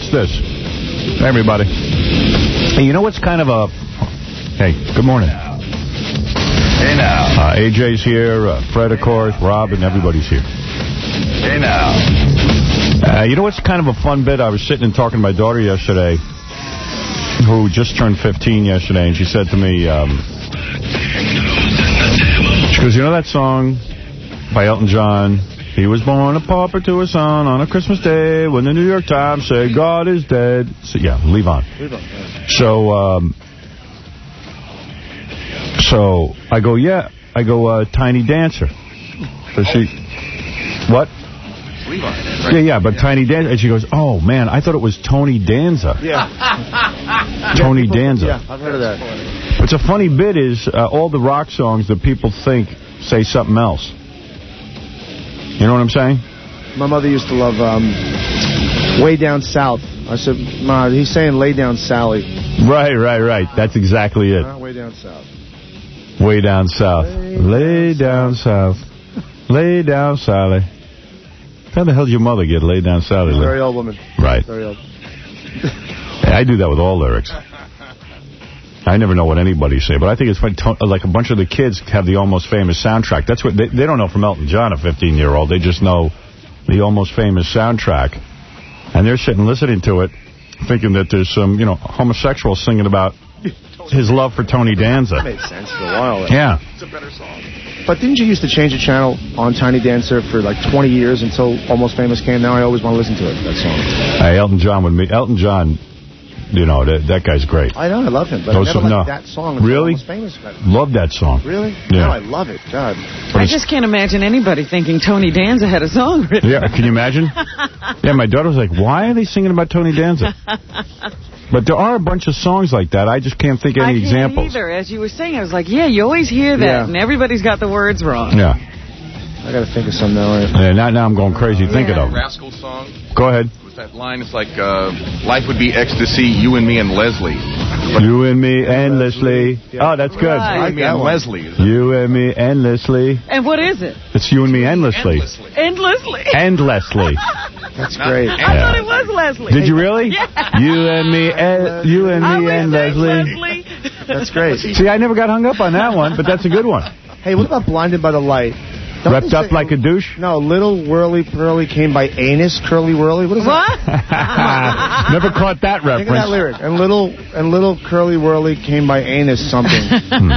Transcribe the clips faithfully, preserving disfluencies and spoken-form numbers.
Watch this. Hey, everybody. Hey, you know what's kind of a... Hey, good morning. Hey, now. Uh, A J's here, uh, Fred, of course, Rob, and everybody's here. Hey, now. Uh, you know what's kind of a fun bit? I was sitting and talking to my daughter yesterday, who just turned fifteen yesterday, and she said to me, um, she goes, you know that song by Elton John? He was born a pauper to a son on a Christmas day when the New York Times said God is dead. So, yeah, leave on. Leave on. Yeah. So, um, so I go, yeah. I go, uh, Tiny Dancer. So she, what? Leave on. Right? Yeah, yeah, but yeah. Tiny Dancer. And she goes, oh, man, I thought it was Tony Danza. Yeah. Tony Danza. Yeah, I've heard of that. What's a funny bit is uh, all the rock songs that people think say something else. You know what I'm saying? My mother used to love um, Way Down South. I said, Ma, he's saying Lay Down Sally. Right, right, right. That's exactly it. Uh, way Down South. Way Down South. Lay, Lay down, down South. Lay Down Sally. How the hell did your mother get Lay Down Sally? Very old woman. Right. Very old. Hey, I do that with all lyrics. I never know what anybody say, but I think it's funny. Like a bunch of the kids have the Almost Famous soundtrack. That's what they, they don't know from Elton John, a fifteen-year-old. They just know the Almost Famous soundtrack, and they're sitting listening to it, thinking that there's some, you know, homosexual singing about his love for Tony Danza. That made sense for a while. Though. Yeah. It's a better song. But didn't you used to change the channel on Tiny Dancer for like twenty years until Almost Famous came? Now I always want to listen to it, that song. Hey, Elton John would me. Elton John. You know, that that guy's great. I know, I love him, but Those I never some, liked no. that song. Really? Almost Famous. Love that song. Really? Yeah. No, I love it. God. I just can't imagine anybody thinking Tony Danza had a song written. Yeah, can you imagine? Yeah, my daughter was like, why are they singing about Tony Danza? But there are a bunch of songs like that. I just can't think of any I can't examples. either. As you were saying, I was like, yeah, you always hear that, Yeah. and everybody's got the words wrong. Yeah. I got to think of some now. Right? Yeah, now, now I'm going crazy yeah. thinking of it. Rascal song. Go ahead. That line is like, uh, life would be ecstasy, you and me and Leslie. But you and me endlessly. Yeah. Oh, that's good. Right. You and me and Leslie. You and me endlessly. And what is it? It's you and me endlessly. Endlessly. Endlessly. Endlessly. That's great. I Yeah. thought it was Leslie. Did you really? Yeah. You and me, uh, you and me and Leslie. Leslie. That's great. See, I never got hung up on that one, but that's a good one. Hey, what about Blinded by the Light? Don't Wrapped up say, like a douche? No, Little Whirly Pearly came by Anus Curly Whirly. What is what? that? Never caught that reference. Think of that lyric. And little and little Curly Whirly came by Anus something. hmm.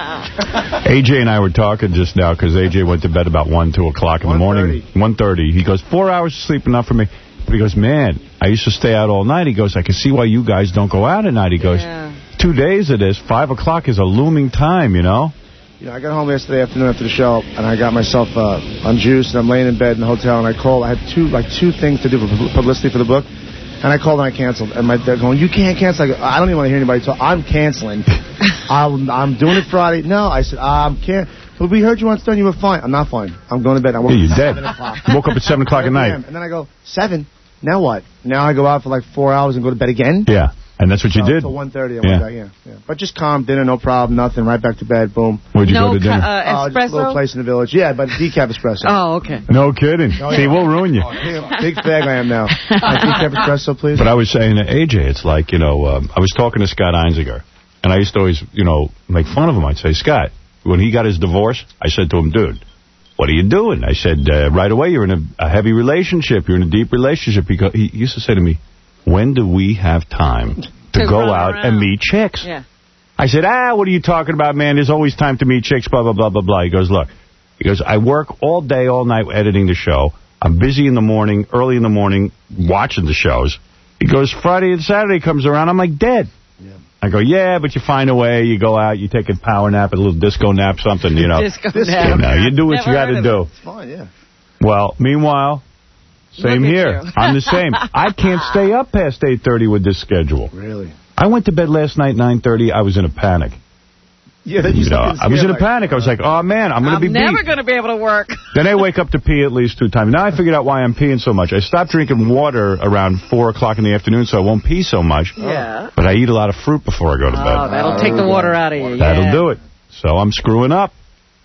A J and I were talking just now because A J went to bed about one, two o'clock in the morning. one thirty. He goes, four hours of sleep enough for me. But he goes, man, I used to stay out all night. He goes, I can see why you guys don't go out at night. He goes, yeah. two days it is. Five o'clock is a looming time, you know? You know, I got home yesterday afternoon after the show, and I got myself uh, unjuiced, and I'm laying in bed in the hotel, and I called. I had two like two things to do for publicity for the book, and I called and I canceled. And my dad going, you can't cancel. I go, I don't even want to hear anybody talk. I'm canceling. I'm, I'm doing it Friday. No, I said, I'm can't. But we heard you on Stone. You were fine. I'm not fine. I'm going to bed. I woke yeah, up you're at dead. seven o'clock. Woke up at seven o'clock at night. And then I go, seven? Now what? Now I go out for like four hours and go to bed again? Yeah. And that's what you so, did? Until one thirty. I yeah. went back, yeah, yeah. But just calm, dinner, no problem, nothing, right back to bed, boom. Where'd you no go to dinner? Uh, oh, just a espresso? little place in the village. Yeah, but decaf espresso. Oh, okay. No kidding. Oh, See, yeah. we'll ruin you. Oh, big fag I am now. My decaf espresso, please. But I was saying to A J, it's like, you know, um, I was talking to Scott Einziger, and I used to always, you know, make fun of him. I'd say, Scott, when he got his divorce, I said to him, dude, what are you doing? I said, uh, right away, you're in a, a heavy relationship. You're in a deep relationship. He, go, he used to say to me, when do we have time to, to go out around and meet chicks? Yeah. I said, ah, what are you talking about, man? There's always time to meet chicks, blah, blah, blah, blah, blah. He goes, look, he goes, I work all day, all night editing the show. I'm busy in the morning, early in the morning, watching the shows. He goes, Friday and Saturday comes around, I'm like dead. Yeah. I go, yeah, but you find a way. You go out, you take a power nap, a little disco nap, something, you know. Disco Disco nap. You know, you do what Never you got to do. It's fine, yeah. Well, meanwhile, same Look at here. you. I'm the same. I can't stay up past eight thirty with this schedule. Really? I went to bed last night, nine thirty. I was in a panic. Yeah, that You know, I was in a panic. I was like, oh, man, I'm going to be I'm beat. never going to be able to work. Then I wake up to pee at least two times. Now I figured out why I'm peeing so much. I stopped drinking water around four o'clock in the afternoon so I won't pee so much. Yeah. But I eat a lot of fruit before I go to bed. Oh, that'll take the water out of you. That'll yeah. do it. So I'm screwing up.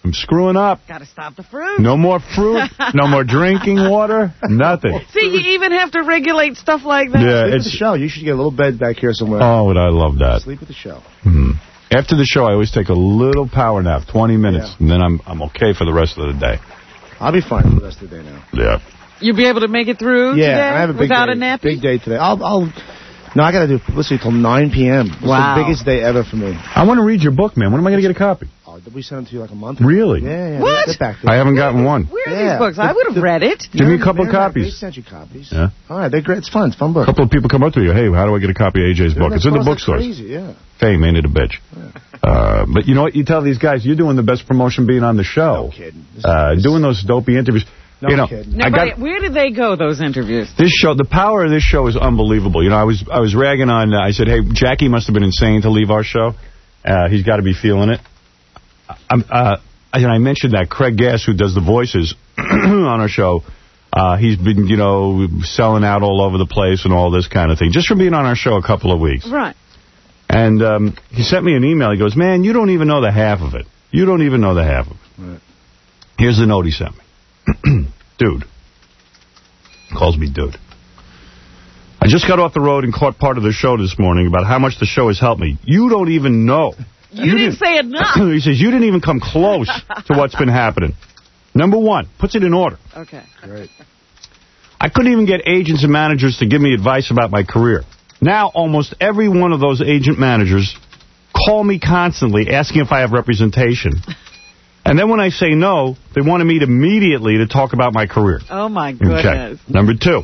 I'm screwing up. Got to stop the fruit. No more fruit. No more drinking water. Nothing. See, you even have to regulate stuff like that. Yeah, Sleep it's at the show. You should get a little bed back here somewhere. Oh, would I love that. Sleep at the show. Mm-hmm. After the show, I always take a little power nap, twenty minutes, Yeah. and then I'm I'm okay for the rest of the day. I'll be fine for the rest of the day now. Yeah. You'll be able to make it through Yeah, today I have a big without day, a nappy? big day today. I'll, I'll, no, I got to do publicity till nine P M It's Wow. the biggest day ever for me. I want to read your book, man. When am I going to get a copy? Oh, did we send them to you like a month ago? Really? Yeah, yeah. What? Get back there. I haven't gotten one. Where are Yeah. these books? I would have The- read it. Give me a couple They're nice. copies. They sent you copies. Yeah. All right, they're great. It's fun. It's a fun book. A couple of people come up to you. Hey, how do I get a copy of A J's book? It's in the bookstores. Crazy, yeah. Fame, ain't it a bitch? Uh, but you know what? You tell these guys, you're doing the best promotion being on the show. No kidding. This Uh, is- doing those dopey interviews. No you know, kidding. Now, I got where did they go, those interviews? this show. The power of this show is unbelievable. You know, I was I was ragging on. Uh, I said, hey, Jackie must have been insane to leave our show. Uh, he's got to be feeling it. I'm, uh, and I mentioned that Craig Gass, who does the voices on our show, uh, he's been, you know, selling out all over the place and all this kind of thing, just from being on our show a couple of weeks. Right. And um, he sent me an email. He goes, man, you don't even know the half of it. You don't even know the half of it. Right. Here's the note he sent me. Dude. Calls me dude. I just got off the road and caught part of the show this morning about how much the show has helped me. You don't even know. You, you didn't, didn't say enough. He says, you didn't even come close to what's been happening. Number one, puts it in order. Okay. Great. I couldn't even get agents and managers to give me advice about my career. Now, almost every one of those agent managers call me constantly asking if I have representation. And then when I say no, they wanted me to immediately to talk about my career. Oh, my goodness. Okay. Number two,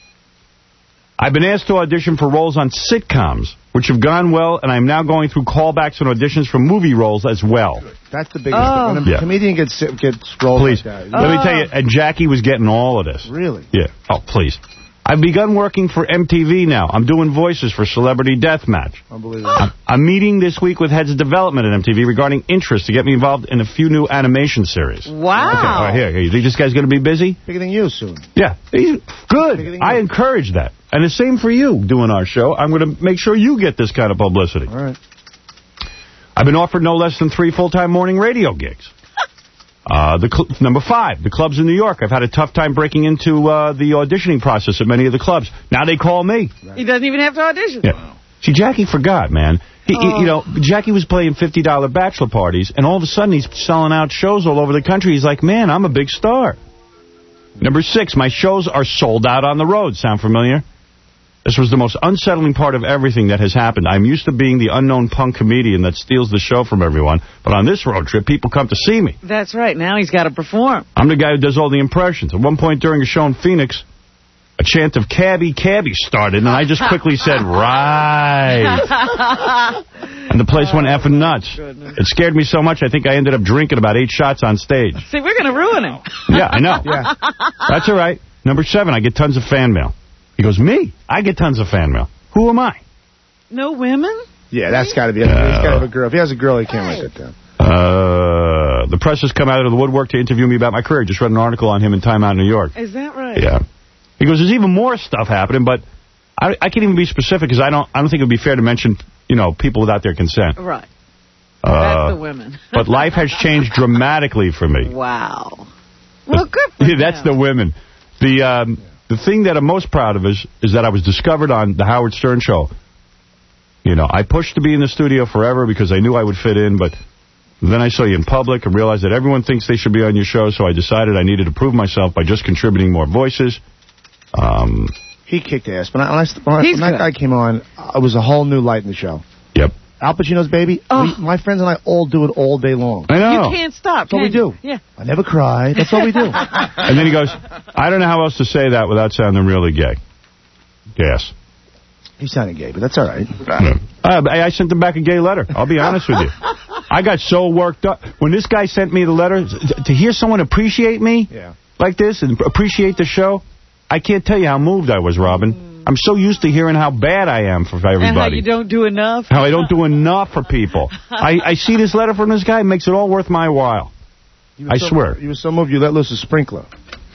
I've been asked to audition for roles on sitcoms, which have gone well, and I'm now going through callbacks and auditions for movie roles as well. That's the biggest Oh. thing. When a Yeah. comedian gets gets rolled Please, like that. let Oh. me tell you, and Jackie was getting all of this. Really? Yeah. Oh, please. I've begun working for M T V now. I'm doing voices for Celebrity Deathmatch. Unbelievable. I'm, I'm meeting this week with heads of development at M T V regarding interest to get me involved in a few new animation series. Wow. Okay, all right, here, here. You think this guy's going to be busy? Bigger than you soon. Yeah. He's Bigger good. than I you. encourage that. And the same for you doing our show. I'm going to make sure you get this kind of publicity. All right. I've been offered no less than three full-time morning radio gigs. Uh, the cl number five, the clubs in New York. I've had a tough time breaking into uh, the auditioning process at many of the clubs. Now they call me. He doesn't even have to audition. Yeah. See, Jackie forgot, man. He, Oh. he, you know, Jackie was playing fifty dollar bachelor parties, and all of a sudden he's selling out shows all over the country. He's like, man, I'm a big star. Number six, my shows are sold out on the road. Sound familiar? This was the most unsettling part of everything that has happened. I'm used to being the unknown punk comedian that steals the show from everyone, but on this road trip, people come to see me. That's right. Now he's got to perform. I'm the guy who does all the impressions. At one point during a show in Phoenix, a chant of "Cabby, Cabby" started, and I just quickly said, right. And the place went effing nuts. Goodness. It scared me so much, I think I ended up drinking about eight shots on stage. See, we're going to ruin him. Yeah, I know. Yeah. That's all right. Number seven, I get tons of fan mail. He goes, me? I get tons of fan mail. Who am I? No women? Yeah, that's got to be it. He's got to have a girl. If he has a girl, he can't write that down. Uh, the press has come out of the woodwork to interview me about my career. Just read an article on him in Time Out New York. Is that right? Yeah. He goes, there's even more stuff happening, but I, I can't even be specific because I don't I don't think it would be fair to mention, you know, people without their consent. Right. Uh, That's the women. But life has changed dramatically for me. Wow. Well, good for Yeah, that's him. the women. The um, the thing that I'm most proud of is is that I was discovered on the Howard Stern show. You know, I pushed to be in the studio forever because I knew I would fit in, but then I saw you in public and realized that everyone thinks they should be on your show, so I decided I needed to prove myself by just contributing more voices. Um, He kicked ass. When, I, when, I, when, I, He's when that good. guy came on, it was a whole new light in the show. yep. Al Pacino's Baby, Oh. we, my friends and I all do it all day long. I know. You can't stop. That's all we can you? do. Yeah. I never cry. That's all we do. And then he goes, I don't know how else to say that without sounding really gay. Yes. He sounded gay, but that's all right. Uh, I, I sent him back a gay letter. I'll be honest with you. I got so worked up. When this guy sent me the letter, to, to hear someone appreciate me Yeah. like this and appreciate the show, I can't tell you how moved I was, Robin. I'm so used to hearing how bad I am for everybody. And how you don't do enough. How I don't do enough for people. I, I see this letter from this guy, it makes it all worth my while. You were I so, swear. You were so moved, you let loose a sprinkler.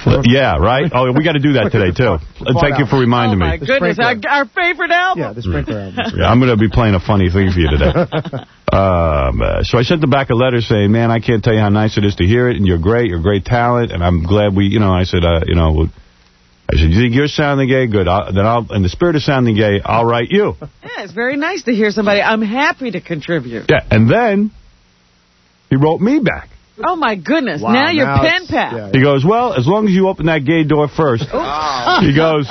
Yeah, right? Oh, we got to do that today, too. Uh, Thank you for reminding oh, me. Oh, my goodness. Our, our favorite album. Yeah, the Sprinkler album. Yeah, I'm going to be playing a funny thing for you today. Um, uh, so I sent the back a letter saying, man, I can't tell you how nice it is to hear it, and you're great, you're great talent, and I'm glad we, you know, I said, uh, you know, I said, you think you're sounding gay? Good. I'll, then I'll, in the spirit of sounding gay, I'll write you. Yeah, it's very nice to hear somebody. I'm happy to contribute. Yeah, and then he wrote me back. Oh, my goodness. Wow, now you're now pen pal. Yeah, yeah. He goes, well, as long as you open that gay door first. Oh. He goes,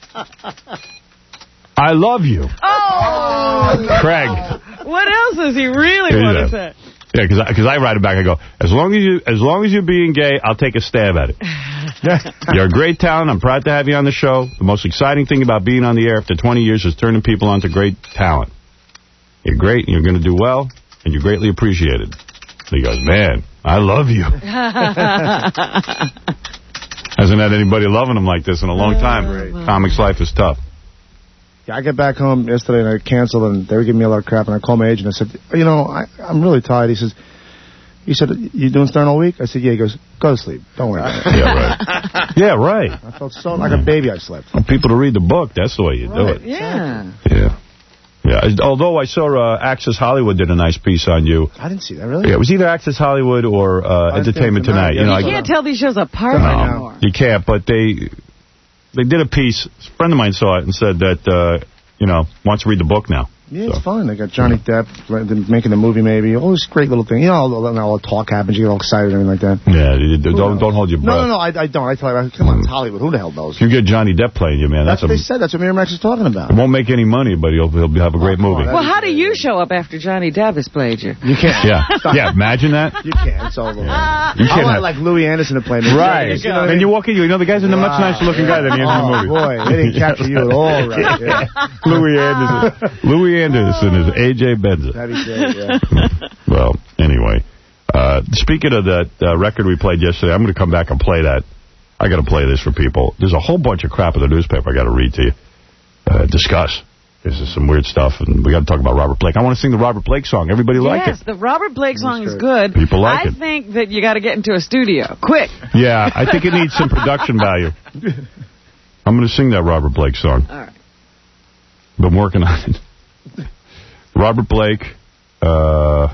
I love you. Oh. Craig. What else does he really Yeah. want to say? Yeah, because because I write it back. I go, as long as you as long as you're being gay, I'll take a stab at it. You're a great talent. I'm proud to have you on the show. The most exciting thing about being on the air after twenty years is turning people onto great talent. You're great, and you're going to do well, and you're greatly appreciated. He goes, man, I love you. Hasn't had anybody loving him like this in a long time. Right. Comics life is tough. Yeah, I got back home yesterday and I canceled, and they were giving me a lot of crap. And I called my agent. I said, you know, I, I'm really tired. He says, he said, you doing Stern all week? I said, yeah. He goes, go to sleep. Don't worry about it. Yeah, right. Yeah, right. I felt so like a baby. I slept. Want people to read the book. That's the way you do Right. it. Yeah. Yeah. Yeah. Although I saw uh, Access Hollywood did a nice piece on you. I didn't see that, really? Yeah, it was either Access Hollywood or uh, Entertainment Tonight. Tonight. You know, You I, can't tell these shows apart No. anymore. you can't, but they they did a piece. A friend of mine saw it and said that, uh, you know, wants to read the book now. Yeah, So. it's fun. They got Johnny Depp making the movie, maybe. All this great little thing. You know, all, all, all the talk happens. You get all excited and everything like that. Yeah, you do- don't don't hold your breath. No, no, no. I, I don't. I tell you, come on, it's Hollywood. Who the hell knows? If you get Johnny Depp playing you, man, That's that's, what they a, said. That's what Miramax is talking about. it won't make any money, but he'll he'll have a great Oh, come movie. on, Well, how do you show up after Johnny Depp has played you? You can't. Yeah, yeah. Imagine that. You can't. It's over. You I can't want have, like Louis Anderson to play me. right. You know what I And mean? you walk in, you know the guy's a much nicer looking guy than he is in the Oh, movie. boy. They didn't capture you at all right. Yeah. Louis Anderson. Louis Anderson is A J Benza. That'd be great, yeah. Well, anyway, uh, speaking of that uh, record we played yesterday, I'm going to come back and play that. I got to play this for people. There's a whole bunch of crap in the newspaper I got to read to you. Uh, discuss. This is some weird stuff, and we got to talk about Robert Blake. I want to sing the Robert Blake song. Everybody like Yes, it? the Robert Blake song is good. People like I it. think that you got to get into a studio. Quick. Yeah, I think it needs some production value. I'm going to sing that Robert Blake song. All right. Been working on it. Robert Blake, uh,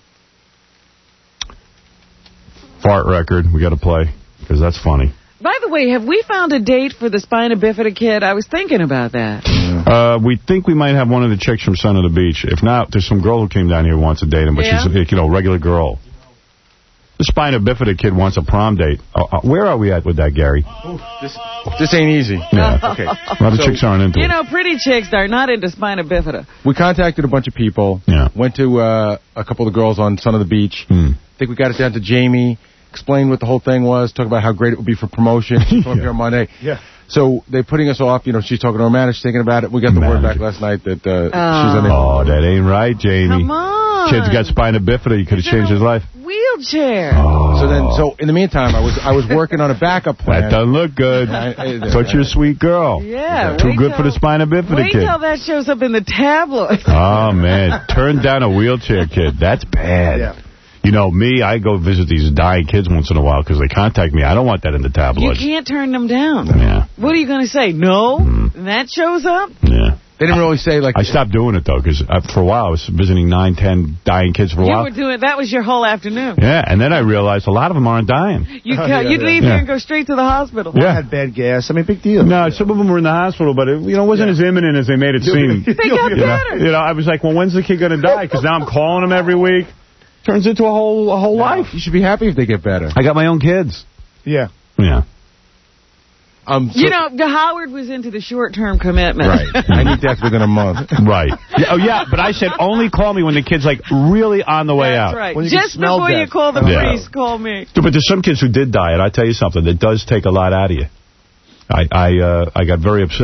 fart record. We got to play because that's funny. By the way, have we found a date for the Spina Bifida kid? I was thinking about that. Uh, we think we might have one of the chicks from Son of the Beach. If not, there's some girl who came down here who wants to date him, but Yeah? she's a you know regular girl. The Spina Bifida kid wants a prom date. Uh, uh, where are we at with that, Gary? This, this ain't easy. Yeah. Okay. A lot of So- chicks aren't into You it. know, pretty chicks are not into Spina Bifida. We contacted a bunch of people. Yeah. Went to uh, a couple of the girls on Son of the Beach. Hmm. I think we got it down to Jamie. Explained what the whole thing was. Talk about how great it would be for promotion. She's coming up here on Monday. Yeah. So they're putting us off. You know, she's talking to her manager, thinking about it. We got the word back Manager. last night that uh, Oh. she's unable. Oh, that ain't right, Jamie. Come on. Kid's got Spina Bifida. You could have changed his life. Wheelchair. Oh. So then, so in the meantime, I was I was working on a backup plan. That doesn't look good. I- I- Such a sweet girl. Yeah. Too wait good till- for the Spina Bifida Wait kid. till that shows up in the tabloids. Oh, man. Turn down a wheelchair kid. That's bad. Yeah. You know, me, I go visit these dying kids once in a while because they contact me. I don't want that in the You tabloids. can't turn them down. Yeah. What are you going to say? No? And that shows up? Yeah. They didn't really say like. I stopped doing it, though, because for a while I was visiting nine, ten dying kids for a You while. were doing that was your whole afternoon. Yeah, and then I realized a lot of them aren't dying. You Oh, ca- yeah, you'd yeah. leave Yeah. here and go straight to the hospital. I Yeah. had bad gas. I mean, big deal. No, some of them were in the hospital, but it, you know, it wasn't as imminent as they made it seem. They got You know, better. you know, I was like, well, when's the kid going to die? Because now I'm calling him every week. Turns into a whole a whole life. You should be happy if they get better. I got my own kids. Yeah. Yeah. Um, so- You know, Howard was into the short-term commitment. Right. I need that within a month. Right. Yeah, oh, yeah, but I said only call me when the kid's, like, really on the way That's out. right. When you can Just smell before you death. call the Yeah. priest, call me. But there's some kids who did die, and I tell you something, it does take a lot out of you. I I uh, I got very upset.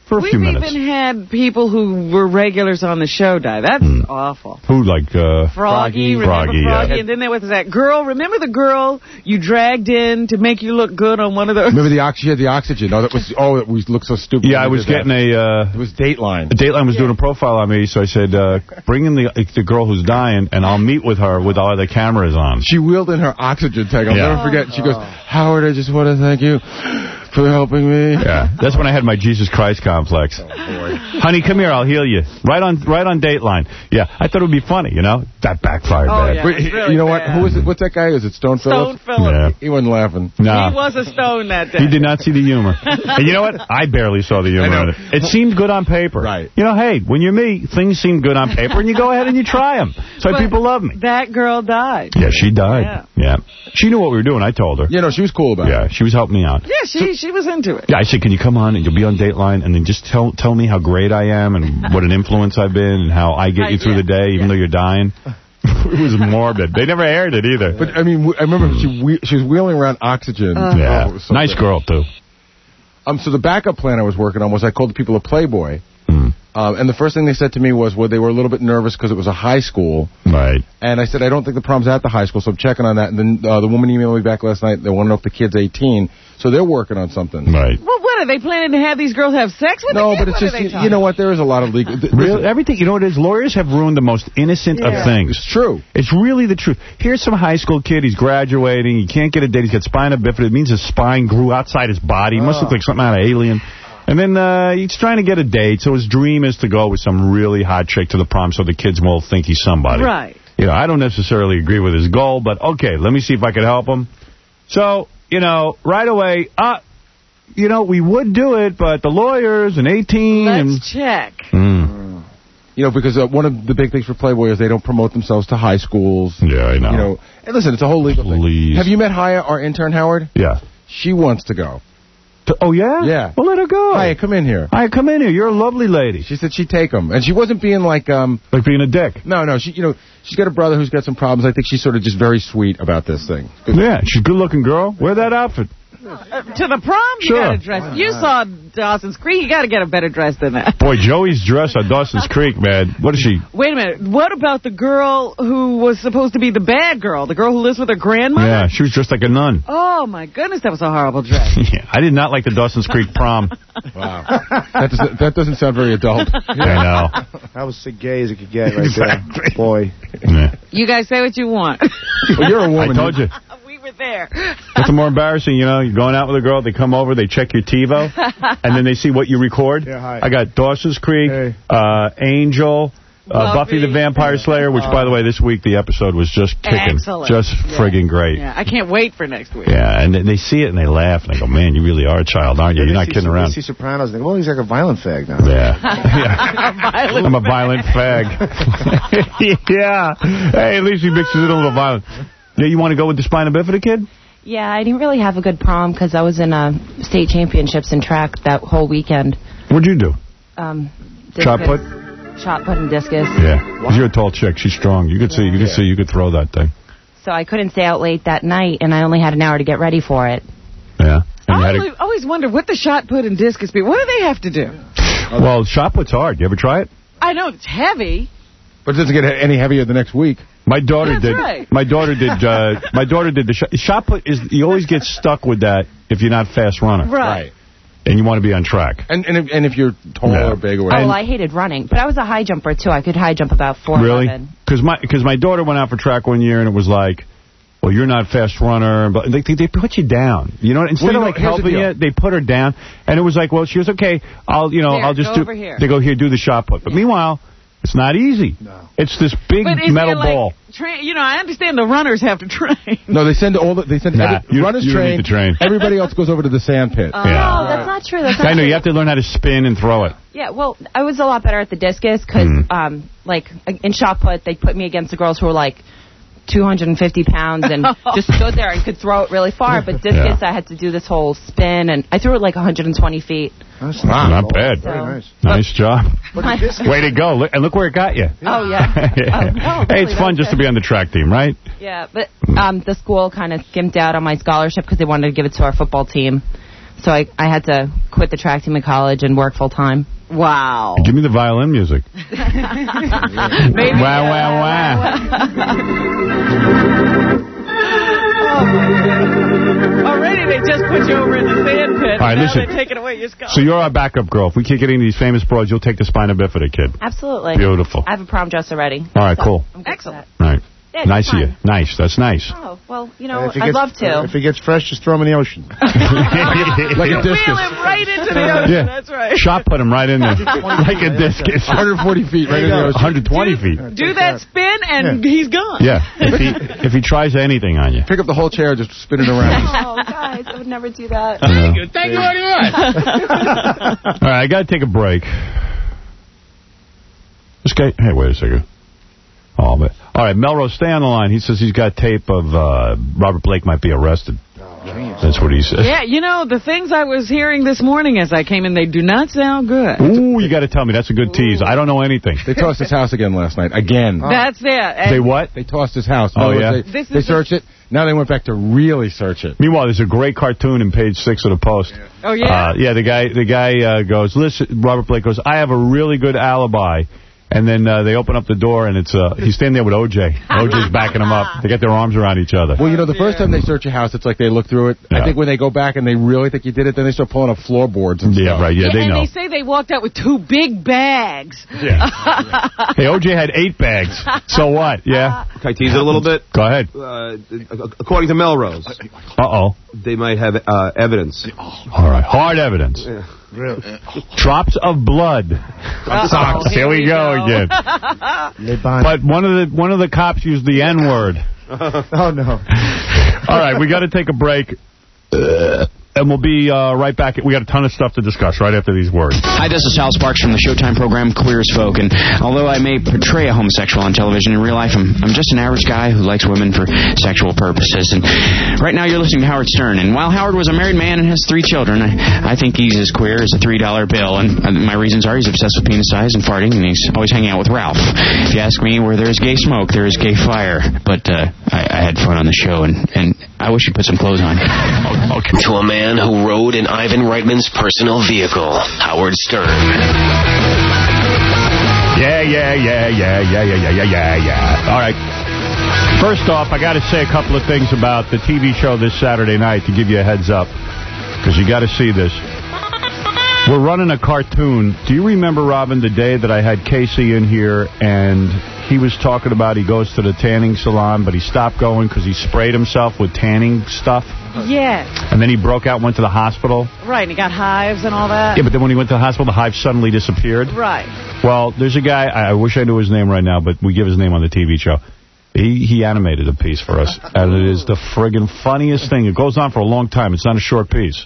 For a We've few minutes. even had people who were regulars on the show die. That's mm. awful. Who, like... Uh, Froggy, remember Froggy, Froggy? yeah. And then there was that girl. Remember the girl you dragged in to make you look good on one of those? Remember the oxygen? The oxygen. Oh, that was. Oh, it was looked so stupid. Yeah, I was getting that. a... Uh, it was Dateline. Dateline was yeah. doing a profile on me, so I said, uh, bring in the the girl who's dying, and I'll meet with her with all the cameras on. She wheeled in her oxygen tank. I'll yeah. never forget. She goes, Oh. Howard, I just want to thank you for helping me. Yeah, that's when I had my Jesus Christ complex. Oh, boy. Honey, come here, I'll heal you. Right on right on Dateline. Yeah, I thought it would be funny, you know? That backfired oh, bad. Yeah, Wait, really you know bad. what? Who is it? What's that guy? Is it Stone Phillips? Stone Phillips. Yeah. He wasn't laughing. No. He was a stone that day. He did not see the humor. And you know what? I barely saw the humor in it. It seemed good on paper. Right. You know, hey, when you're me, things seem good on paper, and you go ahead and you try them. So but people love me. That girl died. Yeah, she died. Yeah. yeah. She knew what we were doing. I told her. You know, she was cool about yeah, it. Yeah, she was helping me out. Yeah, she she was into it. Yeah, I said, can you come on and you'll be on Dateline and then just tell tell me how great I am and what an influence I've been and how I get you through yeah, the day even yeah. though you're dying. It was morbid. They never aired it either. But, I mean, I remember she we she was wheeling around oxygen. Uh, yeah. Oh, so nice great. girl, too. Um, so the backup plan I was working on was I called the people at Playboy. Mm. Um, and the first thing they said to me was, well, they were a little bit nervous because it was a high school. Right. And I said, I don't think the problem's at the high school, so I'm checking on that. And then uh, the woman emailed me back last night. They want to know if the kid's eighteen. So they're working on something. Right. Well, what, are they planning to have these girls have sex with No, the kid? but it's What just, you, you know what, there is a lot of legal... Th Really? Everything, you know what it is? Lawyers have ruined the most innocent Yeah. of things. It's true. It's really the truth. Here's some high school kid. He's graduating. He can't get a date. He's got spina bifida. It means his spine grew outside his body. He must look like something out of Alien. And then uh, he's trying to get a date, so his dream is to go with some really hot chick to the prom so the kids will think he's somebody. Right. You know, I don't necessarily agree with his goal, but okay, let me see if I can help him. So, you know, right away, uh, you know, we would do it, but the lawyers and eighteen. Let's and check. Mm. You know, because uh, one of the big things for Playboy is they don't promote themselves to high schools. Yeah, I know. You know, and listen, it's a whole legal Please. thing. Have you met Haya, our intern, Howard? Yeah. She wants to go. To, oh, yeah? Yeah. Well, let her go. Haya, come in here. Haya, come in here. You're a lovely lady. She said she'd take him. And she wasn't being like... um. Like being a dick. No, no. She, you know, she's got a brother who's got some problems. I think she's sort of just very sweet about this thing. Yeah, she's a good-looking girl. Wear that outfit. Uh, to the prom, you Sure. got to dress. You saw Dawson's Creek. You got to get a better dress than that. Boy, Joey's dress on Dawson's Creek, man. What is she? Wait a minute. What about the girl who was supposed to be the bad girl? The girl who lives with her grandmother? Yeah, she was dressed like a nun. Oh, my goodness. That was a horrible dress. Yeah, I did not like the Dawson's Creek prom. Wow. That doesn't, that doesn't sound very adult. I know. That was as gay as it could get right Exactly. there. Boy. Yeah. You guys say what you want. Well, you're a woman. I told you. We were there. What's more embarrassing, you know, you're going out with a girl, they come over, they check your TiVo, and then they see what you record. Yeah, hi. I got Dawson's Creek, Hey. uh, Angel, uh, Buffy. Buffy the Vampire Slayer, which, by the way, this week the episode was just kicking. Excellent. Just Yeah. friggin' great. Yeah, I can't wait for next week. Yeah, and then they see it and they laugh, and they go, man, you really are a child, aren't you? You're not They see- kidding around. They see Sopranos and they go, well, he's like a violent fag now. Yeah. yeah. Violent I'm a violent fag. yeah. Hey, at least he mixes it a little violent. Yeah, you want to go with the spina bifida kid? Yeah, I didn't really have a good prom because I was in uh, state championships in track that whole weekend. What'd you do? Um, discus, Shot put? Shot put and discus. Yeah. Because you're a tall chick. She's strong. You could see. You could see. You could throw that thing. So I couldn't stay out late that night, and I only had an hour to get ready for it. Yeah. And you I had always, always wonder what the shot put and discus be. What do they have to do? a, well, shot put's hard. You ever try it? I know it's heavy. But it doesn't get any heavier the next week. My daughter That's did. right. My daughter did. Uh, my daughter did the shot. Shot put is you always get stuck with that if you're not fast runner. Right. And you want to be on track. And and if, and if you're tall Yeah. or big or Oh, whatever. well, I hated running, but I was a high jumper, too. I could high jump about four Really? eleven. Because my because my daughter went out for track one year and it was like, well, you're not a fast runner, but they they put you down. You know, instead Well, you of know, like here's the helping deal. you, they put her down, and it was like, well, she was okay. I'll you know There, I'll just go do. over here. They go here, do the shot put. But meanwhile, it's not easy. No. It's this big But is metal there, like, ball. Tra- you know, I understand the runners have to train. No, they send all the, they send Nah, every, you- runners you don't train, need to train. Everybody else goes over to the sand pit. Oh, Yeah. that's not true. That's not I know true. you have to learn how to spin and throw it. Yeah, well, I was a lot better at the discus because, Mm. um, like, in shot put, they put me against the girls who were, like, two hundred fifty pounds and just stood there and could throw it really far. But discus, Yeah. I had to do this whole spin, and I threw it like one hundred twenty feet. That's Wow, not bad. Very So- nice. Nice job. My- Way to go. Look, and look where it got you. Oh, yeah. Yeah. Oh, no, hey, really, it's fun that's just to good. be on the track team, right? Yeah, but um, the school kind of skimped out on my scholarship because they wanted to give it to our football team. So I, I had to quit the track team in college and work full time. Wow. Give me the violin music. Maybe. Wow, wow, wow. Oh, my goodness. Already they just put you over in the sand pit. All right, now listen. they're taking away your skull. So you're our backup girl. If we keep getting these famous broads, you'll take the spina bifida, kid. Absolutely. Beautiful. I have a prom dress already. All right, so cool. I'm good for Excellent. that. All right. Yeah, nice of fun. you. Nice. That's nice. Oh, well, you know, If it I'd gets- love to. If it gets fresh, just throw him in the ocean. Like a Wheel discus. him right into the ocean. Yeah. That's right. Shot put him right in there. Like a discus. one hundred forty feet right in the ocean. one hundred twenty feet. Do that spin, and he's gone. Yeah. If he, if he tries anything on you. Pick up the whole chair, just spin it around. Oh, guys, I would never do that. Thank you. Thank you very much. All right, I got to take a break. This guy, hey, wait a second. Oh, but, all right, Melrose, stay on the line. He says he's got tape of uh, Robert Blake might be arrested. That's what he says. Yeah, you know, the things I was hearing this morning as I came in, they do not sound good. Ooh, you got to tell me. That's a good tease. I don't know anything. They tossed his house again last night. Again. That's it. And They what? They tossed his house. Oh, In other yeah? words, They, This is they the- searched it. Now they went back to really search it. Meanwhile, there's a great cartoon in page six of the Post. Oh, yeah? Uh, yeah, the guy the guy uh, goes, listen, Robert Blake goes, I have a really good alibi. And then uh, they open up the door, and it's uh, he's standing there with O J. O J's backing him up. They got their arms around each other. Well, you know, the first time they search a house, it's like they look through it. Yeah. I think when they go back and they really think you did it, then they start pulling up floorboards and Yeah, stuff. right. Yeah, Yeah, they and know. they say they walked out with two big bags. Yeah. Hey, O J had eight bags. So what? Yeah. Can I tease it a little bit? Go ahead. Uh, according to Melrose, Uh-oh. they might have uh, evidence. All right. Hard evidence. Yeah. Drops of blood. Socks. Here, we go, again. But one of the one of the cops used the N-word. Oh, no. All right, we got to take a break. Uh, and we'll be uh, right back. We got a ton of stuff to discuss right after these words. Hi, this is Hal Sparks from the Showtime program Queer as Folk, and although I may portray a homosexual on television, in real life I'm, I'm just an average guy who likes women for sexual purposes. And right now you're listening to Howard Stern, and while Howard was a married man and has three children, I, I think he's as queer as a three dollar bill, and uh, my reasons are he's obsessed with penis size and farting, and he's always hanging out with Ralph. If you ask me, where there's gay smoke, there is gay fire. But uh, I, I had fun on the show, and, and I wish you'd put some clothes on. Okay. To a man who rode in Ivan Reitman's personal vehicle, Howard Stern. Yeah, yeah, yeah, yeah, yeah, yeah, yeah, yeah, yeah, yeah. All right. First off, I got to say a couple of things about the T V show this Saturday night to give you a heads up, because you got to see this. We're running a cartoon. Do you remember, Robin, the day that I had Casey in here and he was talking about he goes to the tanning salon, but he stopped going because he sprayed himself with tanning stuff? Yes. And then he broke out and went to the hospital? Right, and he got hives and all that? Yeah, but then when he went to the hospital, the hive suddenly disappeared? Right. Well, there's a guy, I wish I knew his name right now, but we give his name on the T V show. He, he animated a piece for us, and it is the friggin' funniest thing. It goes on for a long time. It's not a short piece.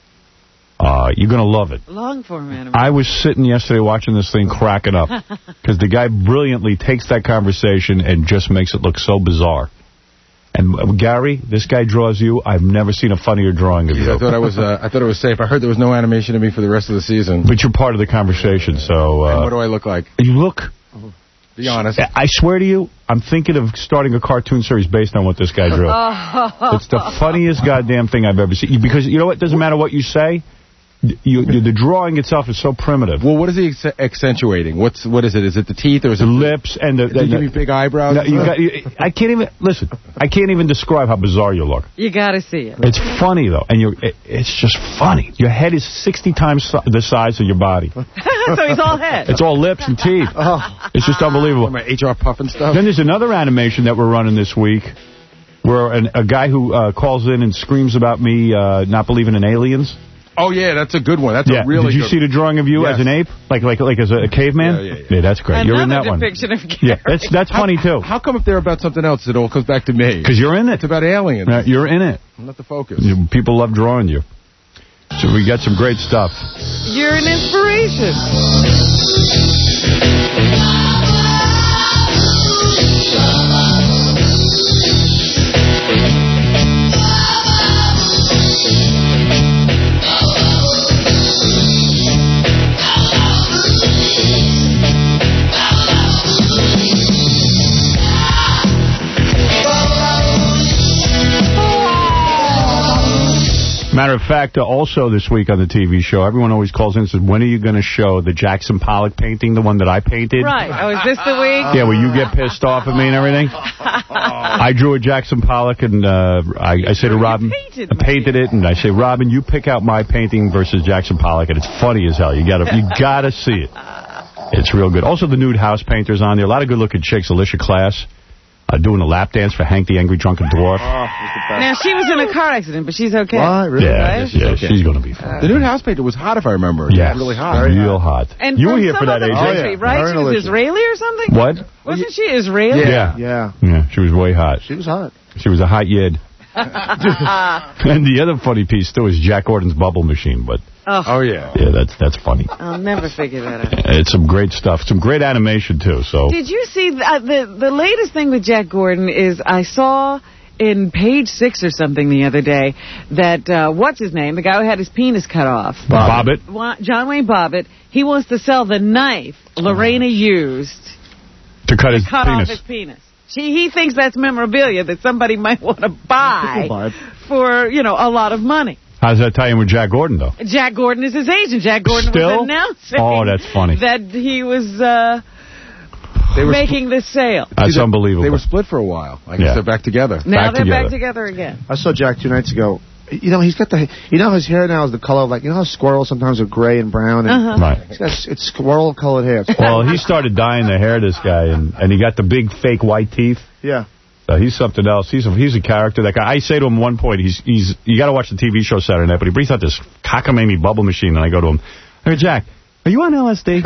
Uh, you're going to love it. Long form animation. I was sitting yesterday watching this thing cracking up, because the guy brilliantly takes that conversation and just makes it look so bizarre. And uh, Gary, this guy draws you. I've never seen a funnier drawing of you. I thought I was. Uh, I thought it was safe. I heard there was no animation of me for the rest of the season. But you're part of the conversation, so... Uh, and what do I look like? You look... Be honest. I swear to you, I'm thinking of starting a cartoon series based on what this guy drew. It's the funniest goddamn thing I've ever seen. Because, you know what? It doesn't matter what you say. You, you, the drawing itself is so primitive. Well, what is he ex accentuating? What's what is it? Is it the teeth or is it the lips and the? Did you give me big eyebrows? No, you got, you, I can't even listen. I can't even describe how bizarre you look. You got to see it. It's funny though, and you it, it's just funny. Your head is sixty times the size of your body. So he's all head. It's all lips and teeth. Oh. It's just unbelievable. My H R puff and stuff. Then there's another animation that we're running this week, where an, a guy who uh, calls in and screams about me uh, not believing in aliens. Oh yeah, that's a good one. That's yeah. a really. Did you good see the drawing of you yes. as an ape, like like like as a caveman? Yeah, yeah, yeah. yeah that's great. Another you're in that one. depiction of Gary. Yeah, that's that's funny too. How come if they're about something else, it all comes back to me? Because you're in it. It's about aliens. Uh, you're in it. I'm not the focus. You, people love drawing you. So we got some great stuff. You're an inspiration. Matter of fact, uh, also this week on the T V show, everyone always calls in and says, when are you going to show the Jackson Pollock painting, the one that I painted? Right. Oh, is this the week? Yeah, where you get pissed off at me and everything. I drew a Jackson Pollock, and uh, I, I say to Robin, painted I painted it, and I say, Robin, you pick out my painting versus Jackson Pollock, and it's funny as hell. You got to you gotta see it. It's real good. Also, the nude house painters on there. A lot of good-looking chicks. Alicia Class. Uh, doing a lap dance for Hank the Angry Drunken Dwarf. Oh, now, she was in a car accident, but she's okay. What? Really? Yeah, right? yeah okay. she's going to be fine. The nude house painter was hot, if I remember. Yes, really hot. real hot. And you were from here for some that, other A J. country, right? Her She and was Alicia. Israeli or something? What? Wasn't she Israeli? Yeah. Yeah. Yeah, she was way hot. She was hot. She was a hot yid. And the other funny piece, too, is Jack Gordon's bubble machine, but... Oh, Oh, yeah. Yeah, that's that's funny. I'll never figure that out. It's some great stuff. Some great animation, too. So Did you see the, uh, the the latest thing with Jack Gordon is I saw in Page Six or something the other day that uh, what's his name, the guy who had his penis cut off, Bobbitt. Wa- John Wayne Bobbitt, he wants to sell the knife Lorena used To cut his cut penis. off his penis. She, he thinks that's memorabilia that somebody might want to buy Buy it. for, you know, a lot of money. How does that tie in with Jack Gordon, though? Jack Gordon is his agent. Jack Gordon Still? was announcing Oh, that's funny. that he was uh, They were making this sale. That's See, they- unbelievable. They were split for a while. I guess Yeah. they're back together. Now Back they're together. back together again. I saw Jack two nights ago. You know, he's got the, you know, his hair now is the color of, like, you know how squirrels sometimes are gray and brown? And Uh-huh. Right. He's got, it's squirrel-colored hair. Well, he started dyeing the hair, this guy, and, and he got the big fake white teeth. Yeah. So he's something else. He's a, he's a character. That guy. I say to him one point, he's he's you got to watch the T V show Saturday Night, but he brings out this cockamamie bubble machine, and I go to him, hey, Jack, are you on L S D?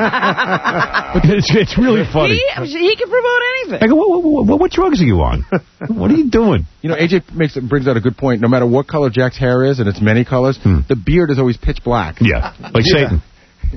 it's, it's really funny. He, he can promote anything. I go, what, what, what, what drugs are you on? What are you doing? You know, A J makes it, brings out a good point. No matter what color Jack's hair is, and it's many colors, Hmm. the beard is always pitch black. Yeah, like Yeah. Satan.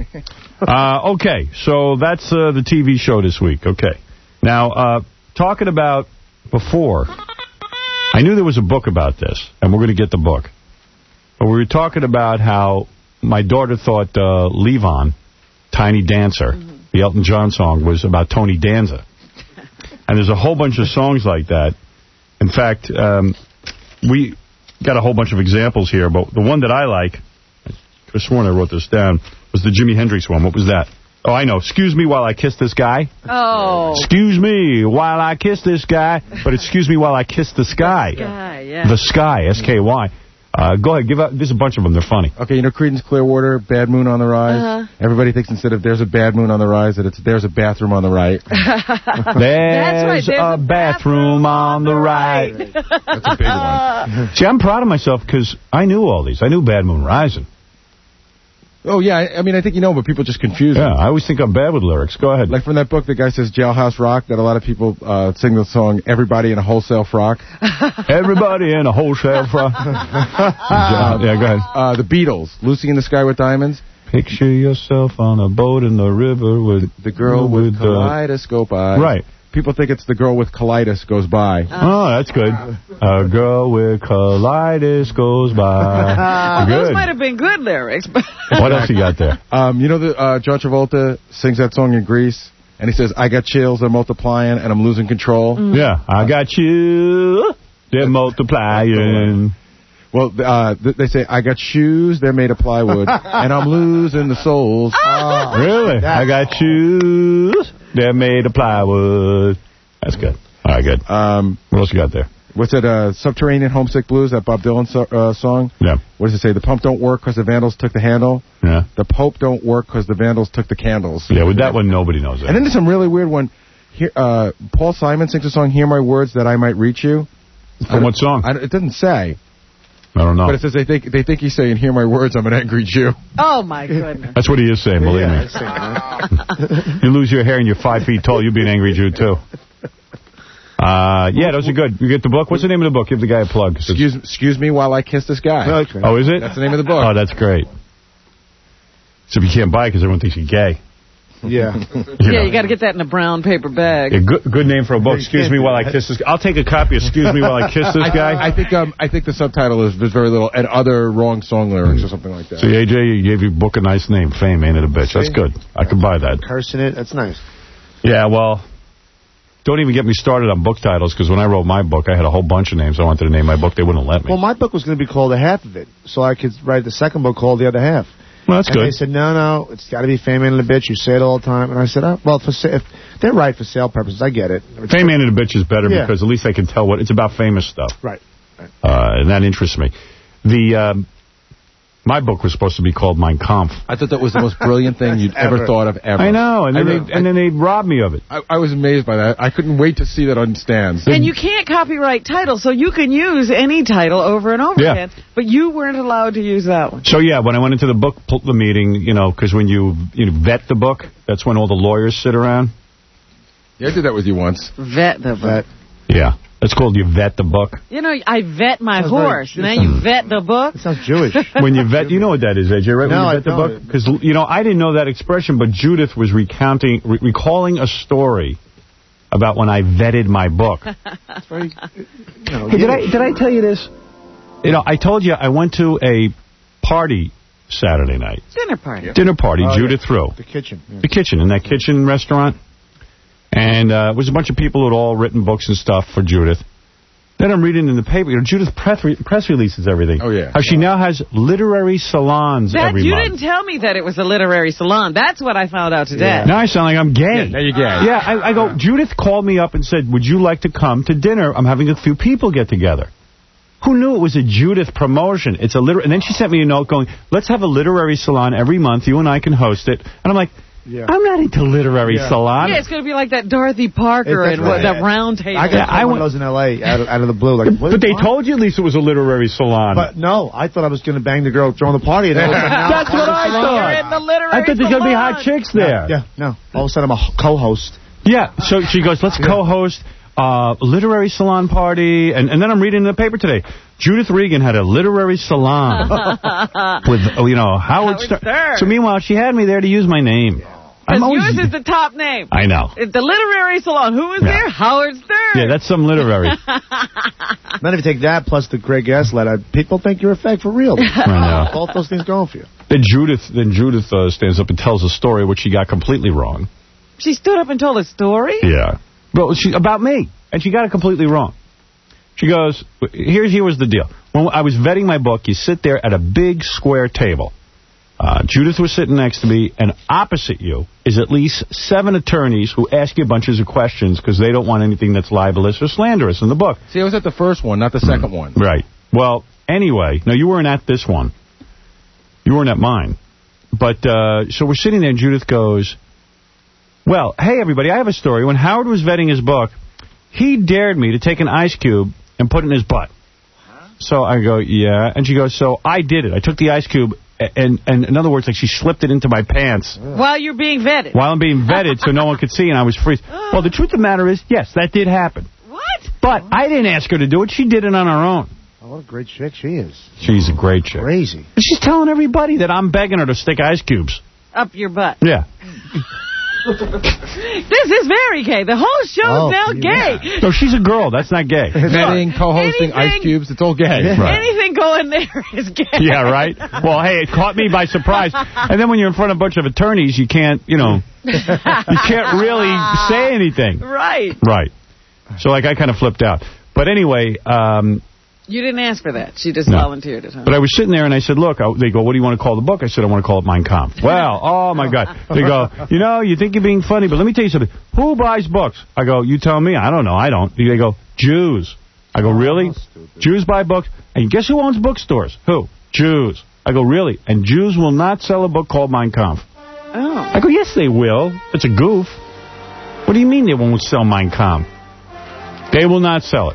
Uh, okay, so that's uh, the T V show this week. Okay. Now, uh, talking about before, I knew there was a book about this, and we're going to get the book. But we were talking about how my daughter thought uh, Levon, Tiny Dancer, mm-hmm. the Elton John song, was about Tony Danza. And there's a whole bunch of songs like that. In fact, um, we got a whole bunch of examples here, but the one that I like, I could have sworn I wrote this down, was the Jimi Hendrix one. What was that? Oh, I know. Excuse me while I kiss this guy. Oh. Excuse me while I kiss this guy. But excuse me while I kiss the sky. The sky, yeah. The sky, S K Y. Uh, go ahead, give out. There's a bunch of them. They're funny. Okay, you know Creedence Clearwater, Bad Moon on the Rise? Uh-huh. Everybody thinks instead of there's a bad moon on the rise, that it's there's a bathroom on the right. There's, right, there's a, a bathroom on the right. That's a big one. See, I'm proud of myself because I knew all these. I knew Bad Moon Rising. Oh, yeah, I, I mean, I think you know, but people just confuse Yeah, them. I always think I'm bad with lyrics. Go ahead. Like from that book, the guy says Jailhouse Rock, that a lot of people uh, sing the song Everybody in a Wholesale Frock. Everybody in a wholesale frock. yeah, yeah, go ahead. Uh, the Beatles, Lucy in the Sky with Diamonds. Picture yourself on a boat in the river with The girl with, with kaleidoscope eyes. Right. People think it's the girl with colitis goes by. Oh, that's good. A girl with colitis goes by. Those Good. might have been good lyrics. But What else you got there? Um, you know that uh, John Travolta sings that song in Grease, and he says, I got chills, they're multiplying, and I'm losing control. Mm. Yeah, I got you. They're multiplying. Well, uh, th- they say, I got shoes, they're made of plywood, and I'm losing the souls. Really? I got shoes. They're made of plywood. That's good. All right, good. Um, What else you got there? what's it, uh, Subterranean Homesick Blues, that Bob Dylan so- uh, song? Yeah. What does it say? The pump don't work because the vandals took the handle. Yeah. The Pope don't work because the vandals took the candles. Yeah, with that one, nobody knows it. And then there's some really weird one. Here, uh, Paul Simon sings a song, Hear My Words That I Might Reach You. From what song? I, it doesn't say. I don't know. But it says they think they think he's saying, hear my words, I'm an angry Jew. oh, my goodness. That's what he is saying, believe Yeah, me. I'd say that. You lose your hair and you're five feet tall, you'll be an angry Jew, too. Uh, yeah, those are good. You get the book? What's the name of the book? Give the guy a plug. Excuse, excuse me while I kiss this guy. Okay. Oh, is it? That's the name of the book. Oh, that's great. So you can't buy it because everyone thinks you're gay. Yeah. You Yeah, know. you got to get that in a brown paper bag. Yeah, good, good name for a book. Excuse me while I kiss this guy. I'll take a copy of Excuse Me While I Kiss This Guy. I think um I think the subtitle is there's very little and other wrong song lyrics or something like that. See, A J, you gave your book a nice name. Fame, ain't it a bitch? That's good. I could buy that. Cursing it. That's nice. Yeah, well, don't even get me started on book titles, because when I wrote my book, I had a whole bunch of names I wanted to name my book. They wouldn't let me. Well, my book was going to be called a half of it, so I could write the second book called the other half. Well, that's and good. they said, no, no, it's got to be Fame and the Bitch. You say it all the time. And I said, oh, well, for sa- if they're right for sale purposes. I get it. It's Fame and the Bitch is better yeah. because at least I can tell what it's about famous stuff. Right. right. Uh, and that interests me. The um, my book was supposed to be called Mein Kampf. I thought that was the most brilliant thing you'd ever. ever thought of ever. I know, and then, I, they, and then they robbed me of it. I, I was amazed by that. I couldn't wait to see that on stands. And you can't copyright titles, so you can use any title over and over yeah. again. But you weren't allowed to use that one. So, yeah, when I went into the book the meeting, you know, because when you, you vet the book, that's when all the lawyers sit around. Yeah, I did that with you once. Vet the book. Yeah. It's called you vet the book. You know, I vet my Sounds horse. very, Now you vet the book. It sounds Jewish. When you vet, you know what that is, A J, right? No, when you I vet the don't. book? Because, you know, I didn't know that expression, but Judith was recounting, re recalling a story about when I vetted my book. It's very, you know, Hey, did I did I tell you this? You know, I told you I went to a party Saturday night. Dinner party. Dinner party, Oh, Judith yeah. threw. The kitchen. Yeah. The kitchen, in that kitchen restaurant. And uh, it was a bunch of people who had all written books and stuff for Judith. Then I'm reading in the paper, you know, Judith press, re press releases everything. Oh, yeah. How she now has literary salons That, every you month. didn't tell me that it was a literary salon. That's what I found out today. Yeah. Now I sound like I'm gay. Yeah, now you're gay. Yeah, I, I go, Judith called me up and said, would you like to come to dinner? I'm having a few people get together. Who knew it was a Judith promotion? It's a liter And then she sent me a note going, let's have a literary salon every month. You and I can host it. And I'm like, yeah. I'm not into literary yeah. salon. Yeah, it's going to be like that Dorothy Parker It's and right. that round table. I got Yeah, I one went, of those in L A out of, out of the blue. Like, what, but they what? told you at least it was a literary salon. But no, I thought I was going to bang the girl throwing the party. And That's what I thought. You're in the literary I thought there's going to be hot chicks there. Yeah, no. All of a sudden I'm a co-host. Yeah, so she goes, let's co-host uh, literary salon party. And, and then I'm reading in the paper today, Judith Regan had a literary salon with, you know, Howard, Howard Stern. Stern. So meanwhile, she had me there to use my name. Because yours is the top name. I know. It's the literary salon. Who was Yeah. there? Howard Stern. Yeah, that's some literary. Then if you take that plus the Greg S letter, people think you're a fake for real. I know. Both those things going for you. Then Judith, then Judith uh, stands up and tells a story which she got completely wrong. She stood up and told a story? Yeah. Well, she, about me. And she got it completely wrong. She goes, here's here was the deal. When I was vetting my book, you sit there at a big square table. Uh, Judith was sitting next to me, and opposite you is at least seven attorneys who ask you bunches of questions because they don't want anything that's libelous or slanderous in the book. See, I was at the first one, not the second one. Right. Well, anyway, no, you weren't at this one. You weren't at mine. But, uh, so we're sitting there, and Judith goes, well, hey, everybody, I have a story. When Howard was vetting his book, he dared me to take an ice cube and put it in his butt. So I go, yeah. And she goes, so I did it. I took the ice cube, and, and in other words, like she slipped it into my pants. While you're being vetted. While I'm being vetted so no one could see, and I was freezing. Well, the truth of the matter is, yes, that did happen. What? But I didn't ask her to do it. She did it on her own. Oh, what a great chick she is. She's a great chick. Crazy. And she's telling everybody that I'm begging her to stick ice cubes. Up your butt. Yeah. This is very gay. The whole show's Oh, now yeah. gay. No, she's a girl. That's not gay. Vetting, co-hosting, Anything- ice cubes, it's all gay. Right. Anything going there is gay. Yeah, right? Well, hey, it caught me by surprise. And then when you're in front of a bunch of attorneys, you can't, you know, you can't really say anything. Right. Right. So, like, I kind of flipped out. But anyway, um, You didn't ask for that. She just No. volunteered it. Huh? but I was sitting there and I said, look, I, they go, what do you want to call the book? I said, I want to call it Mein Kampf. Well, oh, my God. They go, you know, you think you're being funny, but let me tell you something. Who buys books? I go, you tell me. I don't know. I don't. They go, Jews. I go, really? Jews buy books? And guess who owns bookstores? Who? Jews. I go, really? And Jews will not sell a book called Mein Kampf. Oh. I go, yes, they will. It's a goof. What do you mean they won't sell Mein Kampf? They will not sell it.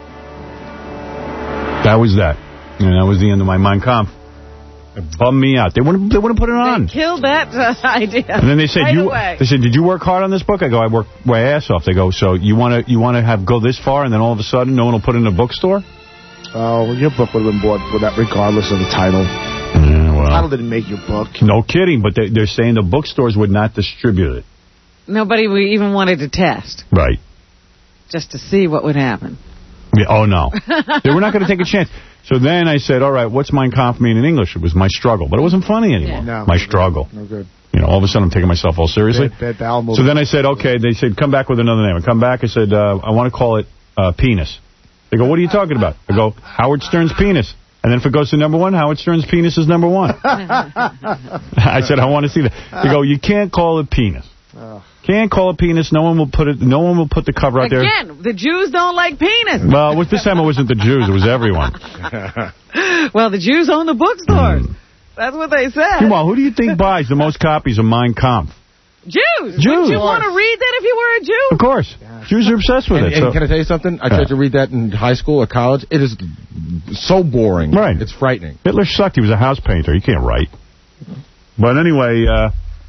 That was that. And that was the end of my Mein Kampf. It bummed me out. They wouldn't, they wouldn't put it on. They killed that uh, idea. And then they said, right "You." away. They said, "Did you work hard on this book?" I go, "I worked my ass off." They go, "So you want to you want to have go this far, and then all of a sudden, no one will put it in a bookstore?" Oh, well, your book would have been bought for that regardless of the title. Yeah, well, The title didn't make your book. no kidding. But they, they're saying the bookstores would not distribute it. Nobody even wanted to test, Right. just to see what would happen. Yeah, oh, no. They were not going to take a chance. So then I said, all right, what's Mein Kampf mean in English? It was my struggle. But it wasn't funny anymore. No. My struggle. No good. You know, all of a sudden I'm taking myself all seriously. Bad, bad bowel movement. So then I said, okay, they said, come back with another name. I come back, I said, uh, I want to call it uh, Penis. They go, what are you talking about? I go, Howard Stern's Penis. And then if it goes to number one, Howard Stern's Penis is number one. I said, I want to see that. They go, you can't call it Penis. Can't call it Penis. No one will put it. No one will put the cover out there. Again, the Jews don't like penis. Well, this time it wasn't the Jews. It was everyone. Well, the Jews own the bookstores. Mm. That's what they said. Meanwhile, who do you think buys the most copies of Mein Kampf? Jews. Jews. Wouldn't you want to read that if you were a Jew? Of course. Yeah. Jews are obsessed with and, it. And so. can I tell you something? I tried yeah. to read that in high school or college. It is so boring. Right. It's frightening. Hitler sucked. He was a house painter. He can't write. But anyway, uh,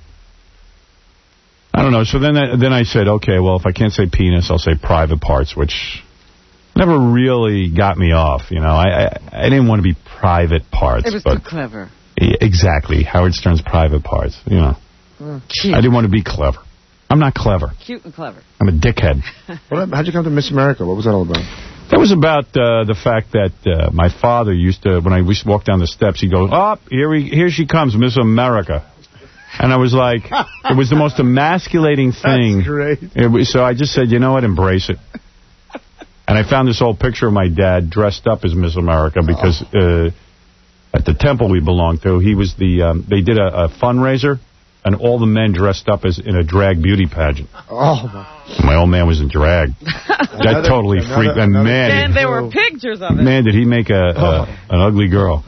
I don't know. So then I, then I said, okay, well, if I can't say penis, I'll say private parts, which never really got me off. You know, I I, I didn't want to be private parts. It was but too clever. Exactly. Howard Stern's private parts, you know. Cute. I didn't want to be clever. I'm not clever. Cute and clever. I'm a dickhead. What, how'd you come to Miss America? What was that all about? That was about uh, the fact that uh, my father used to, when I used to walk down the steps, he'd go, oh, here, we, here she comes, Miss America. And I was like, it was the most emasculating thing. That's great. It was, so I just said, you know what, embrace it. And I found this old picture of my dad dressed up as Miss America because uh, at the temple we belonged to, he was the, um, they did a, a fundraiser. And all the men dressed up as in a drag beauty pageant. Oh, my. My old man was in drag. That another, totally another, freaked. And man, and there were pictures of it. Man, did he make a, a oh. an ugly girl.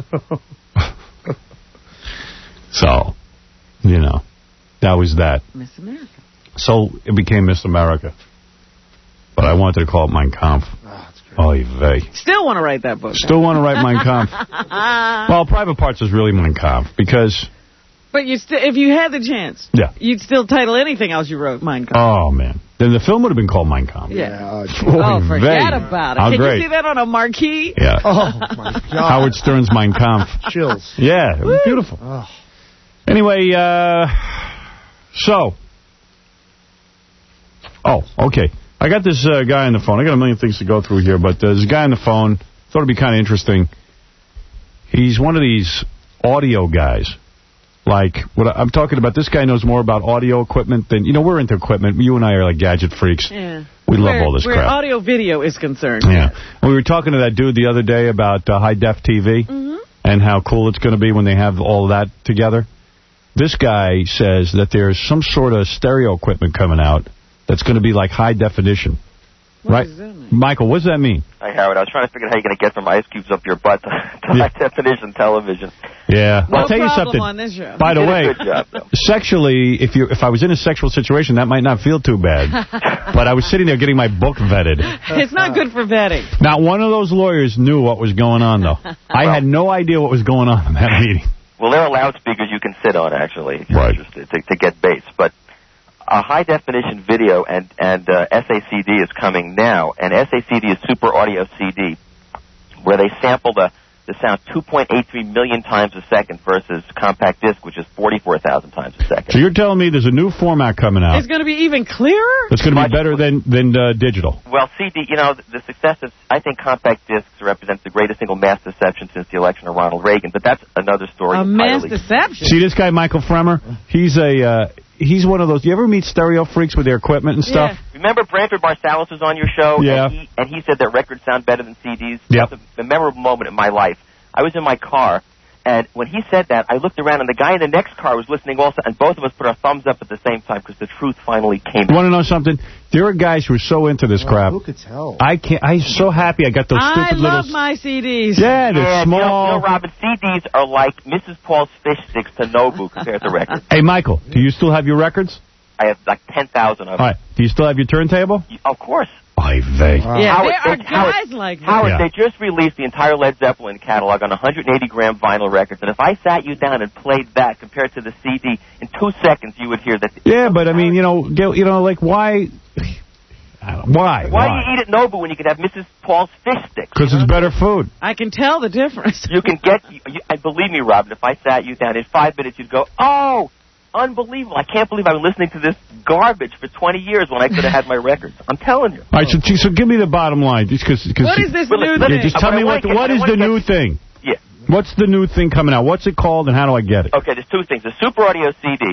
So, you know, that was that. Miss America. So it became Miss America. But I wanted to call it Mein Kampf. Oh, Oy vey. Still want to write that book. Still want to write Mein Kampf. Well, Private Parts is really Mein Kampf because... But you st if you had the chance, yeah. you'd still title anything else you wrote Mein Kampf. Oh, man. Then the film would have been called Mein Kampf. Yeah. yeah oh, oh forget about it. How Can great. you see that on a marquee? Yeah. Oh, my God. Howard Stern's Mein Kampf. Chills. Yeah, it was Woo. beautiful. Oh. Anyway, uh, so. Oh, okay. I got this uh, guy on the phone. I got a million things to go through here, but uh, there's a guy on the phone. Thought it'd be kind of interesting. He's one of these audio guys. Like, what I'm talking about, this guy knows more about audio equipment than, you know, we're into equipment. You and I are like gadget freaks. Yeah. We where, love all this where crap. Where audio video is concerned. Yeah. We were talking to that dude the other day about uh, high-def T V mm-hmm. and how cool it's going to be when they have all of that together. This guy says that there's some sort of stereo equipment coming out that's going to be like high definition. What right? does that mean? Michael, what does that mean? Hi, Howard. I was trying to figure out how you're going to get from ice cubes up your butt to, to yeah. high-definition television. Yeah. No I'll tell you something. on this show. By the you way, did a good job, though. Sexually, if you if I was in a sexual situation, that might not feel too bad. But I was sitting there getting my book vetted. It's not good for vetting. Not one of those lawyers knew what was going on, though. I had no idea what was going on in that meeting. Well, there are loudspeakers you can sit on, actually, if you're right. interested, to, to get bass. But a high-definition video and, and uh, S A C D is coming now, and S A C D is Super Audio C D, where they sample the, the sound two point eight three million times a second versus compact disc, which is forty-four thousand times a second. So you're telling me there's a new format coming out. It's going to be even clearer? It's going to be better than, than uh, digital. Well, C D, you know, the, the success of, I think compact discs represents the greatest single mass deception since the election of Ronald Reagan, but that's another story. A mass entirely. deception? See this guy, Michael Fremer? He's a... Uh, He's one of those. You ever meet stereo freaks with their equipment and stuff? Yeah. Remember Branford Marsalis was on your show? Yeah. And he, and he said that records sound better than C Ds. Yep. That's a, a memorable moment in my life. I was in my car, and when he said that, I looked around, and the guy in the next car was listening also, and both of us put our thumbs up at the same time because the truth finally came. You want to know something? There are guys who are so into this well, crap. Who could tell? I can't. I'm so happy I got those stupid I little... love my C Ds. Yeah, they're yeah, small. You know, you know, Robin, C Ds are like Missus Paul's fish sticks to Nobu compared to records. Hey, Michael, do you still have your records? I have like ten thousand of them. All right. Do you still have your turntable? Of course. Oy vey. Wow. Yeah, Howard, there are they, guys Howard, like that. Howard, yeah. they just released the entire Led Zeppelin catalog on one hundred eighty gram vinyl records, and if I sat you down and played that compared to the C D, in two seconds you would hear that. Yeah, but I mean, you know, you know, like why? Why? Why, Why do you eat at Nobu when you could have Missus Paul's fish sticks? Because it's better food. I can tell the difference. You can get, you, you, believe me, Robin, if I sat you down in five minutes, you'd go, oh, unbelievable. I can't believe I've been listening to this garbage for twenty years when I could have had my records. I'm telling you. All right, so, so give me the bottom line. Just cause, cause what is this well, new let, thing? Yeah, just tell me what, get, what is the new get, thing. Yeah. What's the new thing coming out? What's it called and how do I get it? Okay, there's two things. The Super Audio C D,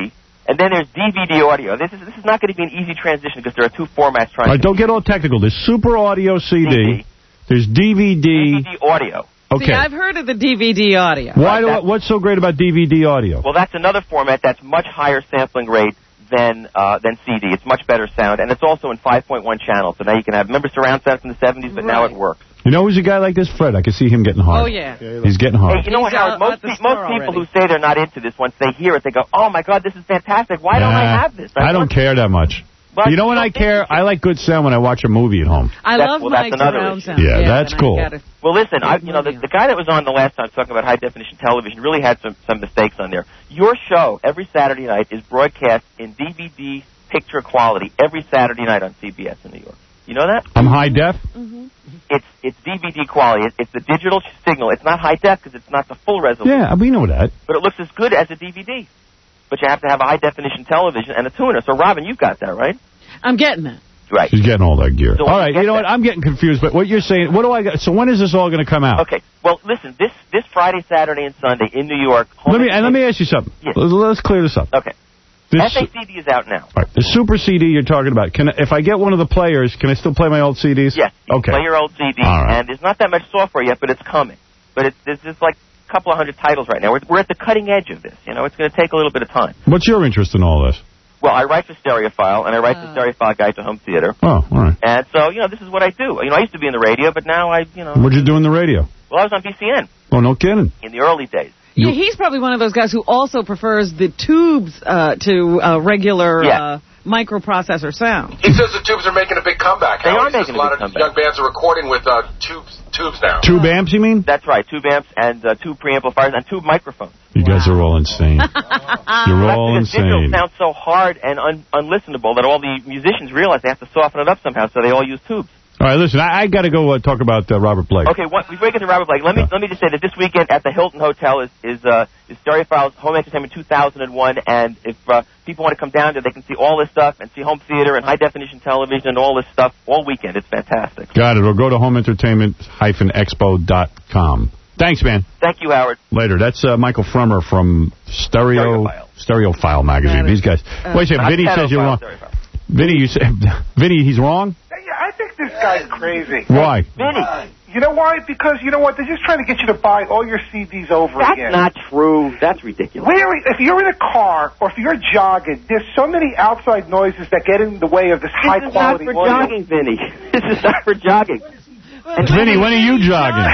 And then there's D V D audio. This is this is not going to be an easy transition because there are two formats trying All right, to... don't get all technical. There's Super Audio C D. C D. There's D V D. D V D audio. Okay. See, I've heard of the D V D audio. Why do I, what's so great about D V D audio? Well, that's another format that's much higher sampling rate than uh, than C D. It's much better sound, and it's also in five point one channels. So now you can have, remember surround sound from the seventies, but right. now it works. You know who's a guy like this? Fred. I can see him getting hard. Oh, yeah. He's getting hard. Hey, you know what, Howard? Most, pe most people already. who say they're not into this, once they hear it, they go, oh, my God, this is fantastic. Why nah, don't I have this? I, I don't care that much. But you know when I care? I like good sound when I watch a movie at home. I that's, love well, my surround issue. sound. Yeah, yeah that's cool. Well, listen, I, you know, the, the guy that was on the last time talking about high-definition television really had some, some mistakes on there. Your show, every Saturday night, is broadcast in D V D picture quality every Saturday night on C B S in New York. You know that? I'm high def? Mm-hmm. It's it's D V D quality. It's, it's the digital signal. It's not high def because it's not the full resolution. Yeah, we know that. But it looks as good as a D V D. But you have to have a high-definition television and a tuner. So, Robin, you've got that, right? I'm getting that. Right. She's getting all that gear. So all right, you know that, what? I'm getting confused. But what you're saying, what do I got? So when is this all going to come out? Okay. Well, listen, this this Friday, Saturday, and Sunday in New York. Let me and let me ask you something. Yes. Let's clear this up. Okay. This, S A C D is out now. All right. The Super C D you're talking about, can if I get one of the players, can I still play my old C Ds? Yes. You okay. Play your old C D. All right. And there's not that much software yet, but it's coming. But it's there's just like a couple of hundred titles right now. We're, we're at the cutting edge of this. You know, it's going to take a little bit of time. What's your interest in all this? Well, I write for Stereophile, and I write uh. for Stereophile Guide to Home Theater. Oh, all right. And so, you know, this is what I do. You know, I used to be in the radio, but now I, you know... What'd you do in the radio? Well, I was on B C N. Oh, no kidding. In the early days. Yeah, he's probably one of those guys who also prefers the tubes uh, to uh, regular yeah. uh, microprocessor sound. He says the tubes are making a big comeback. They now. are He making a lot a big of comeback. young bands are recording with uh, tubes tubes now. Tube amps, you mean? That's right. Tube amps and uh, tube preamplifiers and tube microphones. You wow. guys are all insane. You're all That's because insane. digital sounds so hard and un unlistenable that all the musicians realize they have to soften it up somehow, so they all use tubes. All right, listen, I, I got to go uh, talk about uh, Robert Blake. Okay, what, before we get to Robert Blake, let me yeah. let me just say that this weekend at the Hilton Hotel is is uh, is Stereophile's Home Entertainment two thousand one, and if uh, people want to come down there, they can see all this stuff and see home theater and high definition television and all this stuff all weekend. It's fantastic. Got it. Or go to home entertainment dash expo dot com. Thanks, man. Thank you, Howard. Later. That's uh, Michael Frummer from Stereo Stereophile, Stereophile magazine. These guys. Uh, Wait a second. Vinny says you're wrong. Vinny, you say, Vinny, he's wrong? Yeah, I think this guy's crazy. Why? Vinny. You know why? Because, you know what, they're just trying to get you to buy all your C Ds over That's again. That's not true. That's ridiculous. Where, if you're in a car or if you're jogging, there's so many outside noises that get in the way of this, this high-quality This is not for audio. jogging, Vinny. This is not for jogging. And Vinny, when are you jogging?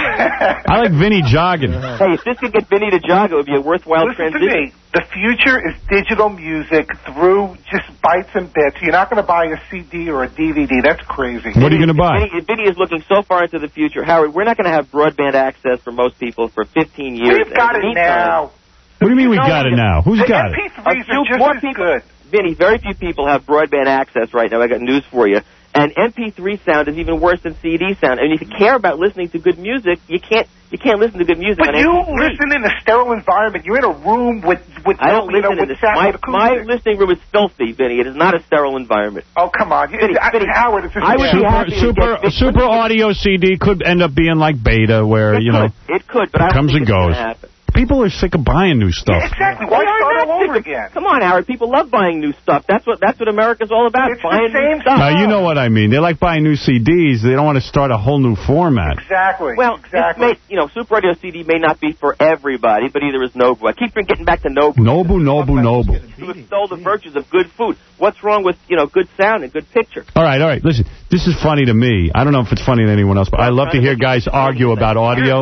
I like Vinny jogging. Hey, if this could get Vinny to jog, it would be a worthwhile Listen transition. to me. The future is digital music through just bytes and bits. You're not going to buy a C D or a D V D. That's crazy. What are you going to buy? Vinny, Vinny is looking so far into the future. Howard, we're not going to have broadband access for most people for fifteen years. We've got it now. What do you mean we got it now? Who's got it? M P threes are just more as people, good. Vinny, very few people have broadband access right now. I got news for you. And M P three sound is even worse than C D sound. And if you care about listening to good music, you can't you can't listen to good music but on you M P three. Listen in a sterile environment. You're in a room with with I don't you know, listen with in this. sound My, acoustic. my listening room is filthy, Vinny. It is not a sterile environment. Oh, come on. Vinny, I, Vinny, Howard, it's just I would super, be happy super, to get super audio C D could end up being like beta, where, it you could. know, it could, but I don't comes think and it's goes. happen. People are sick of buying new stuff. Yeah, exactly. Why start all over again? Come on, Howard. People love buying new stuff. That's what that's what America's all about. It's buying the same new stuff. Now, you know what I mean. They like buying new C Ds. They don't want to start a whole new format. Exactly. Well, exactly. May, you know, Super Radio C D may not be for everybody, but either is Nobu. I keep getting back to Nobu. Nobu, Nobu, Nobu. Who extol the virtues of good food. What's wrong with, you know, good sound and good picture? All right, all right. Listen, this is funny to me. I don't know if it's funny to anyone else, but I love to hear guys argue about audio.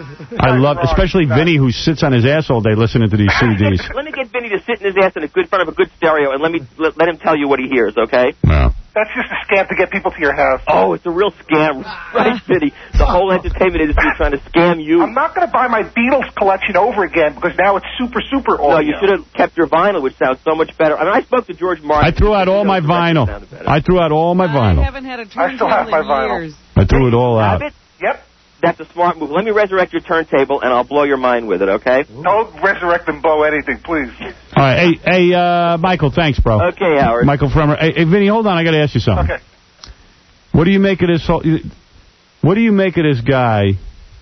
I love, especially Vinny, who sits on his ass all day listening to these C Ds. Let me get Vinny to sit in his ass in a good front of a good stereo, and let me let, let him tell you what he hears, okay? No. That's just a scam to get people to your house. Oh, it's a real scam. Right, Vinny? The whole entertainment industry is trying to scam you. I'm not going to buy my Beatles collection over again because now it's super, super audio. No, you should have kept your vinyl, which sounds so much better. I mean, I spoke to George Martin. I threw out all my vinyl. I threw out all my vinyl. I haven't had a I still have my in vinyl. years. I threw it all out. It? Yep. That's a smart move. Let me resurrect your turntable, and I'll blow your mind with it, okay? Don't resurrect and blow anything, please. All right. Hey, hey, uh, Michael, thanks, bro. Okay, Howard. Michael Frummer. Hey, hey, Vinny, hold on. I got to ask you something. Okay. What do you make of this whole... What do you make of this guy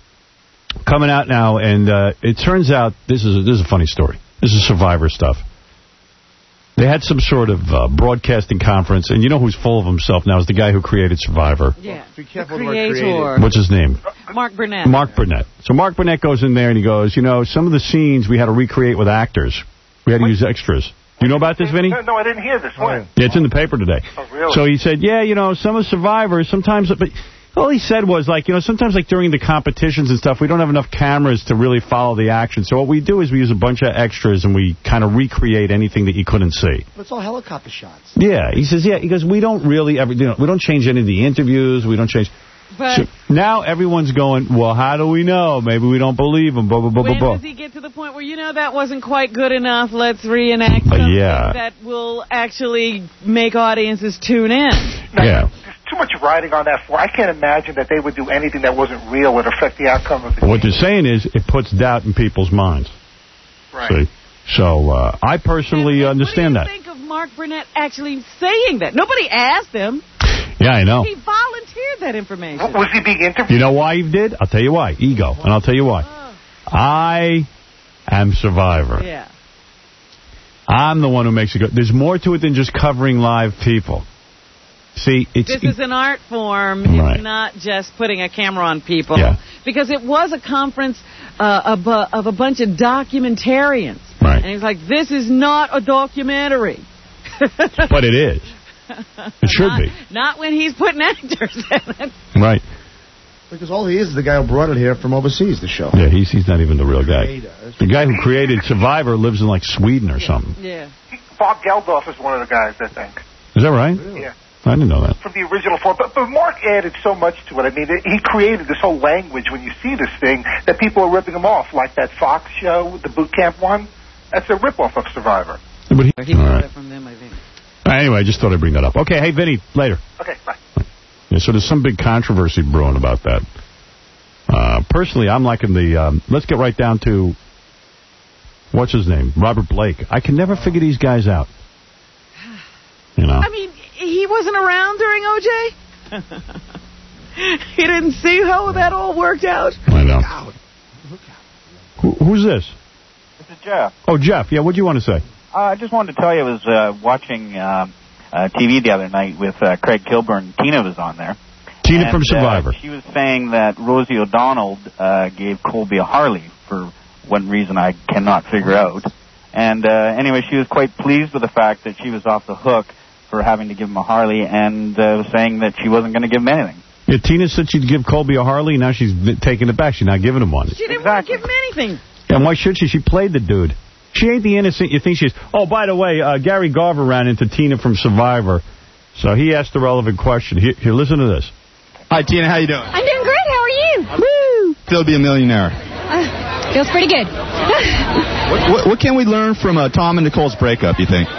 coming out now, and uh, it turns out... This is, a, this is a funny story. This is Survivor stuff. They had some sort of uh, broadcasting conference, and you know who's full of himself now is the guy who created Survivor. Yeah. Be careful the with the word creator. What's his name? Mark Burnett. Mark Burnett. So Mark Burnett goes in there and he goes, you know, some of the scenes we had to recreate with actors. We had to use extras. Do you know about this, Vinny? No, no, I didn't hear this one. Yeah, it's in the paper today. Oh, really? So he said, yeah, you know, some of Survivors, sometimes... But all he said was, like, you know, sometimes, like, during the competitions and stuff, we don't have enough cameras to really follow the action. So what we do is we use a bunch of extras and we kind of recreate anything that you couldn't see. But it's all helicopter shots. Yeah. He says, yeah, he goes, we don't really ever, you know, we don't change any of the interviews. We don't change... But so now everyone's going, well, how do we know? Maybe we don't believe him, blah, blah, blah, blah, when blah. does he get to the point where, you know, that wasn't quite good enough, let's reenact something Uh, yeah. that will actually make audiences tune in? Yeah. There's too much writing on that floor. I can't imagine that they would do anything that wasn't real would affect the outcome of the What they're saying is it puts doubt in people's minds. Right. See? So uh, I personally understand that. What do you think of Mark Burnett actually saying that? Nobody asked him. Yeah, I know. He volunteered that information. What, was he being interviewed? You know why he did? I'll tell you why. Ego. And I'll tell you why. I am Survivor. Yeah. I'm the one who makes it good. There's more to it than just covering live people. See, it's... This is an art form. Right. It's not just putting a camera on people. Yeah. Because it was a conference uh, of, uh, of a bunch of documentarians. Right. And he's like, this is not a documentary. But it is. It should not, be. Not when he's putting actors in it. Right. Because all he is is the guy who brought it here from overseas, the show. Yeah, he's he's not even the real guy. The guy who created Survivor lives in, like, Sweden or something. Yeah. Bob Geldof is one of the guys, I think. Is that right? Yeah. I didn't know that. From the original form. But, but Mark added so much to it. I mean, it, he created this whole language when you see this thing that people are ripping him off, like that Fox show, the boot camp one. That's a ripoff of Survivor. But he, He all got right. it from them, I think. Anyway, I just thought I'd bring that up. Okay, hey, Vinny, later. Okay, bye. Yeah, so there's some big controversy brewing about that. Uh, personally, I'm liking the, um, let's get right down to, what's his name? Robert Blake. I can never figure these guys out. You know? I mean, he wasn't around during O J? He didn't see how that all worked out? I know. Who, who's this? This is Jeff. Oh, Jeff. Yeah, what do you want to say? Uh, I just wanted to tell you I was uh, watching uh, uh, T V the other night with uh, Craig Kilburn. Tina was on there. Tina and, from Survivor. Uh, she was saying that Rosie O'Donnell uh, gave Colby a Harley for one reason I cannot figure out. And uh, anyway, she was quite pleased with the fact that she was off the hook for having to give him a Harley, and uh, was saying that she wasn't going to give him anything. Yeah, Tina said she'd give Colby a Harley, now she's taking it back. She's not giving him one. She didn't want to give him anything. And why should she? She played the dude. She ain't the innocent you think she is. Oh, by the way, uh, Gary Garver ran into Tina from Survivor, so he asked the relevant question. Here, here, listen to this. Hi, Tina. How you doing? I'm doing great. How are you? Woo! Still be a millionaire. Uh, feels pretty good. what, what, what can we learn from uh, Tom and Nicole's breakup, you think?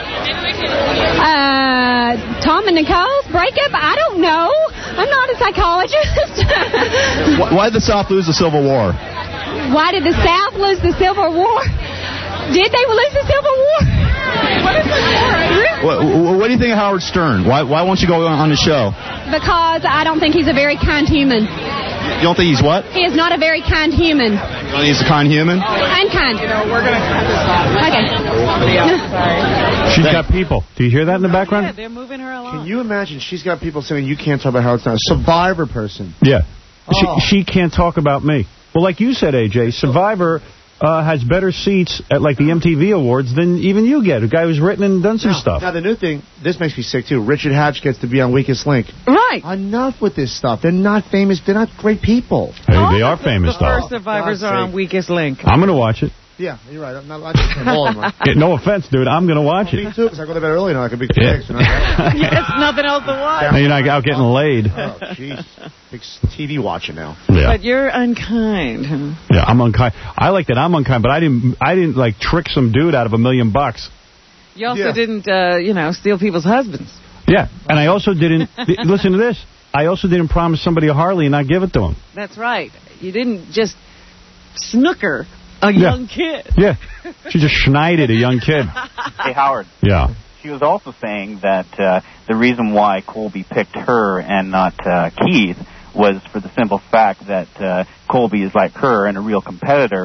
Uh, Tom and Nicole's breakup? I don't know. I'm not a psychologist. why, why did the South lose the Civil War? Why did the South lose the Civil War? Did they lose the Civil War? What is the What, what do you think of Howard Stern? Why, why won't you go on the show? Because I don't think he's a very kind human. You don't think he's what? He is not a very kind human. You don't think he's a kind human? Unkind. You know, we're going to cut this off. Okay. She's got people. Do you hear that in the background? Yeah, they're moving her along. Can you imagine? She's got people saying, you can't talk about how it's not a Survivor person. Yeah. Oh. She, she can't talk about me. Well, like you said, A J, Survivor uh, has better seats at, like, the M T V Awards than even you get, a guy who's written and done some now, stuff. Now, the new thing, this makes me sick, too. Richard Hatch gets to be on Weakest Link. Right. Enough with this stuff. They're not famous. They're not great people. Hey, they are famous, The though. first survivors are on Weakest Link. I'm going to watch it. Yeah, you're right. I'm not watching them all of them. Yeah, no offense, dude. I'm going to watch Me it. too, because I go to bed early now. I can be Yeah. fixed. You know? Yes, nothing else to watch. Now you're not out getting laid. Oh, jeez. Big T V watcher now. Yeah. But you're unkind. Huh? Yeah, I'm unkind. I like that I'm unkind, but I didn't, I didn't like, trick some dude out of a million bucks. You also Yeah. didn't, uh, you know, steal people's husbands. Yeah, and I also didn't, listen to this, I also didn't promise somebody a Harley and not give it to him. That's right. You didn't just snooker a Yeah. young kid. Yeah, she just schneided a young kid. Hey, Howard. Yeah. She was also saying that uh, the reason why Colby picked her and not uh, Keith was for the simple fact that uh, Colby is like her and a real competitor,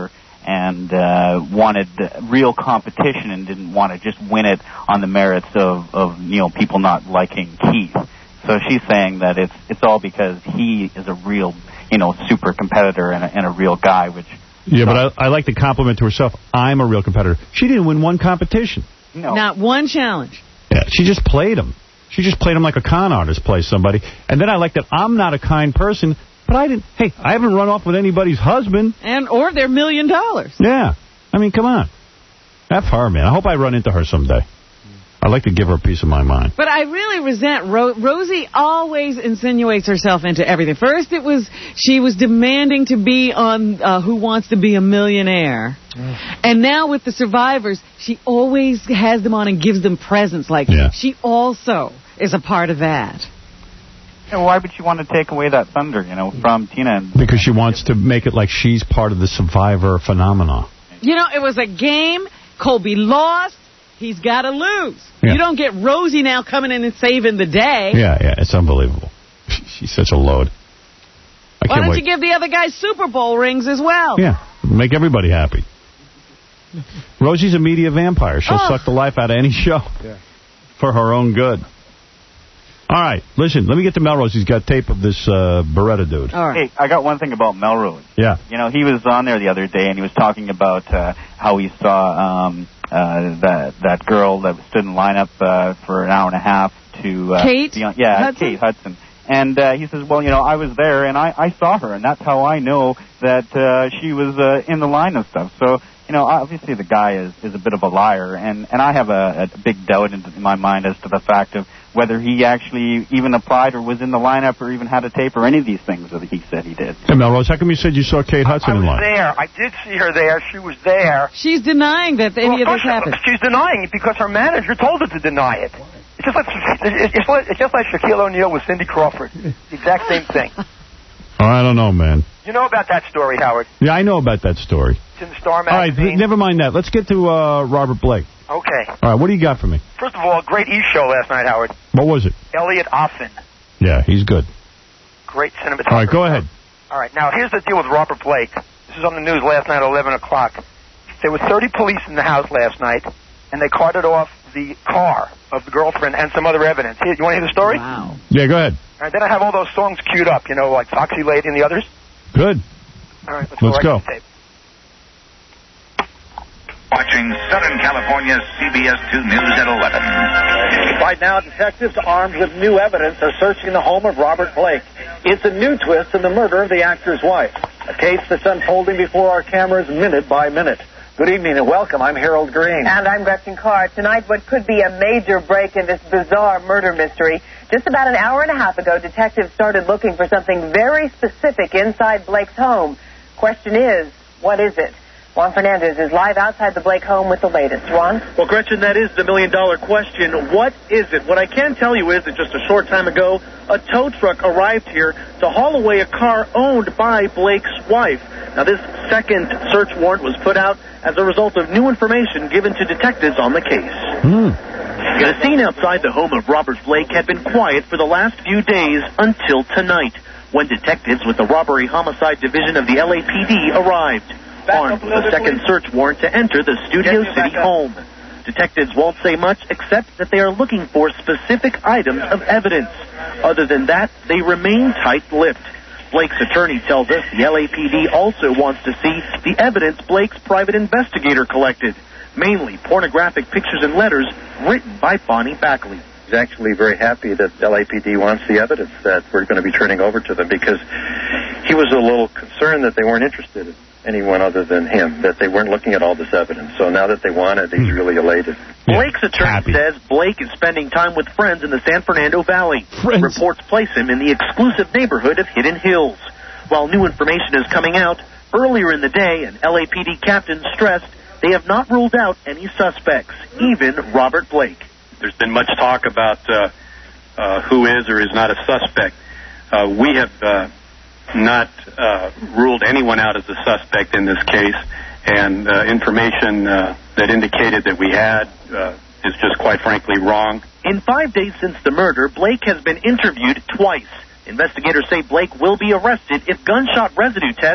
and uh, wanted real competition and didn't want to just win it on the merits of, of you know people not liking Keith. So she's saying that it's it's all because he is a real you know super competitor and a, and a real guy. Which yeah, but I, I like the compliment to herself. I'm a real competitor. She didn't win one competition. No, not one challenge. Yeah, she just played him. She just played him like a con artist plays somebody. And then I like that I'm not a kind person. But I didn't, hey, I haven't run off with anybody's husband. And, or their million dollars. Yeah. I mean, come on. F her, man. I hope I run into her someday. I'd like to give her a piece of my mind. But I really resent, Ro Rosie always insinuates herself into everything. First it was, she was demanding to be on uh, Who Wants to Be a Millionaire. Mm. And now with the survivors, she always has them on and gives them presents. Like, yeah. She also is a part of that. And why would she want to take away that thunder, you know, from Tina? And because she wants to make it like she's part of the survivor phenomenon. You know, it was a game. Colby lost. He's got to lose. Yeah. You don't get Rosie now coming in and saving the day. Yeah, yeah, it's unbelievable. She's such a load. I Why can't don't wait. you give the other guys Super Bowl rings as well? Yeah, make everybody happy. Rosie's a media vampire. She'll oh. suck the life out of any show yeah. for her own good. All right, listen, let me get to Melrose. He's got tape of this uh, Beretta dude. All right. Hey, I got one thing about Melrose. Yeah. You know, he was on there the other day, and he was talking about uh, how he saw um, uh, that that girl that stood in lineup uh, for an hour and a half to... Uh, Kate be on, Yeah, Hudson? Kate Hudson. And uh, he says, well, you know, I was there, and I, I saw her, and that's how I know that uh, she was uh, in the line of stuff. So, you know, obviously the guy is, is a bit of a liar, and, and I have a, a big doubt in my mind as to the fact of whether he actually even applied or was in the lineup or even had a tape or any of these things that he said he did. Hey, Melrose, how come you said you saw Kate Hudson I, I in was line? there. I did see her there. She was there. She's denying that any well, of this happened. She's denying it because her manager told her to deny it. It's just like it's just like, it's just like Shaquille O'Neal with Cindy Crawford. The exact same thing. Oh, I don't know, man. You know about that story, Howard? Yeah, I know about that story. It's in the Star magazine. All right, magazine. never mind that. Let's get to uh, Robert Blake. Okay. All right, what do you got for me? First of all, great E! show last night, Howard. What was it? Elliot Offen. Yeah, he's good. Great cinematographer. All right, go ahead. All right, now here's the deal with Robert Blake. This is on the news last night at eleven o'clock. There were thirty police in the house last night, and they carted off the car of the girlfriend and some other evidence. Here, you want to hear the story? Wow. Yeah, go ahead. All right, then I have all those songs queued up, you know, like Foxy Lady and the others. Good. All right, let's, let's go. go. Right Watching Southern California's C B S two News at eleven. Right now, detectives armed with new evidence are searching the home of Robert Blake. It's a new twist in the murder of the actor's wife, a case that's unfolding before our cameras minute by minute. Good evening and welcome. I'm Harold Green. And I'm Gretchen Carr. Tonight, what could be a major break in this bizarre murder mystery. Just about an hour and a half ago, detectives started looking for something very specific inside Blake's home. Question is, what is it? Juan Fernandez is live outside the Blake home with the latest. Juan? Well, Gretchen, that is the million-dollar question. What is it? What I can tell you is that just a short time ago, a tow truck arrived here to haul away a car owned by Blake's wife. Now, this second search warrant was put out as a result of new information given to detectives on the case. Mm. The scene outside the home of Robert Blake had been quiet for the last few days until tonight, when detectives with the Robbery Homicide Division of the L A P D arrived, armed with a second search warrant to enter the Studio City home. Detectives won't say much except that they are looking for specific items of evidence. Other than that, they remain tight-lipped. Blake's attorney tells us the L A P D also wants to see the evidence Blake's private investigator collected, mainly pornographic pictures and letters written by Bonnie Backley. He's actually very happy that L A P D wants the evidence that we're going to be turning over to them, because he was a little concerned that they weren't interested in anyone other than him, that they weren't looking at all this evidence. So now that they want it, he's really elated. Blake's attorney says Blake is spending time with friends in the San Fernando Valley. Friends. Reports place him in the exclusive neighborhood of Hidden Hills. While new information is coming out, earlier in the day, an L A P D captain stressed they have not ruled out any suspects, even Robert Blake. There's been much talk about uh, uh, who is or is not a suspect. Uh, we have uh, not uh, ruled anyone out as a suspect in this case, and uh, information uh, that indicated that we had uh, is just quite frankly wrong. In five days since the murder, Blake has been interviewed twice. Investigators say Blake will be arrested if gunshot residue tests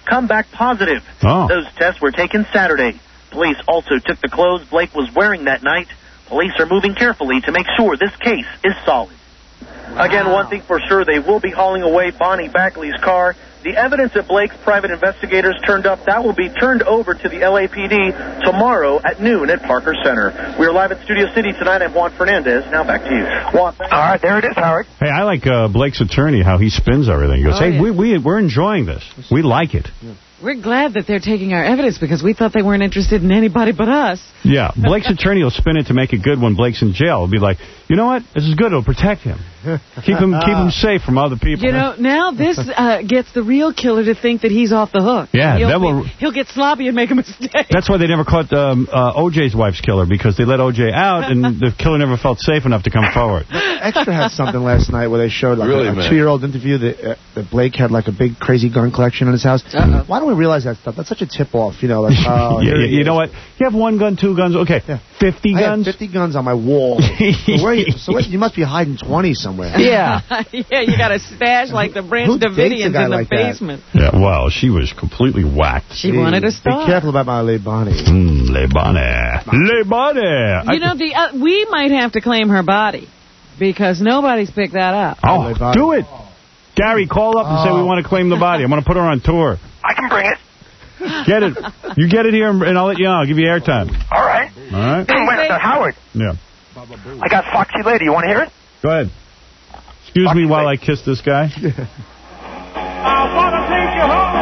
come back positive. Oh. Those tests were taken Saturday. Police also took the clothes Blake was wearing that night. Police are moving carefully to make sure this case is solid. Wow. Again, one thing for sure, they will be hauling away Bonnie Backley's car. The evidence that Blake's private investigators turned up, that will be turned over to the L A P D tomorrow at noon at Parker Center. We're live at Studio City tonight. I'm Juan Fernandez. Now back to you. Juan. All right, there it is, Howard. Hey, I like uh, Blake's attorney, how he spins everything. He goes, Oh, hey, yeah. we, we, we're enjoying this. We like it. Yeah. We're glad that they're taking our evidence because we thought they weren't interested in anybody but us. Yeah, Blake's attorney will spin it to make it good when Blake's in jail. He'll be like, you know what? This is good. It'll protect him. Keep him keep him safe from other people. You know, now this uh, gets the real killer to think that he's off the hook. Yeah, he'll, that will... be, he'll get sloppy and make a mistake. That's why they never caught um, uh, O J's wife's killer, because they let O J out, and the killer never felt safe enough to come forward. Extra had something last night where they showed like Really, a, a man? two-year-old interview that, uh, that Blake had like a big crazy gun collection in his house. Uh-oh. Why don't we realize that stuff? That's such a tip-off, you know. Like, oh, yeah, here yeah, it you is. know what? You have one gun, two guns, okay. Yeah. fifty I guns? have fifty guns on my wall. so where you, so what, you must be hiding twenty somewhere. Yeah, yeah, you got a stash like the Branch Who dates a Davidians guy in the like that? basement. Yeah, well, she was completely whacked. She wanted to stop. Be careful about my Le Bonnie. Mm, Le Bonnie. Le Bonnie. You know, the uh, we might have to claim her body because nobody's picked that up. Oh, do it. Gary, call up and say we want to claim the body. I'm going to put her on tour. I can bring it. Get it. You get it here, and I'll let you know. I'll give you airtime. All right. All right? Wait, uh, Howard, Yeah. I got Foxy Lady. You want to hear it? Go ahead. Excuse me while I kiss this guy. I want to take you home.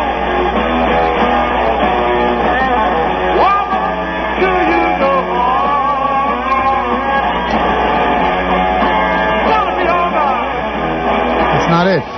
Woman, do you know That's not it.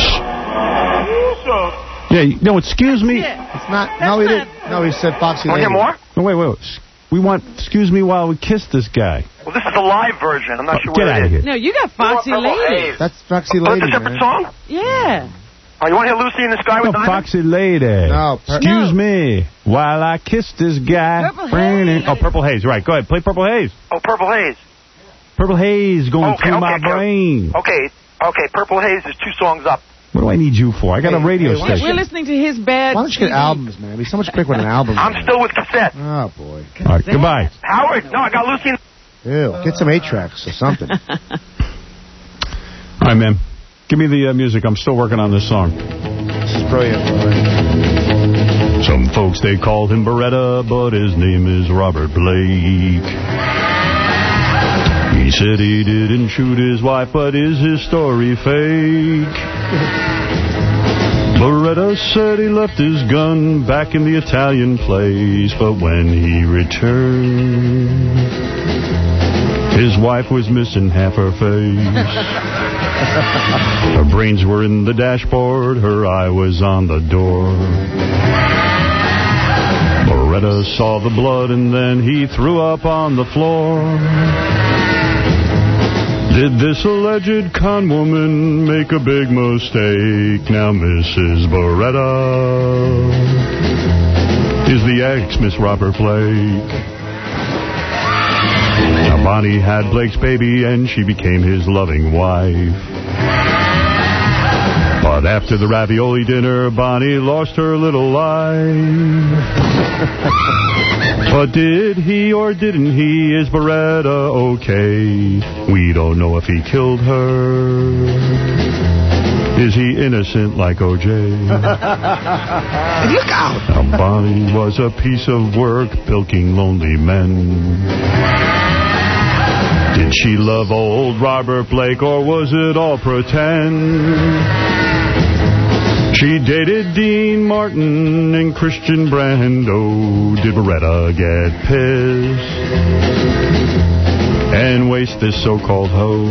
Yeah, you- no, excuse me. It's not. No, he didn't. No, he said Foxy Want to Lady. hear more? No, wait, wait, wait. We want, excuse me while we kiss this guy. Well, this is the live version. I'm not sure Get where out it of is. here. No, you got Foxy Purple Lady. Haze. That's Foxy Oh, Lady, it's a separate man. song? Yeah. Oh, you want to hear Lucy in the Sky No, with Diamonds? Foxy Lady. No, per- Excuse No. me while I kiss this guy. Purple Haze. Oh, Purple Haze. Right, go ahead. Play Purple Haze. Oh, Purple Haze. Purple Haze going Okay, through okay, my okay. brain. Okay, okay, Purple Haze is two songs up. What do I need you for? I got Hey, a radio hey, why don't station. We're listening to his bad. Why don't you get C D. albums, man? It'd be so much quicker with an album. I'm man. still with cassette. Oh, boy. All right, goodbye. Howard, no, I got Lucy in... Ew. Get some eight tracks or something. All right, man. Give me the uh, music. I'm still working on this song. This is brilliant, boy. Some folks, they called him Beretta, but his name is Robert Blake. He said he didn't shoot his wife, but is his story fake? Beretta said he left his gun back in the Italian place, but when he returned, his wife was missing half her face. Her brains were in the dashboard, her eye was on the door. Beretta saw the blood and then he threw up on the floor. Did this alleged con woman make a big mistake? Now Missus Beretta is the ex-Miss Robert Blake. Now Bonnie had Blake's baby and she became his loving wife. But after the ravioli dinner, Bonnie lost her little life. But did he or didn't he? Is Beretta okay? We don't know if he killed her. Is he innocent like O J? Look out! Now Bonnie was a piece of work bilking lonely men. Did she love old Robert Blake or was it all pretend? She dated Dean Martin and Christian Brando. Did Beretta get pissed and waste this so-called hoe?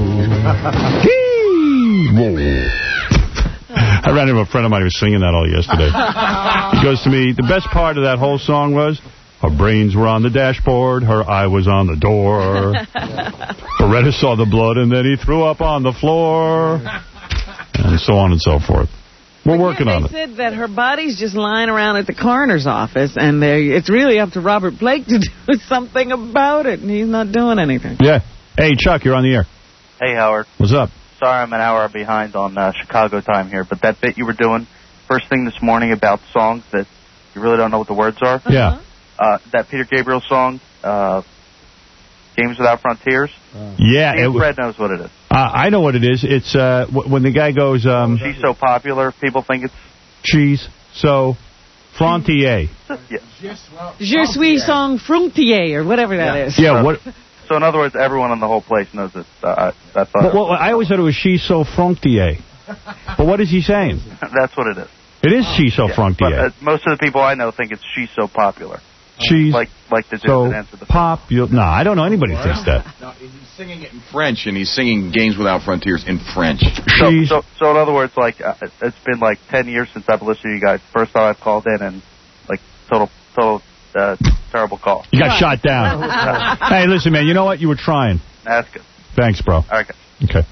I ran into a friend of mine who was singing that all yesterday. He goes to me, the best part of that whole song was, her brains were on the dashboard, her eye was on the door. Beretta saw the blood and then he threw up on the floor. And so on and so forth. We're But working yeah, on they it. said that her body's just lying around at the coroner's office, and they, it's really up to Robert Blake to do something about it, and he's not doing anything. Yeah. Hey, Chuck, you're on the air. Hey, Howard. What's up? Sorry I'm an hour behind on uh, Chicago time here, but that bit you were doing, first thing this morning about songs that you really don't know what the words are. Yeah. Uh, that Peter Gabriel song, uh, Games Without Frontiers. Yeah. Steve It, Fred knows what it is. uh, I know what it is. It's uh, w- when the guy goes... Um, She's so popular, people think it's... Cheese, so, frontier. Yeah. Je suis son frontier, or whatever that is. Yeah, what... So in other words, everyone in the whole place knows it. Uh, I, I thought. Well, well, I always thought it was she's so frontier. But what is he saying? That's what it is. It is she's so Yeah, frontier. But, uh, most of the people I know think it's she's so popular. She's like like the dude so that answered the popular. No, I don't know anybody who thinks that. No, he's singing it in French, and he's singing Games Without Frontiers in French. So, so, so in other words, like uh, it's been like ten years since I've listened to you guys. First time I've called in, and like total, total uh, terrible call. You got shot down. Hey, listen, man, you know what? You were trying. That's good. Thanks, bro. All right, guys. Okay.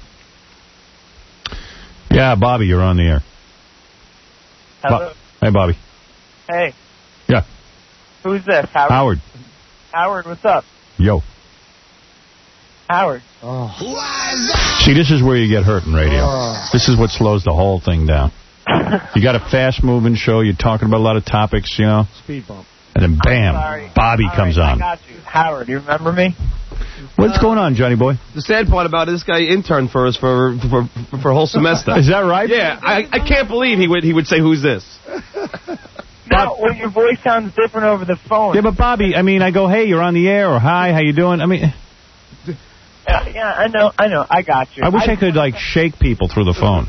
Yeah, Bobby, you're on the air. Hello. Bo- hey, Bobby. Hey, Yeah, who's this? Howard. Howard. Howard, what's up? Yo. Howard. See, this is where you get hurt in radio. This is what slows the whole thing down. You got a fast-moving show. You're talking about a lot of topics, you know. Speed bump. And then, bam, Sorry. Bobby All comes right, on. I got you. Howard, you remember me? What's going on, Johnny boy? The sad part about it, this guy interned for us for for, for, for a whole semester. Is that right? Yeah, I, I can't believe he would he would say, who's this? No, well, your voice sounds different over the phone. Yeah, but Bobby, I mean, I go, hey, you're on the air, or hi, how you doing? I mean, Yeah, yeah, I know, I know, I got you. I wish I could, like, shake people through the phone.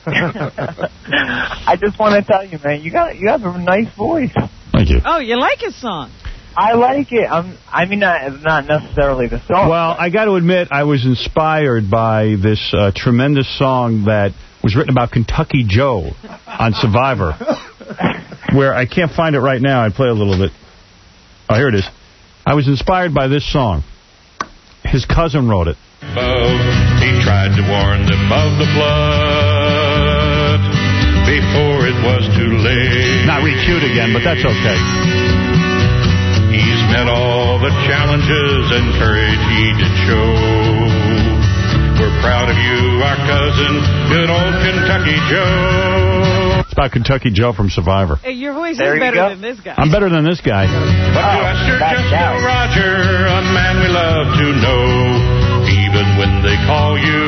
I just want to tell you, man, you got you have a nice voice. Thank you. Oh, you like his song? I like it. I'm, I mean, not, not necessarily the song. Well, I got to admit, I was inspired by this uh, tremendous song that was written about Kentucky Joe on Survivor, where I can't find it right now. I'd play a little bit. Oh, here it is. I was inspired by this song. His cousin wrote it. He tried to warn them of the flood before it was too late. Not re-cued again, but that's okay. He's met all the challenges and courage he did show. We're proud of you, our cousin, good old Kentucky Joe. It's about Kentucky Joe from Survivor. Hey, your voice There is you better go. than this guy. I'm better than this guy. But to us, you're back just down. Joe Roger, a man we love to know, even when they call you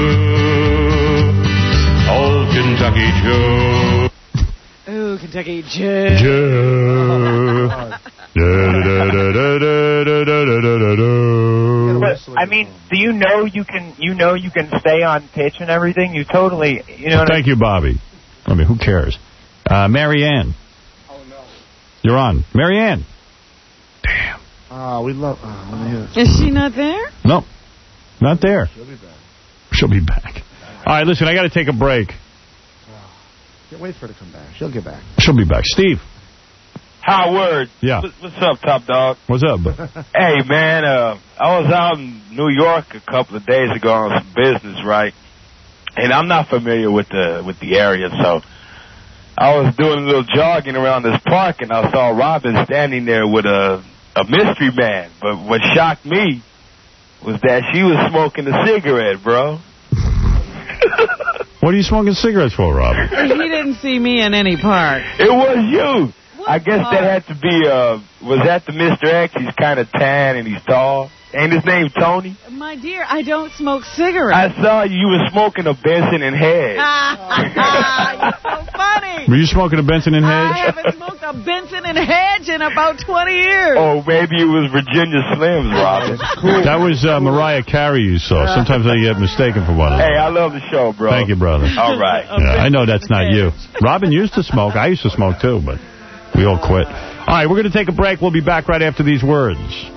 old Kentucky Joe. Ooh, Kentucky Joe. Joe. But, I mean, do you know you can you know you can stay on pitch and everything? You totally, you know. What I Thank you, Bobby. I mean, who cares? Uh, Mary Ann. Oh, no. You're on. Mary Ann. Oh, we love... Oh, let me hear this. Is she not there? No, not there. She'll be back. She'll be back. All right, listen, I got to take a break. Can't wait for her to come back. She'll get back. She'll be back. Steve. Howard. Yeah. What's up, Top Dog? What's up? Hey, man, uh, I was out in New York a couple of days ago on some business, right? And I'm not familiar with the with the area, so I was doing a little jogging around this park, and I saw Robin standing there with a a mystery man. But what shocked me was that she was smoking a cigarette, bro. What are you smoking cigarettes for, Rob? He didn't see me in any part. It was you. What I guess part? that had to be, uh, was that the Mister X? He's kind of tan and he's tall. Ain't his name Tony? My dear, I don't smoke cigarettes. I saw you were smoking a Benson and Hedge. You're so funny. Were you smoking a Benson and I Hedge? haven't smoked a Benson and Hedge in about twenty years. Oh, maybe it was Virginia Slims, Robin. That was uh, Mariah Carey you saw. Sometimes I get mistaken for one of them. Hey, I love the show, bro. Thank you, brother. All right. Yeah, I know that's not you. Robin used to smoke. I used to smoke, too, but we all quit. All right, we're going to take a break. We'll be back right after these words.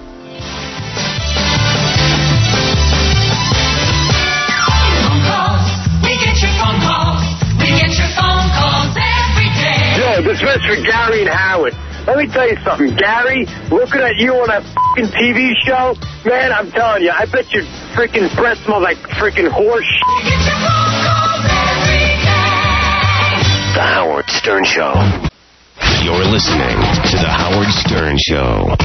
Yo, this is for Gary and Howard. Let me tell you something. Gary, looking at you on a fucking T V show, man, I'm telling you, I bet your freaking breath smells like freaking horse shit. The Howard Stern Show. You're listening to The Howard Stern Show.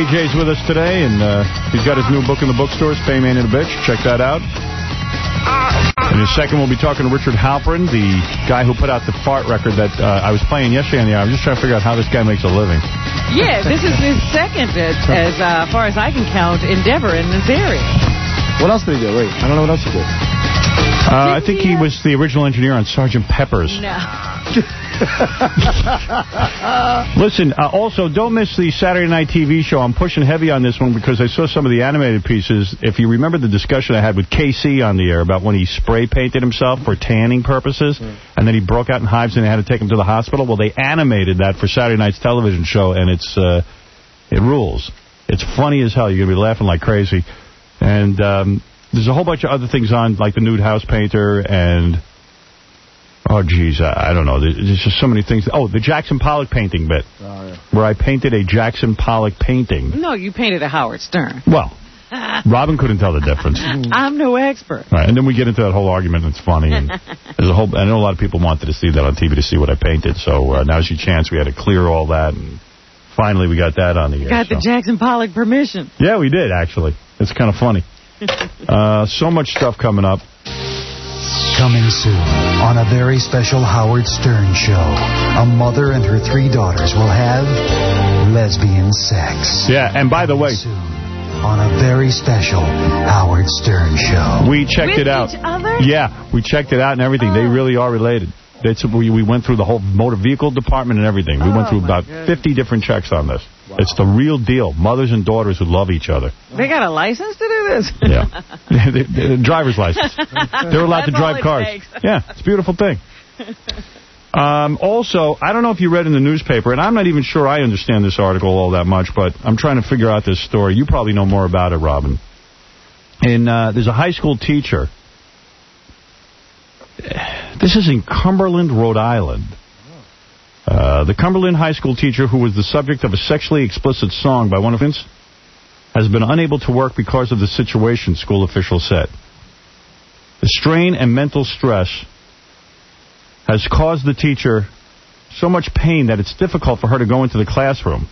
A J's with us today, and uh, he's got his new book in the bookstores, Fame Ain't a Bitch. Check that out. In a second, we'll be talking to Richard Halperin, the guy who put out the fart record that uh, I was playing yesterday on the air. I'm just trying to figure out how this guy makes a living. Yeah, this is his second, as, as uh, far as I can count, endeavor in this area. What else did he do? Wait, I don't know what else he did. Uh, I think he, he was the original engineer on Sergeant Pepper's. No. Listen, uh, also, don't miss the Saturday night T V show. I'm pushing heavy on this one because I saw some of the animated pieces. If you remember the discussion I had with K C on the air about when he spray painted himself for tanning purposes, mm. and then he broke out in hives and they had to take him to the hospital. Well, they animated that for Saturday night's television show, and it's uh, it rules. It's funny as hell. You're going to be laughing like crazy. And um, there's a whole bunch of other things on, like the nude house painter and... Oh, geez, I, I don't know. There's just so many things. Oh, the Jackson Pollock painting bit, oh, yeah. where I painted a Jackson Pollock painting. No, you painted a Howard Stern. Well, Robin couldn't tell the difference. I'm no expert. Right, and then we get into that whole argument, and it's funny. And there's a whole. I know a lot of people wanted to see that on T V to see what I painted, so uh, now's your chance. We had to clear all that, and finally we got that on the air. Got the so. Jackson Pollock permission. Yeah, we did, actually. It's kind of funny. uh, so much stuff coming up. Coming soon on a very special Howard Stern show, a mother and her three daughters will have lesbian sex. Yeah, and by the way, soon on a very special Howard Stern show. We checked With it out. Each other? Yeah, we checked it out and everything. Oh. They really are related. It's, we, we went through the whole motor vehicle department and everything. We oh, went through about goodness. fifty different checks on this. Wow. It's the real deal. Mothers and daughters who love each other. They got a license to do this? Yeah. the, the, the driver's license. They're allowed That's to drive cars. Takes. Yeah, it's a beautiful thing. Um, also, I don't know if you read in the newspaper, and I'm not even sure I understand this article all that much, but I'm trying to figure out this story. You probably know more about it, Robin. And uh, there's a high school teacher. This is in Cumberland, Rhode Island. Uh, the Cumberland high school teacher, who was the subject of a sexually explicit song by one of his, has been unable to work because of the situation, school officials said. The strain and mental stress has caused the teacher so much pain that it's difficult for her to go into the classroom.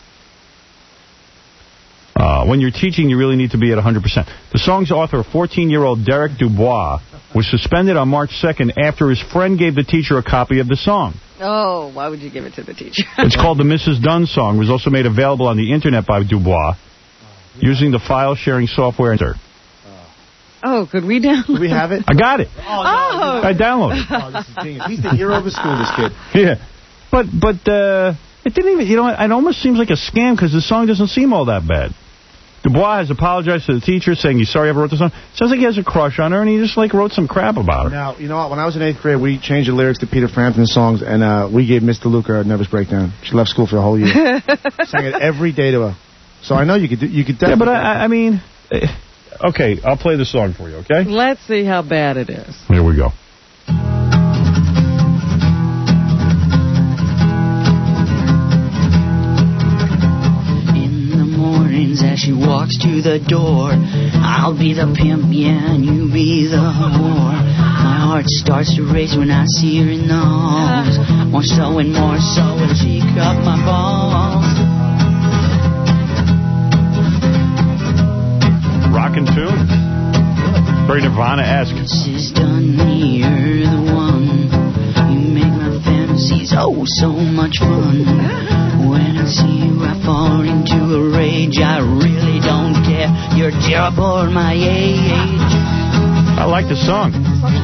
Uh, when you're teaching, you really need to be at one hundred percent. The song's author, fourteen-year-old Derek Dubois, was suspended on March second after his friend gave the teacher a copy of the song. Oh, why would you give it to the teacher? It's called the Missus Dunn song. It was also made available on the Internet by Dubois using the file-sharing software. Oh, could we download Do we have it? I got it. Oh, no. I downloaded it. Oh, this is genius. He's the hero of the school, this kid. Yeah. But, but uh, it didn't even, you know, it almost seems like a scam because the song doesn't seem all that bad. Dubois has apologized to the teacher, saying he's sorry I ever wrote the song. Sounds like he has a crush on her, and he just, like, wrote some crap about her. Now, you know what? When I was in eighth grade, we changed the lyrics to Peter Frampton's songs, and uh, we gave Miss DeLuca a nervous breakdown. She left school for a whole year. Sang it every day to her. So I know you could do, you could definitely... Yeah, but I, I mean... Okay, I'll play the song for you, okay? Let's see how bad it is. Here we go. As she walks to the door, I'll be the pimp, yeah, and you be the whore. My heart starts to race when I see her in the halls. More so and more so when she cut my balls. Rockin' tune. Very Nirvana-esque. Missus Dunn, you're the one. You make my fantasies oh so much fun. When I see you, I fall into a rage. I really don't care. You're terrible at my age. I like the song.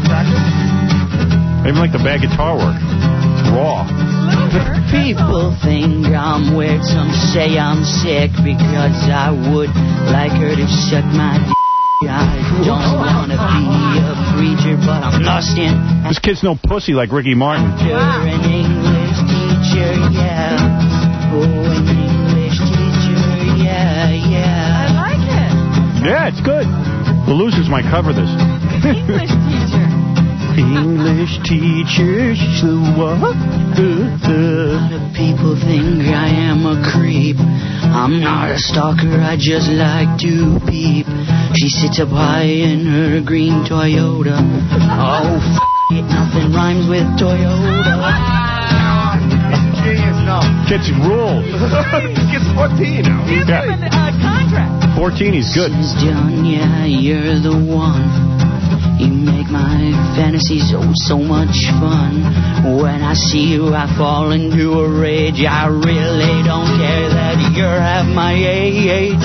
I even like the bad guitar work. It's raw. People think I'm weird. Some say I'm sick because I would like her to suck my d***. I don't want to be a preacher, but I'm lost in... This kid's no pussy like Ricky Martin. You're an English teacher, yeah. Oh, an English teacher, yeah, yeah. I like it. Yeah, it's good. The Losers might cover this. English teacher. English teacher, she's the what? A lot of people think I am a creep. I'm not a stalker, I just like to peep. She sits up high in her green Toyota. Oh, f*** it, nothing rhymes with Toyota. no. Kid's rule. Kid's fourteen now. Give Yeah. him a uh, contract. fourteen, he's good. It's done, yeah, you're the one. You make my fantasies oh so much fun. When I see you, I fall into a rage. I really don't care that you're half my age.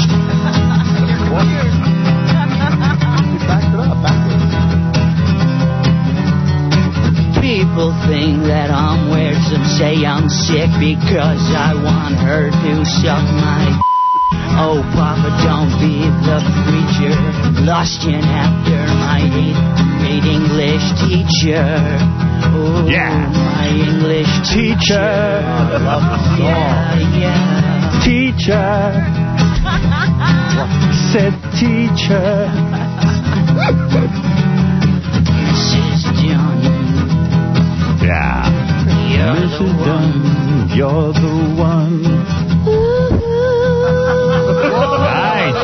People think that I'm weird. Some say I'm sick because I want her to suck my. Oh, Papa, don't be the preacher. Lost in after my eighth grade English teacher. Oh, Yeah. my English teacher. Teacher. Yeah, yeah. Teacher. Said teacher. Missus Dunn. Yeah. You're Missus the Dunn, you're the one. Nice.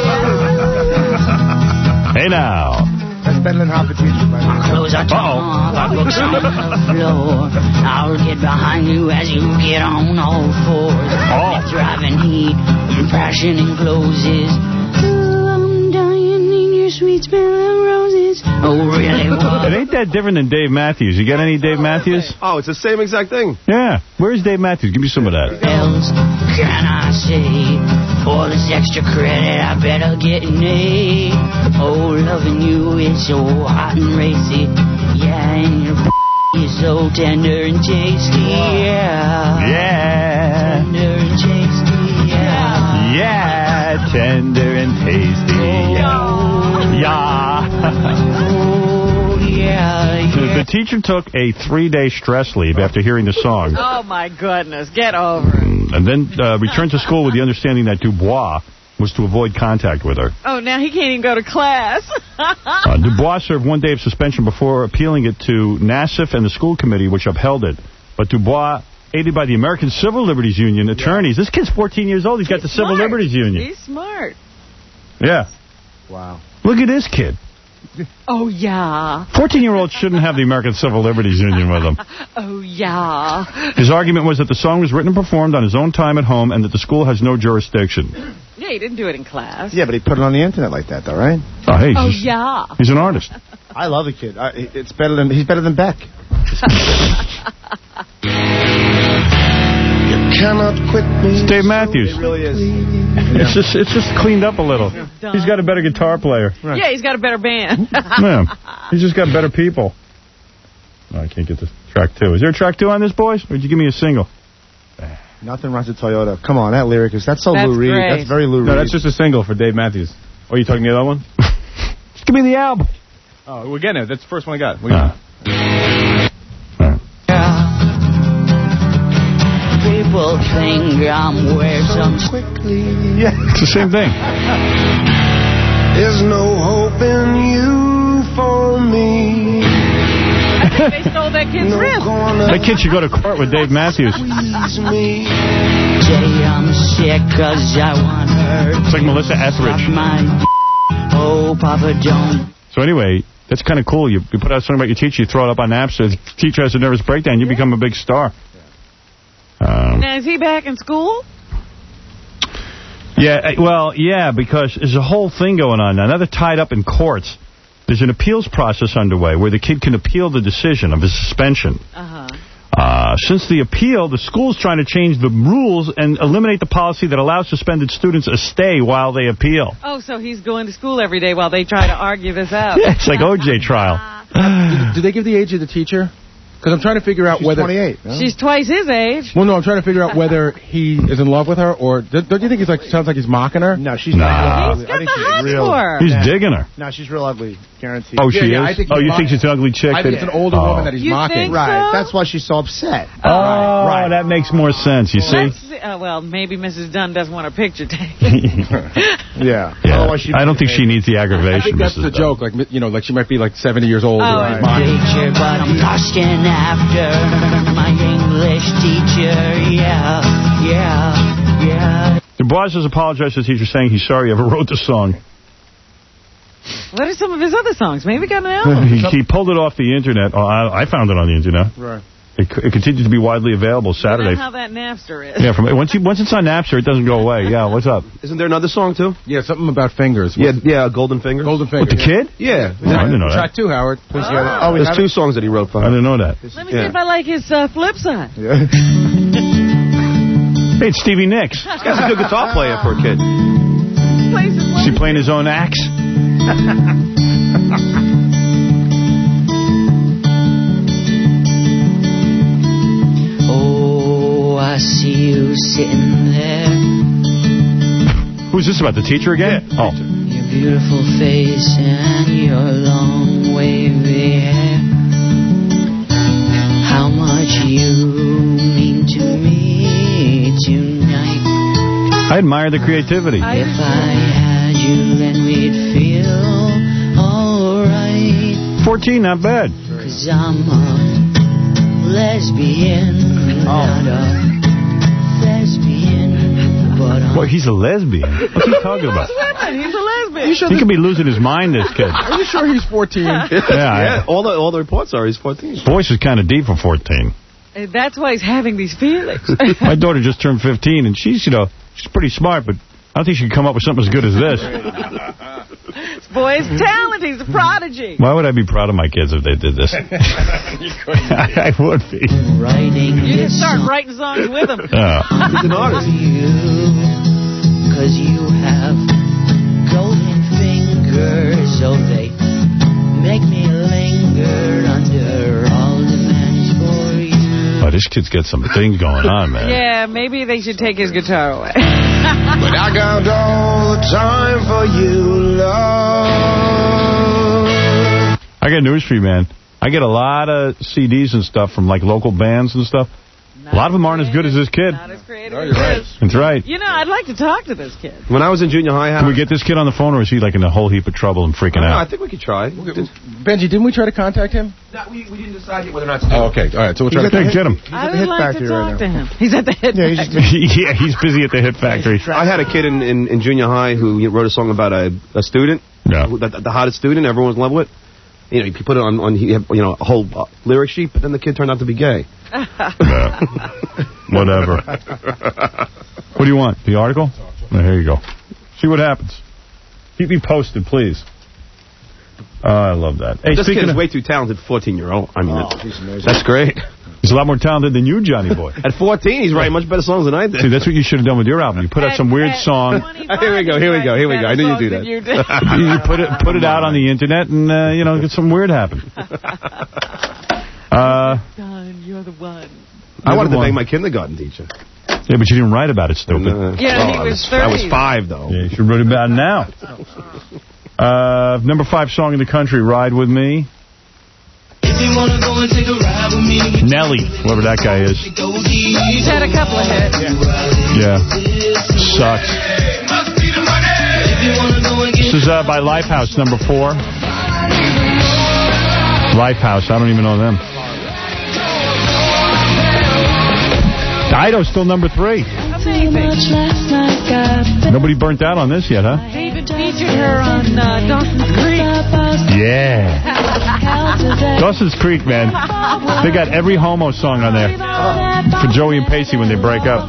Hey now. That's better than half the teacher, by the way. Clothes are torn, our books on the floor. I'll get behind you as you get on all fours. Oh. You're driving heat, passion and closes. Ooh, I'm dying in your sweet smell of roses. Oh, really? It ain't that different than Dave Matthews. You got any Dave Matthews? Oh, it's the same exact thing. Yeah. Where's Dave Matthews? Give me some of that. Else can I say? For this extra credit, I better get an A. Oh, loving you is so hot and racy. Yeah, and your is so tender and tasty. Yeah. Yeah. Tender and tasty. Yeah. Yeah. Tender and tasty. Yeah. Yeah. Oh, yeah. The, yeah. the teacher took a three-day stress leave after hearing the song. Oh, my goodness. Get over it. And then uh, returned to school with the understanding that Dubois was to avoid contact with her. Oh, now he can't even go to class. Uh, Dubois served one day of suspension before appealing it to NASIF and the school committee, which upheld it. But Dubois, aided by the American Civil Liberties Union attorneys, this kid's fourteen years old. He's got He's the Civil smart. Liberties Union. He's smart. Yeah. Wow. Look at this kid. Oh, yeah. fourteen-year-olds shouldn't have the American Civil Liberties Union with them. Oh, yeah. His argument was that the song was written and performed on his own time at home and that the school has no jurisdiction. Yeah, he didn't do it in class. Yeah, but he put it on the internet like that, though, right? Oh, hey, he's, Oh, just- yeah. he's an artist. I love the kid. I, it's better than he's better than Beck. Cannot quit me. It's Dave Matthews. It really is. It's just it's just cleaned up a little. He's got a better guitar player. Yeah, he's got a better band. Yeah. He's just got better people. Oh, I can't get this track two. Is there a track two on this, boys? Or did you give me a single? Nothing runs to Toyota. Come on, that lyric is that's so That's Lou Reed. great. That's very Lou Reed. No, that's just a single for Dave Matthews. Oh, you talking the other one? Just give me the album. Oh, we're getting it. That's the first one I got. We got Uh, People think I'm weird some quickly. Yeah. it's the same thing. There's no hope in you for me. I think they stole that kid's No wrist. corner That kid should go to court with Dave Matthews. squeeze me. Say I'm sick cause I want her It's like Melissa Etheridge. suck my d- Oh, Papa, don't. So anyway, that's kind of cool. You, you put out something about your teacher, you throw it up on Napster. The teacher has a nervous breakdown. You become a big star. Um, Now, is he back in school? yeah, uh, well, yeah, because there's a whole thing going on now. Now they're tied up in courts. There's an appeals process underway where the kid can appeal the decision of his suspension. Uh-huh. Uh, since the appeal, the school's trying to change the rules and eliminate the policy that allows suspended students a stay while they appeal. Oh, so he's going to school every day while they try to argue this out. Yeah, it's like O J trial. do, do they give the age of the teacher? Because I'm trying to figure out She's whether... twenty-eight. No? She's twice his age. Well, no, I'm trying to figure out whether he is in love with her or... Don't you think he's like sounds like he's mocking her? No, she's Nah. not. He's I got think the she's hots real. for her. He's Yeah. digging her. No, she's real ugly. Guaranteed. Oh, she Yeah, yeah, I is? think Oh, he's you think mocking- she's an ugly chick? I think it's an older Oh. woman that he's You mocking. think Right. so? That's why she's so upset. Oh, Right. that makes more sense, you see? Let's see. Uh, well, maybe Missus Dunn doesn't want a picture taken. Yeah. Yeah. Otherwise she'd I don't be think she needs the I aggravation. think that's Missus the joke. Like, you know, like she might be like seventy years old. Oh, and he's right. mocking. Teacher, but I'm lost in after my English teacher. Yeah, yeah, yeah. Du Bois has apologized to the teacher, saying he's sorry he ever wrote the song. What are some of his other songs? Maybe got an album. he, he pulled it off the internet. Oh, I, I found it on the internet. Right. It, it continues to be widely available Saturday. You know how that Napster is. Yeah, from once you once it's on Napster, it doesn't go away. Yeah, what's up? Isn't there another song, too? Yeah, something about fingers. Yeah, yeah, Golden Fingers. Golden Fingers. With the kid? Yeah. Oh, I didn't know that. Track two, Howard. Oh, oh There's two songs that he wrote for I didn't know that. Let me yeah. see if I like his uh, flip side. Yeah. Hey, it's Stevie Nicks. This guy's a good guitar player for a kid. Is he playing his own axe? Oh, I see you sitting there. Who's this about, the teacher again? Yeah. Oh. Your beautiful face and your long wavy hair. How much you mean to me tonight. I admire the creativity. If I had you, then we'd feel alright. fourteen, not bad. Cause I'm a lesbian, not a thespian, but I'm... Well, he's a lesbian. What's he talking about? He's a lesbian. He could be losing his mind, this kid. Are you sure he's fourteen? Yeah, yeah. All the all the reports are he's fourteen. His voice is kind of deep for fourteen. That's why he's having these feelings. My daughter just turned fifteen, and she's, you know, she's pretty smart, but I don't think she can come up with something as good as this. This boy's talented. He's a prodigy. Why would I be proud of my kids if they did this? I would be. Writing you can start writing songs with him. Yeah. He's an artist. Because you have golden fingers, so they make me linger under all the man's for you. Oh, this kid's got some things going on, man. Yeah, maybe they should take his guitar away. But I got all the time for you, love. I got news for you, man. I get a lot of C Ds and stuff from, like, local bands and stuff. Not a lot of them aren't as good as this kid. Not as creative no, as you're right. That's right. You know, I'd like to talk to this kid. When I was in junior high... Can we get this kid on the phone, or is he, like, in a whole heap of trouble and freaking I out? I think we could try. Benji, didn't we try to contact him? No, we, we didn't decide yet whether or not to do Oh, okay. All right, so we'll try to get him. I would like to talk to him. He's at the hit yeah, factory. He's, yeah, he's busy at the hit factory. I had a kid in, in, in junior high who wrote a song about a, a student, yeah. who, the, the hottest student, everyone was in love with. You know, he put it on, on he had, you know, a whole uh, lyric sheet, but then the kid turned out to be gay. Yeah. Whatever. What do you want? The article? Oh, here you go. See what happens. Keep me posted, please. Oh, I love that. Hey, this kid is of, way too talented, fourteen-year-old. I mean, oh, that's, he's amazing. that's great. He's a lot more talented than you, Johnny Boy. At fourteen, he's writing much better songs than I did. See, that's what you should have done with your album. You put out some weird song. Here we go, here we go, here we go. I knew you'd do that. You, did. you put it put it out on the internet and, uh, you know, get some weird happen. Uh, Son, you're the one. I wanted to one. bang my kindergarten teacher. Yeah, but you didn't write about it, stupid. Uh, yeah, oh, he was I was, thirty. I was five, though. Yeah, you should write about it now. Uh, number five song in the country, Ride With Me. If you wanna go and take a ride with me, Nelly, whoever that guy is. He's had a couple of hits. Yeah. Sucks. This is uh, by Lifehouse, number four. Lifehouse, I don't even know them. Dido's still number three. Nobody burnt out on this yet, huh? They even featured her on uh, Dawson's Creek. Yeah. Dawson's Creek, man. They got every homo song on there for Joey and Pacey when they break up.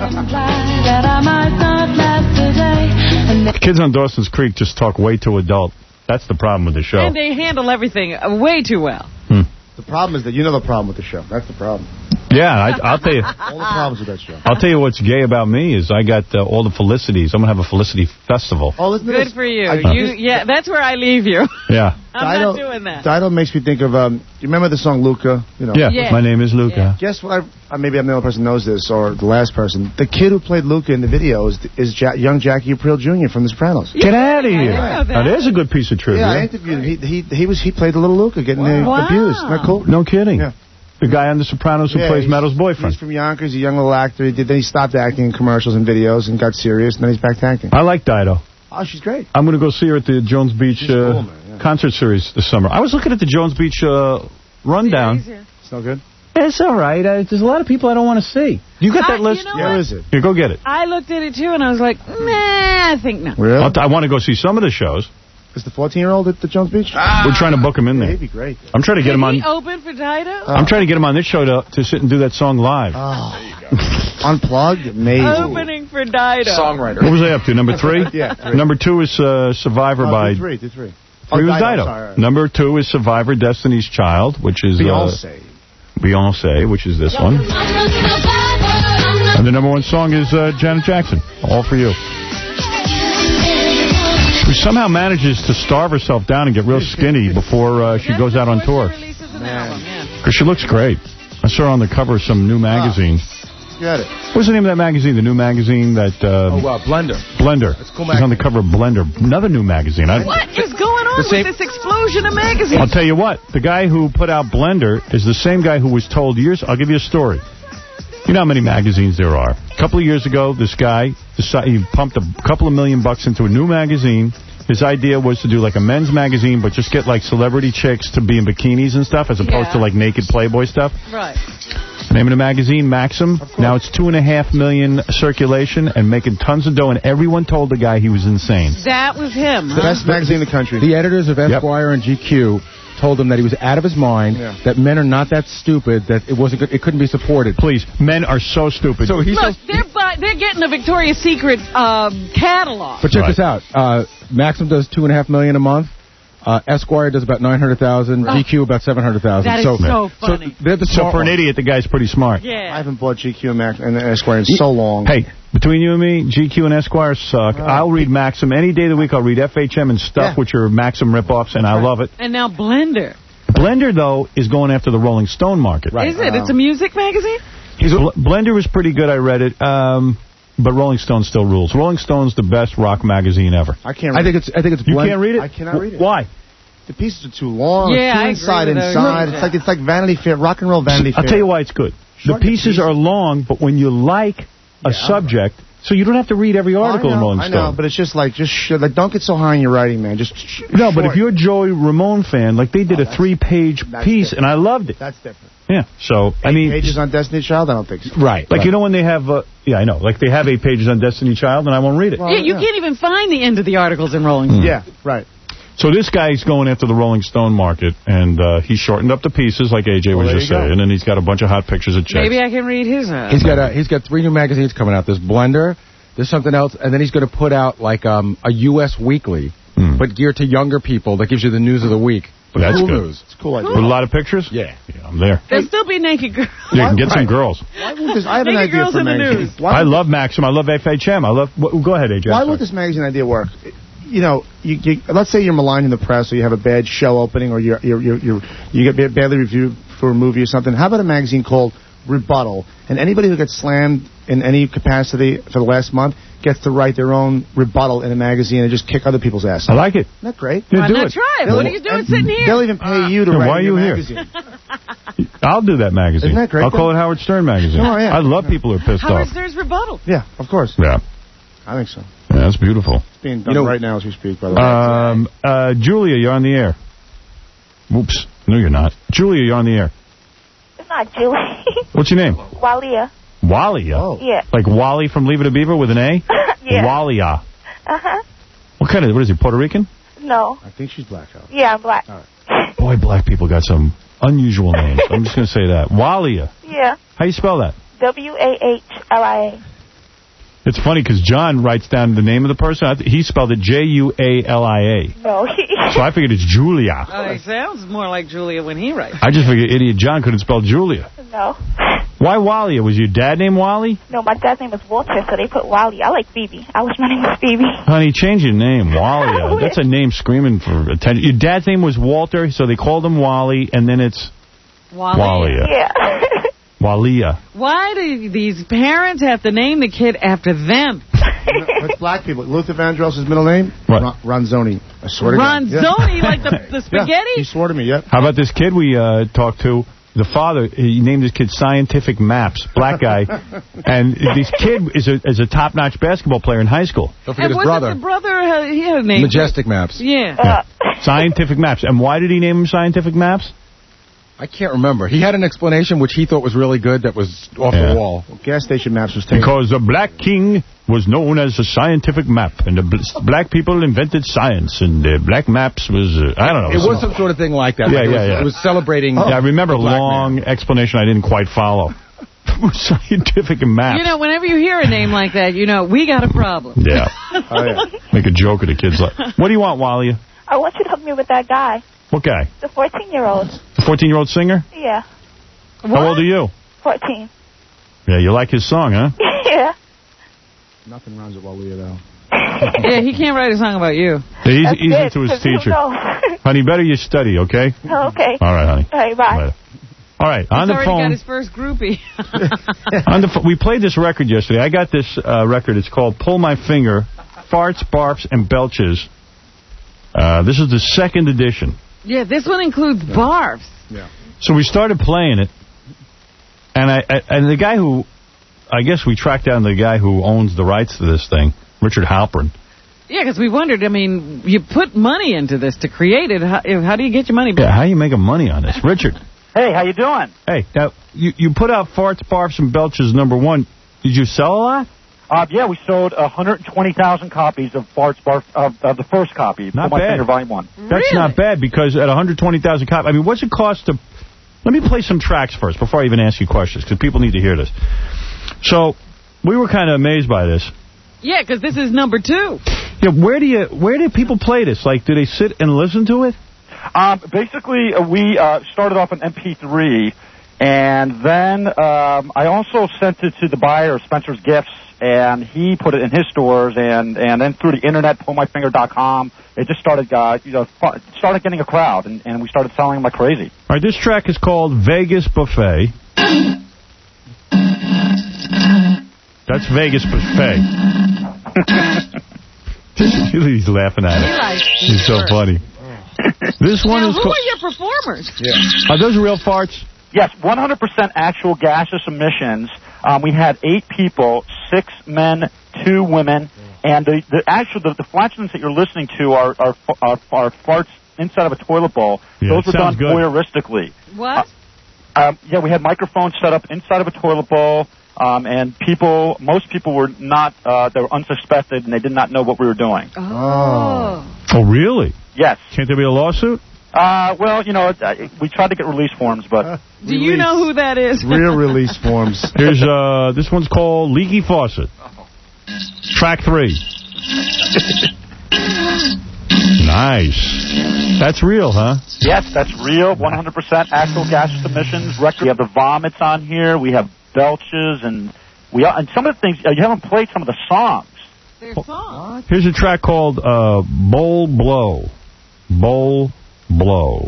The kids on Dawson's Creek just talk way too adult. That's the problem with the show. And they handle everything way too well. Hmm. The problem is that you know the problem with the show. That's the problem. Yeah, I, I'll tell you. All the problems with that show. I'll tell you what's gay about me is I got uh, all the Felicities. I'm going to have a Felicity festival. Oh, listen to Good this. for you. I, you. Yeah, that's where I leave you. Yeah. I'm Dido, not doing that. Dido makes me think of, um, you remember the song Luca? You know. Yeah, Yeah. my name is Luca. Yeah. Guess what? I, uh, maybe I'm the only person who knows this, or the last person. The kid who played Luca in the video is, is ja young Jackie Aprile Junior from The Sopranos. Get out of here. know that. Now, there's a good piece of trivia. Yeah, I interviewed him. He, he, he, was, he played the little Luca getting uh, Wow. abused. Isn't that cool? No kidding. Yeah. The guy on The Sopranos who Yeah, plays he's- Meadows' boyfriend. He's from Yonkers, a young little actor. He did. Then he stopped acting in commercials and videos and got serious, and then he's back to acting. I like Dido. Oh, she's great. I'm going to go see her at the Jones Beach She's uh, cool, man, yeah. concert series this summer. I was looking at the Jones Beach uh, rundown. It's no good? It's all right. Uh, there's a lot of people I don't want to see. You got I- that list? you know Yeah, what? where is it? Here, go get it. I looked at it, too, and I was like, nah, I think no. Really? I'll t- I want to go see some of the shows. Is the fourteen-year-old at the Jones Beach? Ah. We're trying to book him in there. Yeah, he'd be great. I'm trying to get Can him on. he open for Dido? I'm trying to get him on this show to to sit and do that song live. Oh. Unplugged? Amazing. Opening for Dido. Songwriter. What was I up to? Number three? Yeah, three. Number two is uh, Survivor Oh, by... do three, do three. Three Oh, was Dido, Dido. sorry. Number two is Survivor Destiny's Child, which is... Beyonce. Uh, Beyonce, which is this one. And the number one song is uh, Janet Jackson. All for you. She somehow manages to starve herself down and get real skinny before uh, she goes out on tour. Because she looks great. I saw her on the cover of some new magazine. Got it. What's the name of that magazine? The new magazine that... Uh, oh, uh, Blender. Blender. That's cool. She's on the cover of Blender. Another new magazine. I, What is going on with this explosion of magazines? I'll tell you what. The guy who put out Blender is the same guy who was told years... I'll give you a story. You know how many magazines there are. A couple of years ago, this guy decided he pumped a couple of million bucks into a new magazine. His idea was to do like a men's magazine, but just get like celebrity chicks to be in bikinis and stuff, as opposed Yeah. to like naked Playboy stuff. Right. Name of the magazine, Maxim. Now it's two and a half million circulation and making tons of dough, and everyone told the guy he was insane. That was him. The Huh? best magazine in the country. The editors of Esquire and G Q told him that he was out of his mind, Yeah. that men are not that stupid, that it wasn't good, it couldn't be supported. Please, men are so stupid. So he's Look, they're, buy, they're getting a Victoria's Secret um, catalog. But check Right. this out. Uh, Maxim does two and a half million a month. Uh, Esquire does about nine hundred thousand. Oh. G Q about seven hundred thousand. That is so, so funny. So they're the So smart for an ones. idiot, the guy's pretty smart. Yeah. I haven't bought G Q and, Mac and Esquire in so long. Hey, between you and me, G Q and Esquire suck. Right. I'll read Maxim. Any day of the week, I'll read F H M and stuff, Yeah. which are Maxim ripoffs, and I Right. love it. And now Blender. Blender, though, is going after the Rolling Stone market. Right. Is it? It's a music magazine? Bl- Blender was pretty good. I read it. Um, but Rolling Stone still rules. Rolling Stone's the best rock magazine ever. I can't read I think it's I think it's You blend- can't read it? I cannot read it. Why? The pieces are too long. Yeah, too I agree inside, with those. inside. Yeah. It's like it's like Vanity Fair, rock and roll Vanity Fair. I'll tell you why it's good. The Shorten the pieces pieces. are long, but when you like a Yeah, subject, so you don't have to read every article I know, in Rolling I Stone. know, but it's just like, just sh- like, don't get so high in your writing, man. Just sh- No, but short. if you're a Joey Ramone fan, like they did Oh, a that's- three-page that's piece, different. and I loved it. That's different. Yeah. So I Eight mean, pages on Destiny Child? I don't think so. right? Like Right. you know when they have, uh, yeah, I know. Like they have eight pages on Destiny Child, and I won't read it. Well, yeah, you yeah. can't even find the end of the articles in Rolling Stone. Yeah, right. So this guy's going after the Rolling Stone market, and uh, he shortened up the pieces, like A J Well, was there just you go. saying, and he's got a bunch of hot pictures of chicks. Maybe I can read his. Uh, He's got a, he's got three new magazines coming out. There's Blender, there's something else, and then he's going to put out like um, a U S weekly, Hmm. but geared to younger people that gives you the news of the week. But That's cool good. news. It's cool idea. With a lot of pictures? Yeah. Yeah, I'm there. There'll still be naked girls. You can get some Right. girls. Why won't this, I have an Naked idea girls for a in the magazine. news. Why I won't- love Maxim. I love F H M. I love... W- go ahead, A J. Why I'm would sorry. this magazine idea work? You know, you, you, let's say you're maligned in the press, or you have a bad show opening, or you're, you're, you're, you're, you get badly reviewed for a movie or something. How about a magazine called Rebuttal? And anybody who gets slammed in any capacity for the last month gets to write their own rebuttal in a magazine and just kick other people's ass. I like it. Isn't that great? Yeah, Why do not it. try it? They'll- What are you doing and sitting here? They'll even pay you to Yeah, write why are your you here? magazine. I'll do that magazine. Isn't that great, I'll call then? it Howard Stern magazine. Oh, yeah. I love people who are pissed Howard off. Stern's rebuttal. Yeah, of course. Yeah. I think so. Yeah, that's beautiful. It's being done You know- right now as we speak, by the way. Um, uh, Julia, you're on the air. Whoops. No, you're not. Julia, you're on the air. It's not Julie. What's your name? Walia. Wally. Oh. Yeah. Like Wally from Leave It a Beaver with an A? Yeah. Walia. Uh-huh. What kind of, what is he, Puerto Rican? No. I think she's black out. Yeah, I'm black. Boy, black people got some unusual names. I'm just going to say that. Walia. Yeah. How you spell that? W A H L I A. It's funny because John writes down the name of the person. I th- he spelled it J U A L I A. No. So I figured it's Julia. Oh, it sounds more like Julia when he writes. I just figured idiot John couldn't spell Julia. No. Why Walia? Was your dad named Wally? No, my dad's name is Walter, so they put Wally. I like Phoebe. I wish my name was Phoebe. Honey, change your name, Walia. That's a name screaming for attention. Your dad's name was Walter, so they called him Wally, and then it's Walia. Yeah. Walia. Why do these parents have to name the kid after them? It's black people. Luther Vandross' middle name? What? Ron- Ronzoni. I swear to God. Ronzoni, Yeah. like the, the Yeah, spaghetti? he swore to me, yep. How about this kid we uh, talked to? The father, he named his kid Scientific Maps, black guy. And this kid is a, is a top-notch basketball player in high school. Don't forget And his wasn't brother. the brother, had, he had a name. Majestic Maps. Yeah. Yeah. Scientific Maps. And why did he name him Scientific Maps? I can't remember. He had an explanation which he thought was really good that was off Yeah. the wall. Well, gas station maps was taken. Because the Black King was known as a scientific map, and the bl- black people invented science, and the black maps was, uh, I don't know. It was some sort of thing like that. Yeah, Like it yeah, was, yeah. It was celebrating... Yeah, I remember a the black long man. explanation I didn't quite follow. Scientific map. You know, whenever you hear a name like that, you know, we got a problem. Yeah. Oh, yeah. Make a joke of the kids. Like, what do you want, Wally? I want you to hook me with that guy, What guy? the fourteen-year-old. The fourteen-year-old singer? Yeah, How old are you? fourteen. Yeah, you like his song, huh? Yeah. Nothing rhymes with Walia, though. Yeah, he can't write a song about you. Yeah, he's That's easy good, to his 'cause you teacher. know. Honey, better you study, okay? Oh, okay. All right, honey. All right, bye. Later. All right, He's on the already got phone. his first groupie. On the ph- we played this record yesterday. I got this uh, record. It's called Pull My Finger, Farts, Barfs, and Belches. Uh, this is the second edition. Yeah, this one includes barfs. Yeah. So we started playing it, and I, I and the guy who, I guess we tracked down the guy who owns the rights to this thing, Richard Halpern. Yeah, because we wondered, I mean, you put money into this to create it. How, how do you get your money back? Yeah, how you making money on this, Richard? Hey, how you doing? Hey, now you you put out Farts, Barfs, and Belches number one. Did you sell a lot? Uh, yeah, we sold one hundred twenty thousand copies of Farts Barf of, of the first copy, Not Pull My bad. Finger Volume One. That's Really? not bad, because at one hundred twenty thousand copies, I mean, what's it cost to... Let me play some tracks first before I even ask you questions, because people need to hear this. So, we were kind of amazed by this. Yeah, because this is number two. Yeah, where do you where do people play this? Like, do they sit and listen to it? Um, basically, uh, we uh, started off on M P three, and then um, I also sent it to the buyer of Spencer's Gifts, and he put it in his stores, and, and then through the internet, pull my finger dot com, it just started, uh, you know, fu- started getting a crowd, and, and we started selling them like crazy. All right, this track is called Vegas Buffet. That's Vegas Buffet. He's laughing at it. He's so funny. This one Now, is who called... are your performers? Are those real farts? Yes, one hundred percent actual gaseous emissions. Um, we had eight people, six men, two women, and the, the actual the, the flatulence that you're listening to are are, are are farts inside of a toilet bowl. Yeah, Those it were done sounds good. voyeuristically. What? Uh, um, yeah, we had microphones set up inside of a toilet bowl, um, and people, most people were not, uh, they were unsuspected, and they did not know what we were doing. Oh. Oh, really? Yes. Can't there be a lawsuit? Uh, well, you know, uh, we tried to get release forms, but... Do you know who that is? Real release forms. Here's, uh, this one's called Leaky Faucet. Track three. Nice. That's real, huh? Yes, that's real. one hundred percent actual gaseous emissions. Record. We have the vomits on here. We have belches, and we and some of the things uh, you haven't played. Some of the songs. Their songs. Here's a track called uh, Bowl Blow. Bowl Blow.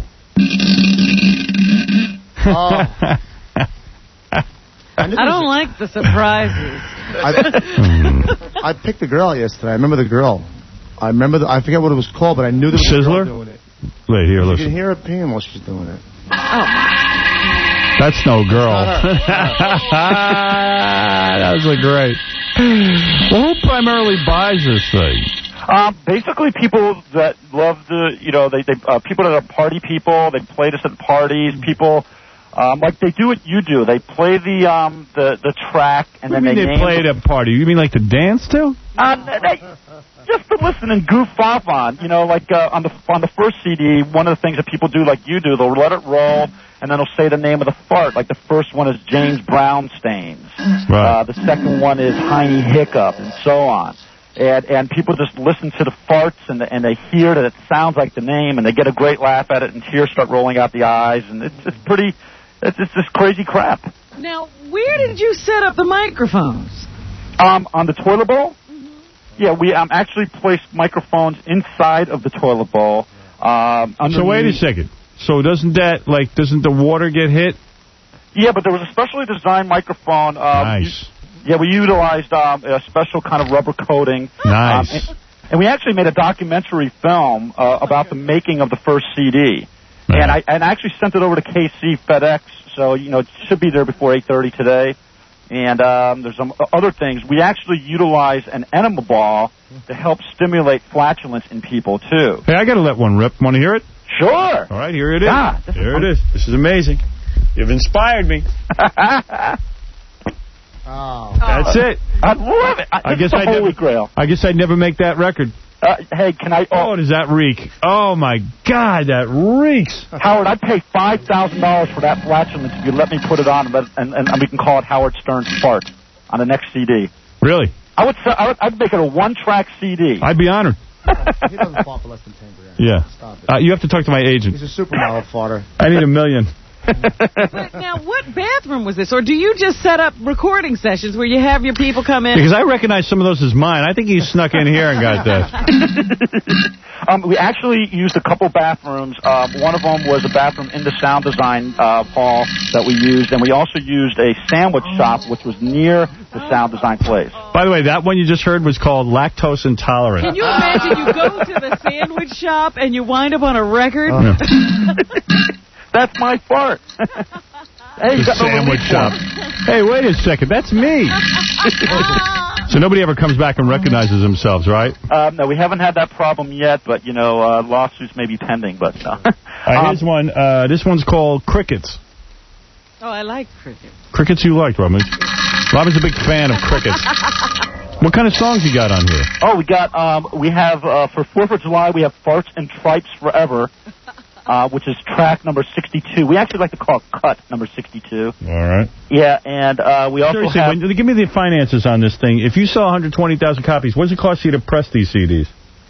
Oh. I don't like the surprises. I, I picked the girl yesterday. I remember the girl. I remember the, I forget what it was called, but I knew there was Sizzler? a girl doing it. Wait, here, You listen. can hear her peeing while she's doing it. That's no girl. That was a great. Well, who primarily buys this thing? Um, basically, people that love the, you know, they, they uh, people that are party people. They play this at parties. People, um, like they do what you do. They play the um, the the track, and What then do you they mean they name play at a party? You mean like to dance to? Um, they, just to listen and goof off on, you know, like uh, on the on the first C D, one of the things that people do, like you do, they'll let it roll, and then they'll say the name of the fart. Like the first one is James Brown Stains, Right. uh, the second one is Heine Hiccup, and so on. And and people just listen to the farts, and the, and they hear that it sounds like the name, and they get a great laugh at it, and tears start rolling out the eyes, and it's it's pretty, it's it's this crazy crap. Now, where did you set up the microphones? Um, on the toilet bowl? Yeah, we um, actually placed microphones inside of the toilet bowl. Um, So wait a underneath- second. So doesn't that, like, doesn't the water get hit? Yeah, but there was a specially designed microphone. Um, Nice. Yeah, we utilized um, a special kind of rubber coating. Nice. Um, and, and we actually made a documentary film uh, about the making of the first C D. And I and I actually sent it over to K C FedEx, so, you know, it should be there before eight thirty today. and um, there's some other things. We actually utilize an enema ball to help stimulate flatulence in people, too. Hey, I got to let one rip. Want to hear it? Sure. All right, here it is. Yeah, here it is. This is amazing. You've inspired me. Oh. That's it. I love it. I, I guess I'd holy never, grail. I guess I'd never make that record. Uh, hey, can I... Oh, does that reek? Oh, my God, that reeks. Howard, I'd pay five thousand dollars for that flatulence if you let me put it on, and, and, and we can call it Howard Stern's Fart on the next C D. Really? I would, I would I'd make it a one-track C D. I'd be honored. He doesn't fall for less than ten grand. Yeah. Stop it. Uh, you have to talk to my agent. He's a supermodel farter. I need a million. But now, what bathroom was this? Or do you just set up recording sessions where you have your people come in? Because I recognize some of those as mine. I think he snuck in here and got that. um, we actually used a couple bathrooms. Um, one of them was a bathroom in the sound design uh, hall that we used, and we also used a sandwich shop, which was near the sound design place. By the way, that one you just heard was called Lactose Intolerant. Can you imagine you go to the sandwich shop and you wind up on a record? Oh. That's my fart. Hey, you the got no sandwich relief shop. one. Hey, wait a second. That's me. So nobody ever comes back and recognizes themselves, right? Um, no, we haven't had that problem yet, but, you know, uh, lawsuits may be pending, but... Uh, All right, here's one. Uh, this one's called Crickets. Oh, I like crickets. Crickets you liked, Robin. Robin's a big fan of crickets. What kind of songs you got on here? Oh, we got, um, we have, uh, for fourth of July, we have Farts and Tripes Forever, uh, which is track number sixty-two. We actually like to call it cut number sixty-two. All right. Yeah, and uh, we also Seriously, have... when, give me the finances on this thing. If you sell one hundred twenty thousand copies, what does it cost you to press these C Ds?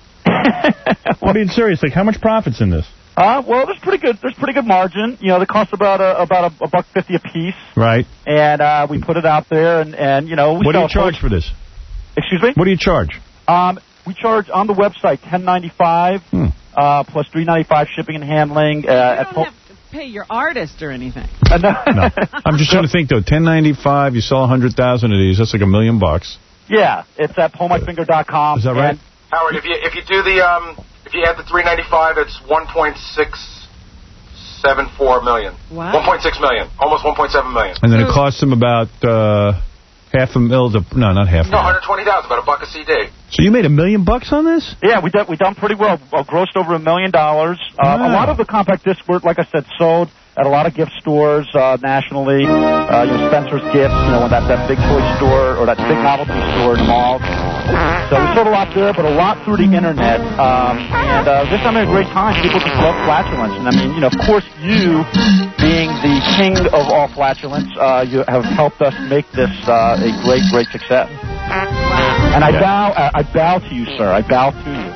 I'm being serious. Like, how much profit's in this? Uh, well, there's pretty good. There's pretty good margin. You know, they cost about a about a, a buck fifty a piece. Right. And uh, we put it out there, and and you know, we what do you sell charge for this? Excuse me? What do you charge? Um, we charge on the website ten ninety-five hmm. uh, plus three ninety-five shipping and handling. Uh, you at don't have to pay your artist or anything. Uh, no. No. I'm just trying to think though. ten ninety-five. You sell one hundred thousand of these. That's like a million bucks. Yeah, it's at pull my finger dot com. Is that right? Howard, if you if you do the um if you add the three ninety-five, it's one point six seven four million. Wow. one point six million, almost one point seven million. And then it costs them about uh, half a mil to no, not half. No, a one hundred twenty thousand, about a buck a C D. So you made a million bucks on this? Yeah, we done we done pretty well. well grossed over a million dollars. Uh, Wow. A lot of the compact discs were, like I said, sold at a lot of gift stores uh, nationally. Uh, you know, Spencer's Gifts, you know, that that big toy store or that big novelty store in the mall. So we sold a lot there, but a lot through the internet. Um, and uh, this time we had a great time. People just love flatulence. And I mean, you know, of course, you being the king of all flatulence, uh, you have helped us make this uh, a great, great success. And I Yeah. bow, uh, I bow to you, sir. I bow to you.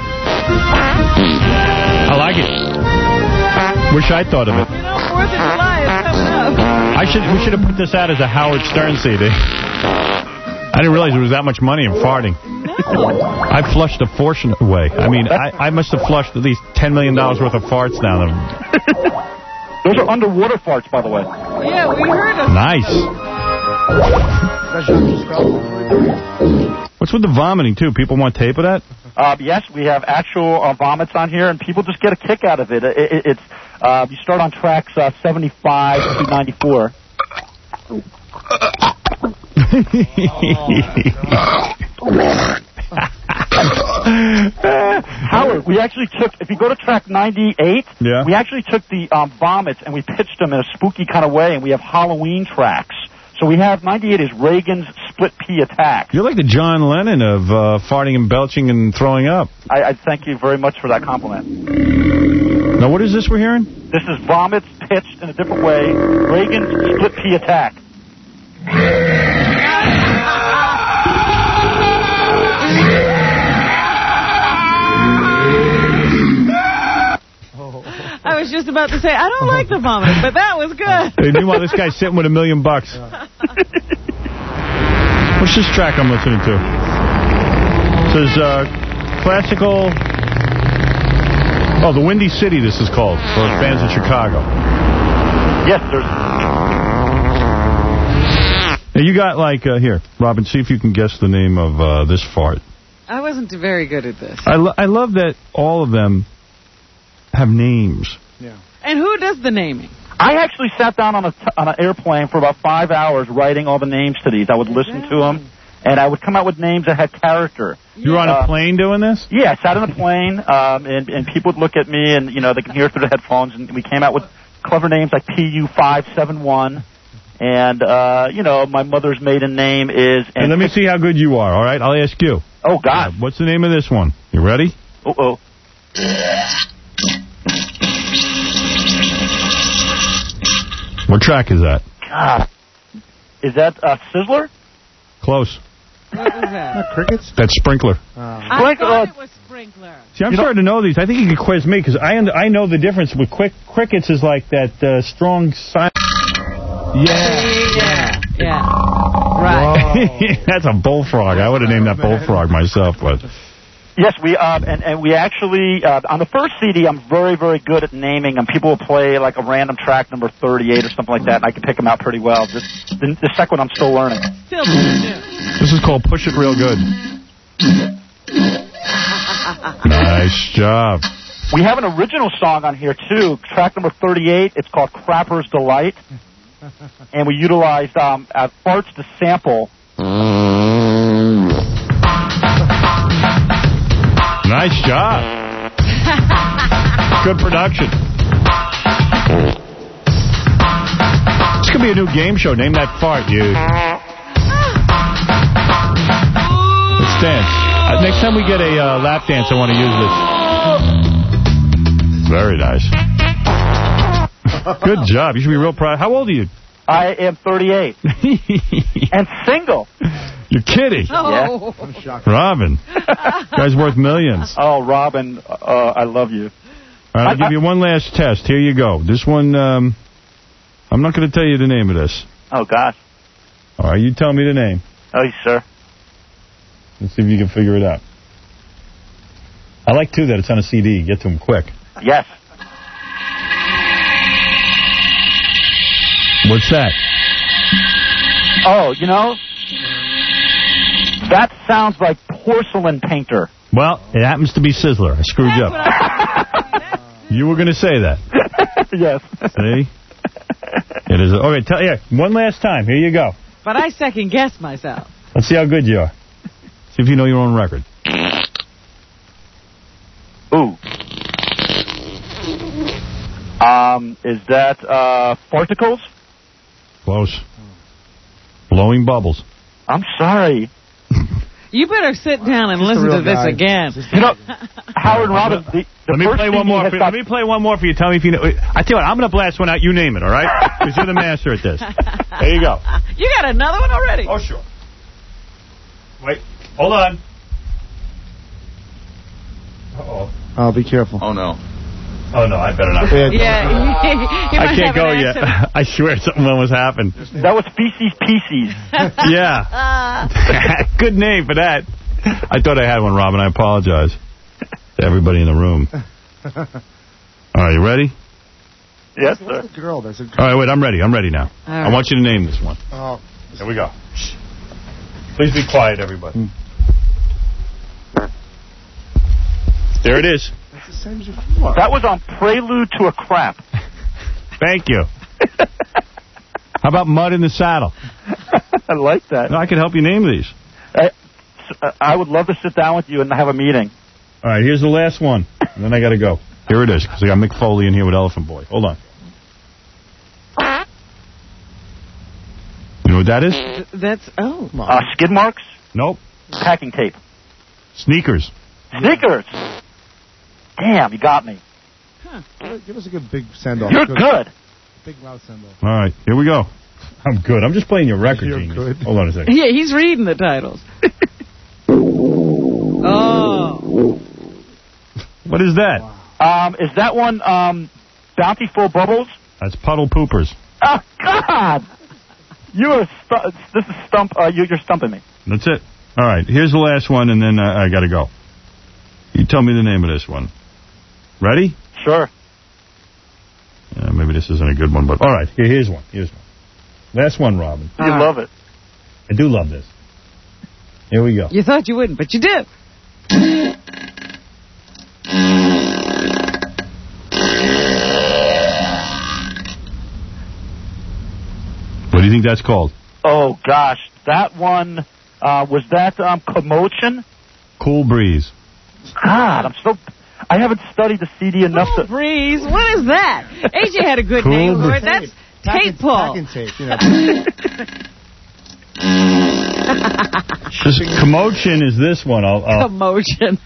I like it. Wish I thought of it. You know, fourth of July is coming up. I should. We should have put this out as a Howard Stern C D. I didn't realize there was that much money in farting. No. I flushed a fortune away. I mean, I, I must have flushed at least ten million dollars worth of farts down them. Those are underwater farts, by the way. Yeah, we heard of Nice. What's with the vomiting, too? People want tape of that? Uh, yes, we have actual uh, vomits on here, and people just get a kick out of it. it, it it's uh, you start on tracks uh, seventy-five to ninety-four. Howard, we actually took, if you go to track ninety-eight, yeah. we actually took the um, vomits and we pitched them in a spooky kind of way, and we have Halloween tracks. So we have, ninety-eight is Reagan's Split Pea Attack. You're like the John Lennon of uh, farting and belching and throwing up. I, I thank you very much for that compliment. Now, what is this we're hearing? This is vomits pitched in a different way. Reagan's Split Pea Attack. I was just about to say, I don't like the vomit, but that was good. Hey, meanwhile, this guy's sitting with a million bucks. What's this track I'm listening to? It says, uh, classical... Oh, the Windy City, this is called, for fans in Chicago. Yes, there's... Now, you got, like, uh, here, Robin, see if you can guess the name of uh, this fart. I wasn't very good at this. I, lo I love that all of them have names. Yeah. And who does the naming? I actually sat down on a t- on an airplane for about five hours writing all the names to these. I would listen to them, and I would come out with names that had character. You were on a Uh, plane doing this? Yeah, I sat on a plane, um, and, and people would look at me, and, you know, they can hear through the headphones, and we came out with clever names like P U five seven one, and, uh, you know, my mother's maiden name is... And, and let me see how good you are, all right? I'll ask you. Oh, God. Uh, what's the name of this one? You ready? Uh-oh. What track is that? God. Is that uh, Sizzler? Close. What is that? Crickets? That's Sprinkler. I Sprinkler. thought it was Sprinkler. See, I'm You know- starting to know these. I think you could quiz me, because I I know the difference with quick crickets is like that uh, strong silent. Yeah. Yeah. Yeah. Right. That's a bullfrog. I would have named that bullfrog myself, but... Yes, we uh, and and we actually uh, on the first C D, I'm very very good at naming them. People will play like a random track number thirty-eight or something like that, and I can pick them out pretty well. This, the, the second one, I'm still learning. Still new. This is called Push It Real Good. Nice job. We have an original song on here too, track number thirty-eight. It's called Crapper's Delight, and we utilized um, uh, farts to sample. Nice job. Good production. This could be a new game show. Name that fart, you. Let's dance. Uh, next time we get a uh, lap dance, I want to use this. Very nice. Good job. You should be real proud. How old are you? I am thirty-eight. And single. You're kidding. Oh. I'm shocked. Robin. Guy's worth millions. Oh, Robin, uh, I love you. All right, I'll I, give you one last test. Here you go. This one, um, I'm not going to tell you the name of this. Oh, gosh. All right, you tell me the name. Oh, yes, sir. Let's see if you can figure it out. I like, too, that it's on a C D. Get to them quick. Yes. What's that? Oh, you know, that sounds like porcelain painter. Well, it happens to be Sizzler. I screwed you up. You were going to say that. Yes. See? It is. Okay, tell, yeah, one last time. Here you go. But I second guess myself. Let's see how good you are. See if you know your own record. Ooh. Um, is that uh, farticles? Close. Blowing bubbles. I'm sorry. You better sit down and listen to this guy. again. You know, Howard Robin, the, the Let me first play one C D more. has For, got- let me play one more for you. Tell me if you know. I tell you what, I'm going to blast one out. You name it, all right? Because you're the master at this. There you go. You got another one already? Oh, sure. Wait. Hold on. Uh-oh. Oh, be careful. Oh, no. Oh, no, I better not. Yeah, you, you I might can't have go an yet. accident. I swear something almost happened. That was Feces Pieces. Yeah. Good name for that. I thought I had one, Robin. I apologize to everybody in the room. All right, you ready? Yes, What's sir. the girl? There's a girl. All right, wait, I'm ready. I'm ready now. All I right. want you to name this one. Oh, Here we go. Please be quiet, everybody. There it is. it's the same as before. That was on Prelude to a Crap. Thank you. How about Mud in the Saddle? I like that. No, I can help you name these. I, I would love to sit down with you and have a meeting. All right, here's the last one. And then I got to go. Here it is, because I got Mick Foley in here with Elephant Boy. Hold on. You know what that is? That's, oh. Uh, skid marks? Nope. Packing tape. Sneakers. Sneakers! Damn, you got me. Huh. Give- Give us a good big send-off. You're good. Big loud send-off. All right, here we go. I'm good. I'm just playing your record, You're genius. good. Hold on a second. Yeah, he's reading the titles. Oh. What is that? Um, is that one um, Bountiful Bubbles? That's Puddle Poopers. Oh, God! You are stu- this is stump. Uh, you, you're stumping me. That's it. All right, here's the last one, and then uh, I got to go. You tell me the name of this one. Ready? Sure. Uh, maybe this isn't a good one, but all right. Here, here's one. Here's one. Last one, Robin. You Uh, love it. I do love this. Here we go. You thought you wouldn't, but you did. that's called? Oh, gosh. That one, uh, was that um, Commotion? Cool Breeze. God, I'm so... I haven't studied the C D enough Cool to... Breeze? What is that? A J had a good Cool name for Breeze. it. That's tape pull. Tape, you know. This commotion is this one. I'll, I'll, Commotion.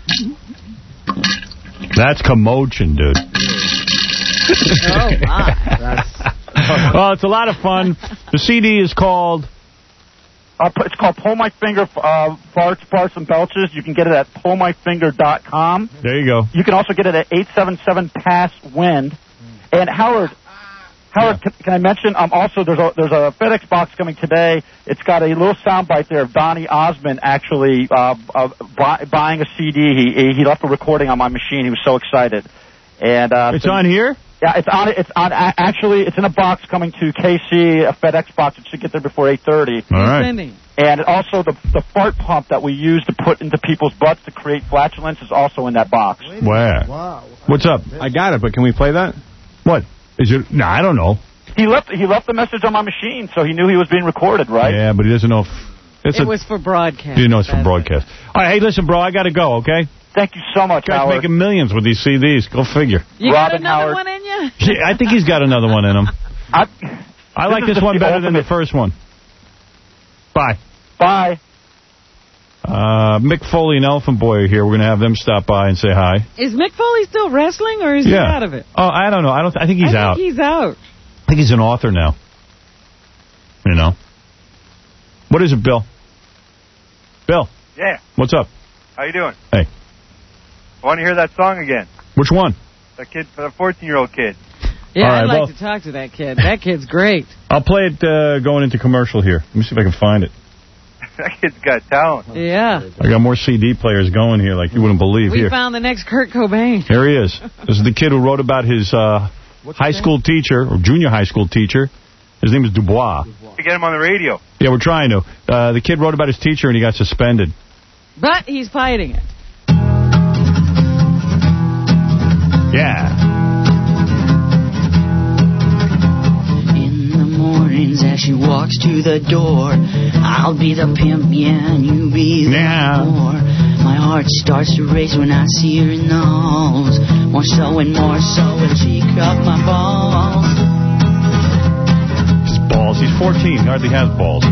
That's commotion, dude. Oh, my. That's... Well, it's a lot of fun. The C D is called... Uh, it's called Pull My Finger, uh, Farts, Farts, and Belches. You can get it at pull my finger dot com. There you go. You can also get it at eight seven seven pass wind. And Howard, Howard, yeah. can, can I mention? Um, also, there's a there's a FedEx box coming today. It's got a little soundbite there of Donny Osmond actually uh, uh, buy, buying a C D. He he left a recording on my machine. He was so excited. And uh, it's so, on here. Yeah, it's on. It's on. Actually, it's in a box coming to K C, a FedEx box. It should get there before eight thirty. All right. And also the the fart pump that we use to put into people's butts to create flatulence is also in that box. Where? Wow. What's up? I got it, but can we play that? What? Is it? No, I don't know. He left. He left the message on my machine, so he knew he was being recorded, right? Yeah, but he doesn't know if it's it a, was for broadcast. He knows for broadcast. All right, hey, listen, bro, I got to go. Okay. Thank you so much, Guy's Howard. making millions with these C Ds. Go figure. You Robin got another Howard. one in you? Yeah, I think he's got another one in him. I, I like this one better than the first one. Bye. Bye. Uh, Mick Foley and Elephant Boy are here. We're going to have them stop by and say hi. Is Mick Foley still wrestling, or is yeah. he out of it? Oh, I don't know. I don't. I think he's I out. think he's out. I think he's an author now. You know. What is it, Bill? Bill. Yeah. What's up? How you doing? Hey. I want to hear that song again. Which one? The kid, the fourteen-year-old kid. Yeah, All right, I'd like well, to talk to that kid. That kid's great. I'll play it uh, going into commercial here. Let me see if I can find it. That kid's got talent. Yeah. I got more C D players going here like you wouldn't believe. We here. found the next Kurt Cobain. Here he is. This is the kid who wrote about his uh, high school teacher, or junior high school teacher. His name is Dubois. To get him on the radio. Yeah, we're trying to. Uh, the kid wrote about his teacher and he got suspended. But he's fighting it. Yeah. In the mornings as she walks to the door, I'll be the pimp, yeah, and you be the yeah. whore. My heart starts to race when I see her in the halls. More so and more so when she cut my balls. His balls. He's fourteen. He hardly has balls.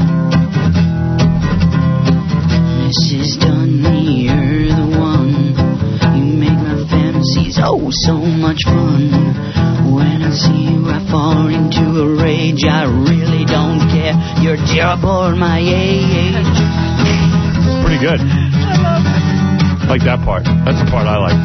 Missus Dunn, you're the one. You make my fantasies oh so much fun. When I see you, I fall into a rage. I really don't care. You're terrible my age. Pretty good. I like that part. That's the part I like.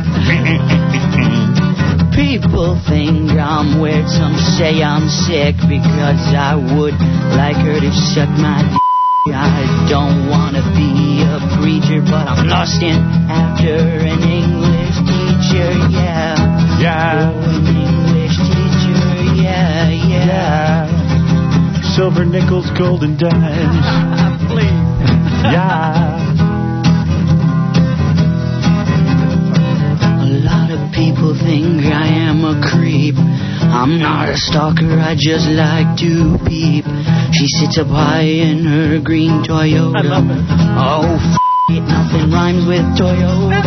People think I'm weird. Some say I'm sick because I would like her to suck my d. I don't want to be a preacher, but I'm lost in after an English teacher, yeah. Yeah. Oh, an English teacher, yeah, yeah. yeah. Silver nickels, golden dimes. Please. Yeah. A lot of people think I am a creep. I'm not a stalker, I just like to peep. She sits up high in her green Toyota. I love it. Oh, f*** it, nothing rhymes with Toyota.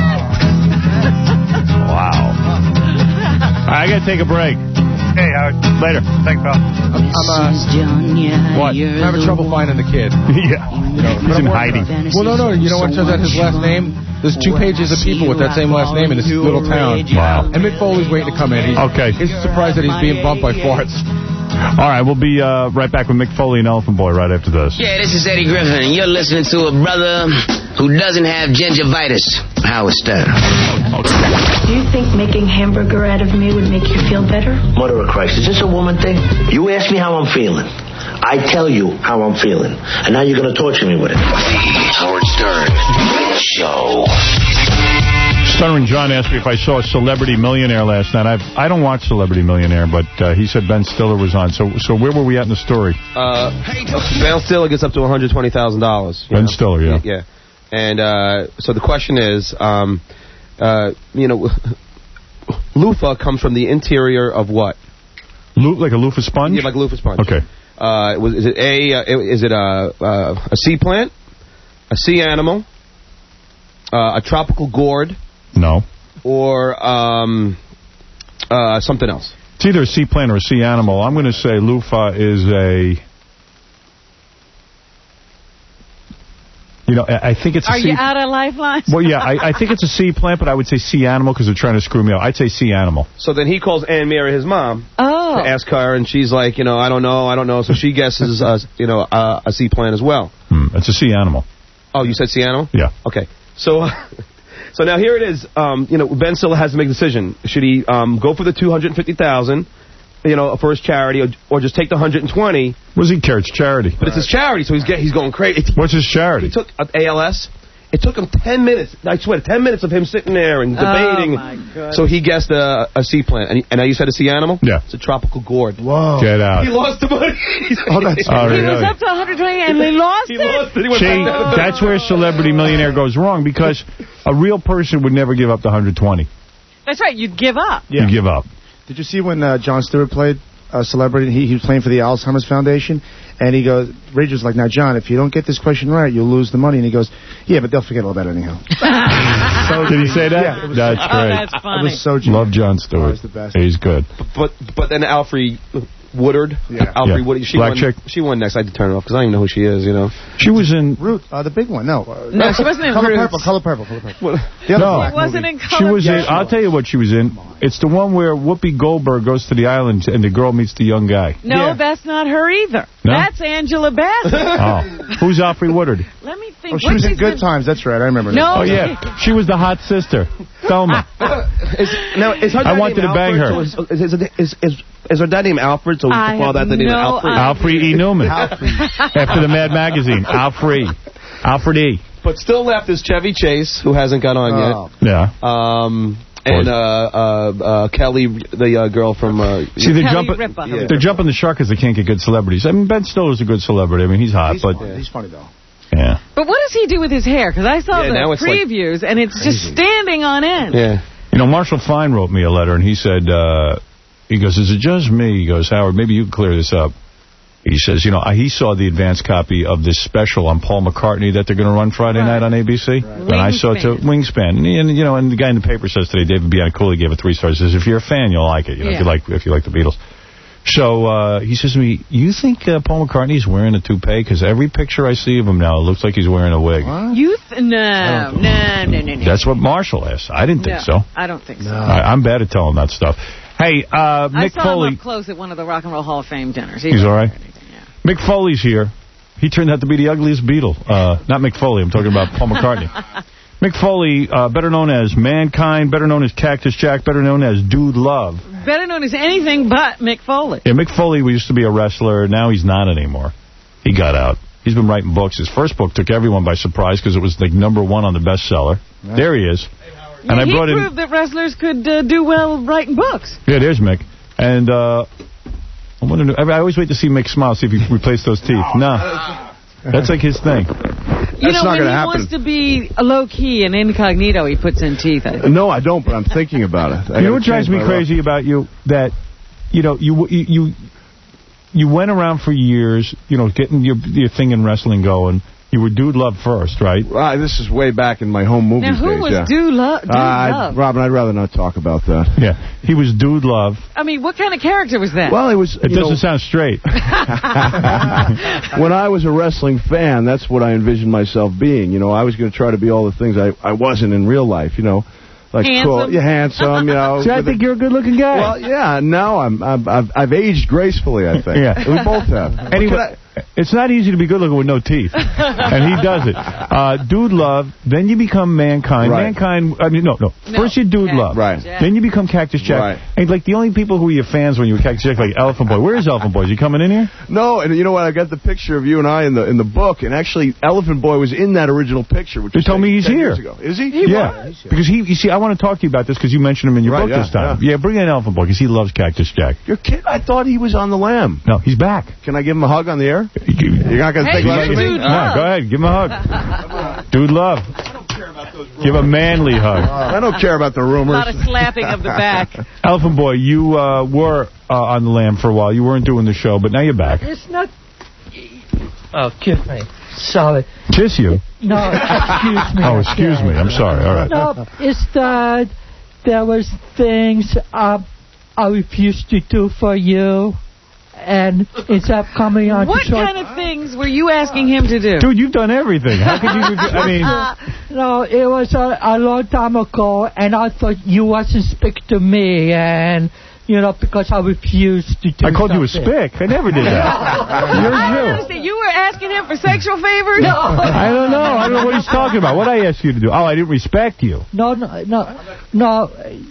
Wow. All right, I got to take a break. Hey, Howard. Later. Thanks, pal. I'm, I'm, uh, what? I'm having trouble finding the kid. Yeah. You know, He's in hiding. Well, no, no. You know what says that his last name? There's two pages of people with that same last name in this little town. Wow. And Mick Foley's waiting to come in. He's, okay. He's surprised that he's being bumped by farts. All right, we'll be uh, right back with Mick Foley and Elephant Boy right after this. Yeah, this is Eddie Griffin, and you're listening to a brother who doesn't have gingivitis, Howard Stern. Do you think making hamburger out of me would make you feel better? Mother of Christ, is this a woman thing? You ask me how I'm feeling. I tell you how I'm feeling. And now you're going to torture me with it. The Howard Stern Show. Stunner and John asked me if I saw a Celebrity Millionaire last night. I've, I don't watch Celebrity Millionaire, but uh, he said Ben Stiller was on. So so where were we at in the story? Uh, Ben Stiller gets up to one hundred twenty thousand dollars. Ben know? Stiller, yeah. Yeah. And uh, so the question is, um, uh, you know, loofah comes from the interior of what? Lo- like a loofah sponge? Yeah, like a loofah sponge. Okay. Uh, was is it a uh, is it a uh, a sea plant, a sea animal, uh, a tropical gourd? No. Or um, uh, something else. It's either a sea plant or a sea animal. I'm going to say loofah is a... You know, I think it's a Are sea... you out of lifelines? Well, yeah, I, I think it's a sea plant, but I would say sea animal because they're trying to screw me out. I'd say sea animal. So then he calls Ann Mary, his mom, oh. to ask her, and she's like, you know, I don't know, I don't know. So she guesses, uh, you know, uh, a sea plant as well. Hmm, it's a sea animal. Oh, you said sea animal? Yeah. Okay. So... So now here it is. Um, you know, Ben Stiller has to make a decision. Should he um, go for the two hundred fifty thousand dollars, you know, for his charity, or, or just take the one hundred twenty? What does he care? It's charity. But it's his charity, so he's get, he's going crazy. What's his charity? He took uh, A L S. It took him ten minutes. I swear, ten minutes of him sitting there and debating. Oh, my goodness. So he guessed a, a sea plant. And, he, and now you said a sea animal? Yeah. It's a tropical gourd. Whoa. Get out. He lost the money. Oh, that's oh, He really? was up to one hundred twenty and he lost he it? Lost it. He went See, back that's where Celebrity Millionaire goes wrong, because a real person would never give up the one hundred twenty. That's right. You'd give up. Yeah. You give up. Did you see when uh, Jon Stewart played uh, Celebrity? He, he was playing for the Alzheimer's Foundation, and he goes, Rachel's like, now, John, if you don't get this question right, you'll lose the money. And he goes, yeah, but they'll forget all that anyhow. So did he say that? Yeah, it was that's so, great. Oh, that's funny. It was so Love Jon Stewart. Oh, he's the best. He's good. But but then Alfre Woodard. Yeah. Alfre Yeah. Woodard. She Black won, chick. She won next. I had to turn it off because I don't even know who she is, you know. She was in... Root, uh, the big one. No. Uh, No, she wasn't in Color Roots. Purple. Color Purple. Color Purple. What? The other No. black She wasn't movie. in She color. was Yeah, in... she I'll was. tell you what she was in. It's the one where Whoopi Goldberg goes to the island and the girl meets the young guy. No, Yeah. that's not her either. No? That's Angela Bassett. Oh. Who's Alfre Woodard? Let me think. Oh, she What was in she's Good been- Times. That's right. I remember. No. Oh, yeah. She was the hot sister. Thelma. Is, now, is her I dad wanted named to bang Alfred? her. So is, is, is, is, is her dad named Alfred? So we I can call that have the name no Alfred? Alfred E. Newman. After the Mad Magazine. Alfred. Alfred E. But still left is Chevy Chase, who hasn't got on Oh. Yeah. yet. Um, and uh, uh, uh, Kelly, the uh, girl from... Uh, See, they're Kelly jumping, Ripa. Yeah. they're jumping the shark because they can't get good celebrities. I mean, Ben Stiller's a good celebrity. I mean, he's hot, He's, but... funny. He's funny, though. Yeah. But what does he do with his hair? Because I saw Yeah, now the it's like previews, and it's just standing on end. Yeah. You know, Marshall Fine wrote me a letter, and he said, uh, he goes, is it just me? He goes, Howard, maybe you can clear this up. He says, you know, he saw the advance copy of this special on Paul McCartney that they're going to run Friday Right. night on A B C. Right. And I saw it to Wingspan. And, and, you know, and the guy in the paper says today, David Bianculli gave it three stars. He says, if you're a fan, you'll like it, you know, Yeah. if you like if you like the Beatles. So uh, he says to me, you think uh, Paul McCartney's wearing a toupee? Because every picture I see of him now, it looks like he's wearing a wig. What? You th- no, no, no, no, no. That's what Marshall asked. I didn't think No, so. I don't think so. I, I'm bad at telling that stuff. Hey, uh, I Mick saw Foley. him up close at one of the Rock and Roll Hall of Fame dinners. He He's wasn't all right. anything, yeah. Mick Foley's here. He turned out to be the ugliest Beatle. Uh, not Mick Foley. I'm talking about Paul McCartney. Mick Foley, uh, better known as Mankind, better known as Cactus Jack, better known as Dude Love. Better known as anything but Mick Foley. Yeah, Mick Foley used to be a wrestler. Now he's not anymore. He got out. He's been writing books. His first book took everyone by surprise because it was like number one on the bestseller. Right. There he is. Yeah, and I he brought proved in. that wrestlers could uh, do well writing books. Yeah, there's Mick. And uh, I wonder. I always wait to see Mick smile, see if he replaced those teeth. Nah, that's like his thing. You That's know, not when gonna he happen. wants to be low-key and incognito, he puts in teeth. I think. No, I don't, but I'm thinking about it. I You know gotta what drives change me my crazy about you? That, you know, you you you, you went around for years, you know, getting your your thing in wrestling going. You were Dude Love first, right? Uh, this is way back in my home movies Now, who days. was yeah. Dude, Lo- Dude uh, I- Love? Robin, I'd rather not talk about that. Yeah, he was Dude Love. I mean, what kind of character was that? Well, it was. It you doesn't know, sound straight. when I was a wrestling fan, that's what I envisioned myself being. You know, I was going to try to be all the things I, I wasn't in real life. You know, like Handsome. cool, yeah, handsome. You know, See, I with think a- you're a good-looking guy. Well, yeah. Now I'm, I'm I've, I've aged gracefully. I think. Yeah. We both have. Anyway, it's not easy to be good-looking with no teeth, and he does it. Uh, Dude Love, then you become Mankind. Right. Mankind, I mean, no, no. No, First you're Dude Cactus Love. Right. Jack. Then you become Cactus Jack. Right. And, like, the only people who were your fans when you were Cactus Jack, like Elephant Boy. Where is Elephant Boy? Is he coming in here? No, and you know what? I got the picture of you and I in the in the book, and actually, Elephant Boy was in that original picture. Which They was told me like he's ten here. years ago. Is he? Yeah, because he, you see, I want to talk to you about this because you mentioned him in your Right, book yeah, this time. yeah. Yeah, bring in Elephant Boy because he loves Cactus Jack. You're kidding? I thought he was on the lam. No, he's back. Can I give him a hug on the air? You're not going to Hey, take less of me? Dude Come on, Love. go ahead, give him a hug. Dude Love. Give a manly hug. I don't care about the A rumors. lot of slapping of the back. Elephant Boy, you uh, were uh, on the lam for a while. You weren't doing the show, but now you're back. It's not... Oh, kiss me. Sorry. Kiss you? No, excuse me. Oh, excuse me. I'm sorry. All right. No, it's that there was things uh, I refused to do for you, and it's up coming on What the show. kind of things were you asking him to do? Dude, you've done everything. How could you... I mean... No, it was a, a long time ago, and I thought you wasn't speak to me, and... You know, because I refused to do I called something. you a spick. I never did that. You're a I Jew. don't understand. You were asking him for sexual favors? No. I don't know. I don't know what he's talking about. What did I ask you to do? Oh, I didn't respect you. No, no, no, no.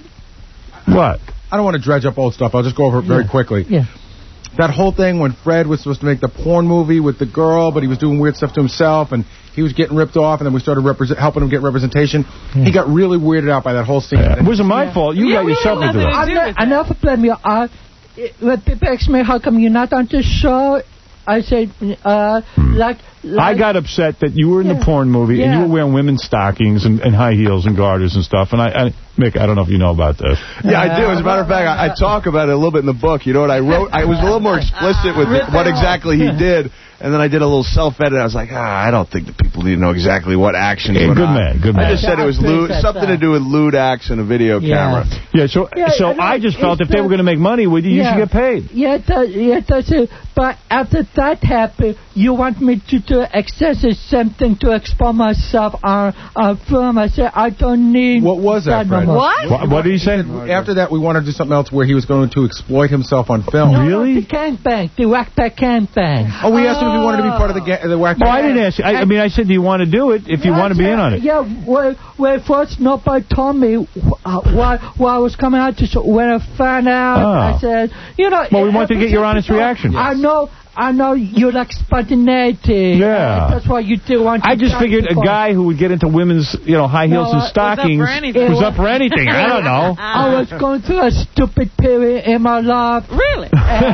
What? I don't want to dredge up old stuff. I'll just go over it very Yeah. quickly. Yeah. That whole thing when Fred was supposed to make the porn movie with the girl, but he was doing weird stuff to himself, and he was getting ripped off, and then we started represent, helping him get representation. Yeah. He got really weirded out by that whole scene. Yeah. It wasn't my Yeah. fault. You Yeah, got we yourself had into nothing it. to do I, with I never blame you. I, when people ask me how come you're not on the show, I say, uh, Hmm. like, like... I got upset that you were in Yeah. the porn movie and Yeah. you were wearing women's stockings and, and high heels and garters and stuff. And I, I, Mick, I don't know if you know about this. Yeah, I do. As a matter of fact, I, I talk about it a little bit in the book. You know what I wrote? I was a little more explicit with it, what exactly he did. And then I did a little self-edit. I was like, ah, I don't think the people need to know exactly what actions Yeah, went good on. man, good man. I just said it was lewd, I something to do with lewd acts and a video Yeah. camera. Yeah, so Yeah, so I know, I just felt it's if they the- were going to make money with you, you Yeah. should get paid. Yeah, that, yeah, that's it. But after that happened, you want me to do excessive something to expose myself on, on film. I said, I don't need... What was that, no Fred? more. What? What, what did he say? After that, we wanted to do something else where he was going to exploit himself on film. No, Really? No, the gangbang, the whack pack gangbang. Oh, we asked him if he wanted to be part of the, ga- the whack. Well, I didn't ask you. I, I mean, I said, do you want to do it if you want to be in on it? Yeah, well, well first nobody told me uh, why, why I was coming out to show. When I found out, Oh. I said, you know... Well, we wanted to get your honest reaction. I know, I know you like spontaneity. Yeah. Uh, that's why you do want to... I just figured a guy who would get into women's, you know, high heels No, and uh, stockings was up for anything. was up for anything. I don't know. I was going through a stupid period in my life. Really?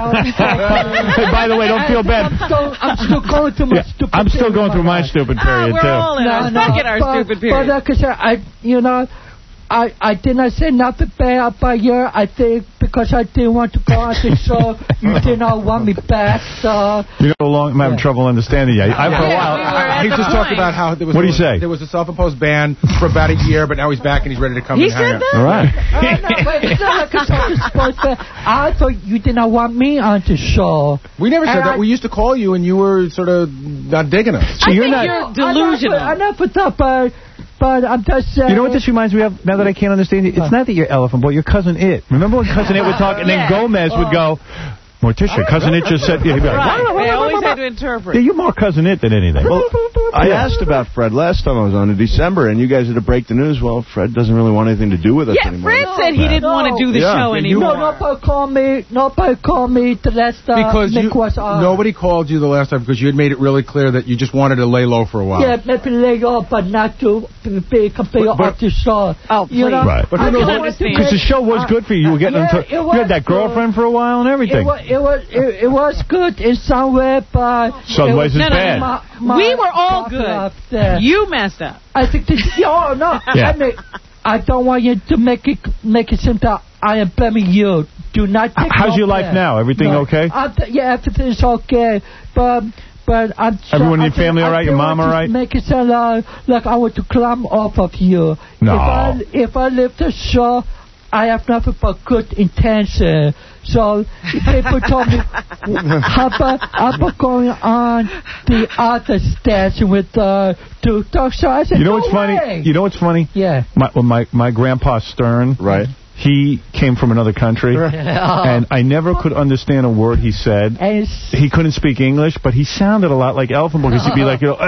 Hey, by the way, don't feel bad. I'm still, I'm still going through my Yeah, stupid I'm still period going in through my life. stupid Oh, period, we're too. all in our, stuck in our but, stupid period. But like I said, I, you know, I, I did not say nothing bad about you. I think because I didn't want to go on the show, you did not want me back. So You know, long, I'm having trouble understanding you. I, I, for a Yeah, while, we were at He the just talked point. about how there was. What do you a- say? There was a self-imposed ban for about a year, but now he's back and he's ready to come He and hang said out. that? All right. Oh, no, but it's not like a self-imposed ban. I thought you did not want me on the show. We never said And that. I- We used to call you, and you were sort of not digging us. So I you're think not. you're I delusional. never, I never thought, but, but I'm just saying. You know what this reminds me of, now that I can't understand it? It's not that you're Elephant Boy, you're Cousin It. Remember when Cousin It would talk, and then Yeah. Gomez would go, Morticia, Cousin It just said, yeah, he'd be like, Right. They always had to interpret. yeah, you're more Cousin It than anything. Well, I Yeah. asked about Fred last time I was on in December, and you guys had to break the news. Well, Fred doesn't really want anything to do with us Yeah, anymore. Fred said he didn't want to do the Yeah. show Yeah, you- anymore. No, nobody called me. Nobody called me the last time Because Nick you, was on. nobody called you the last time because you had made it really clear that you just wanted to lay low for a while. Yeah, maybe lay off, but not to be completely But- but- off the show. Oh, you please. know, Right. But I who knows don't what- want to Because the make- show was good for you. You were getting Yeah, into, it you was had that good. girlfriend for a while and everything. It was, it was, it, it was good in some way, but Some it ways was it's No, no, bad. my- my we were all problem up good. there. You messed up. I think this. Oh no! Yeah. I mean, I don't want you to make it make it seem that I am blaming you. Do not take How's no your life blame. now? Everything No. okay? I th- yeah, everything's okay, but. But I'm Everyone in I your family didn't- all right? I Your didn't mom want all to right? Make it sound like, like I want to climb off of you. No. If I, if I leave the show, I have nothing but good intention. So people told me, how about, how about going on the other station with uh, two talk show? I said, You know no what's funny? way. You know what's funny? Yeah. My, when my, my grandpa Stern, Right. he came from another country, and I never could understand a word he said. And it's- He couldn't speak English, but he sounded a lot like Elephant Boy, because he'd be like, you know,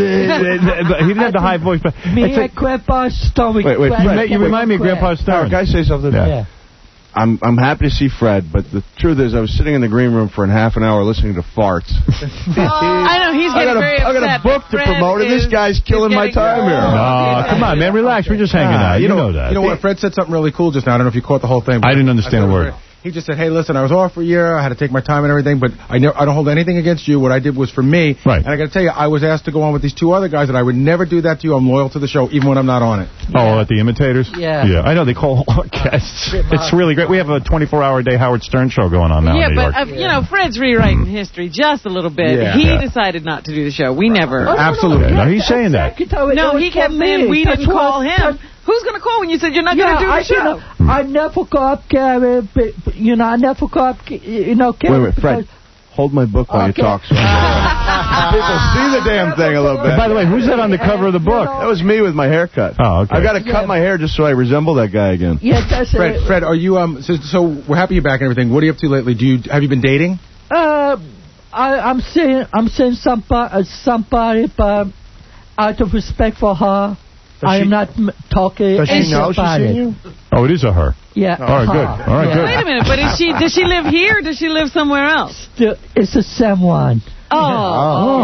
he didn't have the high voice, but Me it's like, and Grandpa Stone. Wait, wait, you, ma- you remind me of Grandpa Stern. Can I say something? Yeah. Yeah. I'm I'm happy to see Fred, but the truth is, I was sitting in the green room for a half an hour listening to farts. I know he's I getting got a, very I got a upset. book but to Fred promote, and this is- guy's killing is my getting- time here. No, come on, man, relax. We're just hanging Ah, out. You, know, that. You know what? Fred said something really cool just now. I don't know if you caught the whole thing. but I didn't understand I a thought it word. was great. He just said, hey, listen, I was off for a year. I had to take my time and everything, but I, ne I don't hold anything against you. What I did was for me. Right. And I got to tell you, I was asked to go on with these two other guys, and I would never do that to you. I'm loyal to the show, even when I'm not on it. Oh, at the Imitators? Yeah. Yeah, I know. They call all our guests. It's really great. We have a twenty-four hour a day Howard Stern show going on now Yeah, in New but, York. uh, you know, Fred's rewriting history just a little bit. Yeah. He Yeah. decided not to do the show. We never. Oh, Absolutely. No, he's saying that. No, he kept saying we didn't call him. Who's going to call when you said you're not Yeah, going to do the I, show? You know, I never got Gary, but, you know, I never got, you know, Gary. Wait, wait, Fred. Hold my book while Okay. you talk. So people see the damn thing a little bit. By the way, who's that on the cover of the book? That was me with my haircut. Oh, okay. I got to cut my hair just so I resemble that guy again. Yeah, that's Fred, it. Fred, are you, um, so, so we're happy you're back and everything. What are you up to lately? Do you, have you been dating? Uh, I, I'm saying, I'm saying somebody, uh, somebody, but out of respect for her, I she- am not m talking Does she know she's about seen it. you? Oh, it is a her. Yeah. All right, good. All right, Yeah. good. Wait a minute, but is she? Does she live here or does she live somewhere else? Still, it's the same one. Oh. Oh.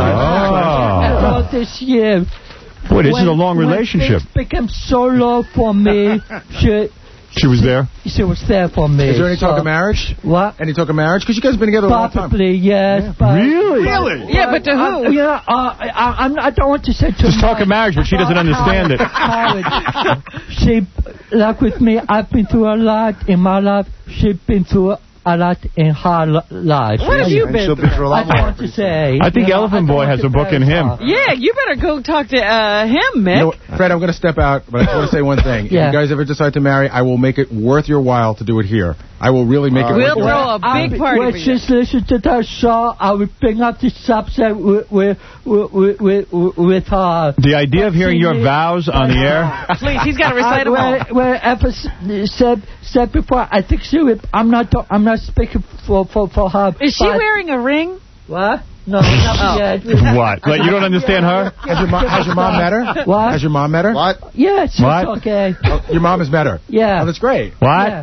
And all this year. Boy, this is when- a long relationship. When things became so low for me, she, She was there? she was there for me. Is there any so, talk of marriage? What? Any talk of marriage? Because you guys have been together a long time. Probably, yes. But, Really? Really? Yeah, but to uh, who? yeah, uh, I, I'm, I don't want to say too Just talk much. of marriage, but she doesn't understand it. Howard, she, like with me, I've been through a lot in my life. She's been through a lot in her li- life. What have you been She'll be through a I lot don't more. want to say. I think you know, Elephant I don't Boy want has to a book in him. verify. Yeah, you better go talk to uh, him, Mick. You know what, Fred, I'm going to step out, but I just want to say one thing. Yeah. If you guys ever decide to marry, I will make it worth your while to do it here. I will really make it We'll worth your while. throw a big I'll- party when for you. she's listening to that show, I will bring up the subject with, with, with, with, with her. The idea of hearing your vows on the air. Please, he's got to recite them all. Where, wherever s- said said before, I think she would. I'm not. talk- I'm not speaking for for, for her. Is she but- wearing a ring? What? No, not Oh. yet. What? Like, you don't understand her? Has your, mom, has your mom met her? What? Has your mom met her? What? Yeah, she's What? okay. Oh, your mom has met her? Yeah. Oh, that's great. What? Yeah.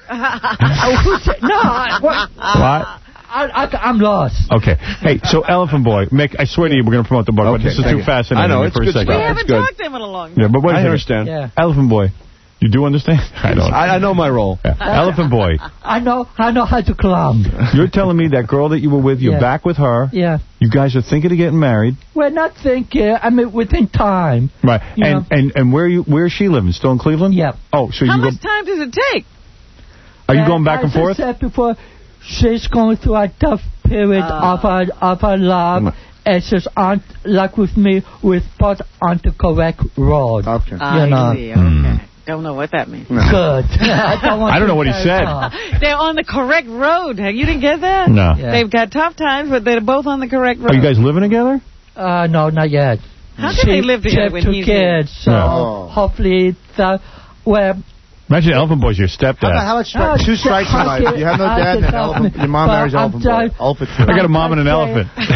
Oh, who said- no, I, what? What? I, I, I'm lost. Okay. Hey, so Elephant Boy, Mick, I swear to you, we're going to promote the book, but Okay, this is thank too you. fascinating I know, for it's a good second. We stuff. haven't good. talked to him in a long time. Yeah, but wait a I second. understand. Yeah. Elephant Boy, you do understand? I don't. I, I know my role. Yeah. Elephant Boy, I know. I know how to climb. you're telling me that girl that you were with, you're Yeah. back with her. Yeah. You guys are thinking of getting married. We're not thinking. I mean, within time. Right. You And, know. and and where you where is she living? Still in Cleveland? Yeah. Oh, so How you go, much time does it take? are you going back and As forth? I said before, she's going through a tough period Ah. of her of her life, and she's on like with me, with put on the correct road. Okay. I You know. see. Okay. Don't know what that means. Good. I don't, want I don't to know what he say said. no. They're on the correct road. You didn't get that? No. Yeah. They've got tough times, but they're both on the correct road. Are you guys living together? Uh, no, not yet. How can they live she together have when two he's here? kids, so Yeah. Oh. hopefully that. Well, Imagine Elephant Boy's your How about, stepdad. how about Oh, stri- two strikes in life? You have no I dad, can and tell elephant, me. your mom But marries I'm elephant boy. trying- Elephant I got a mom and an I'm elephant. if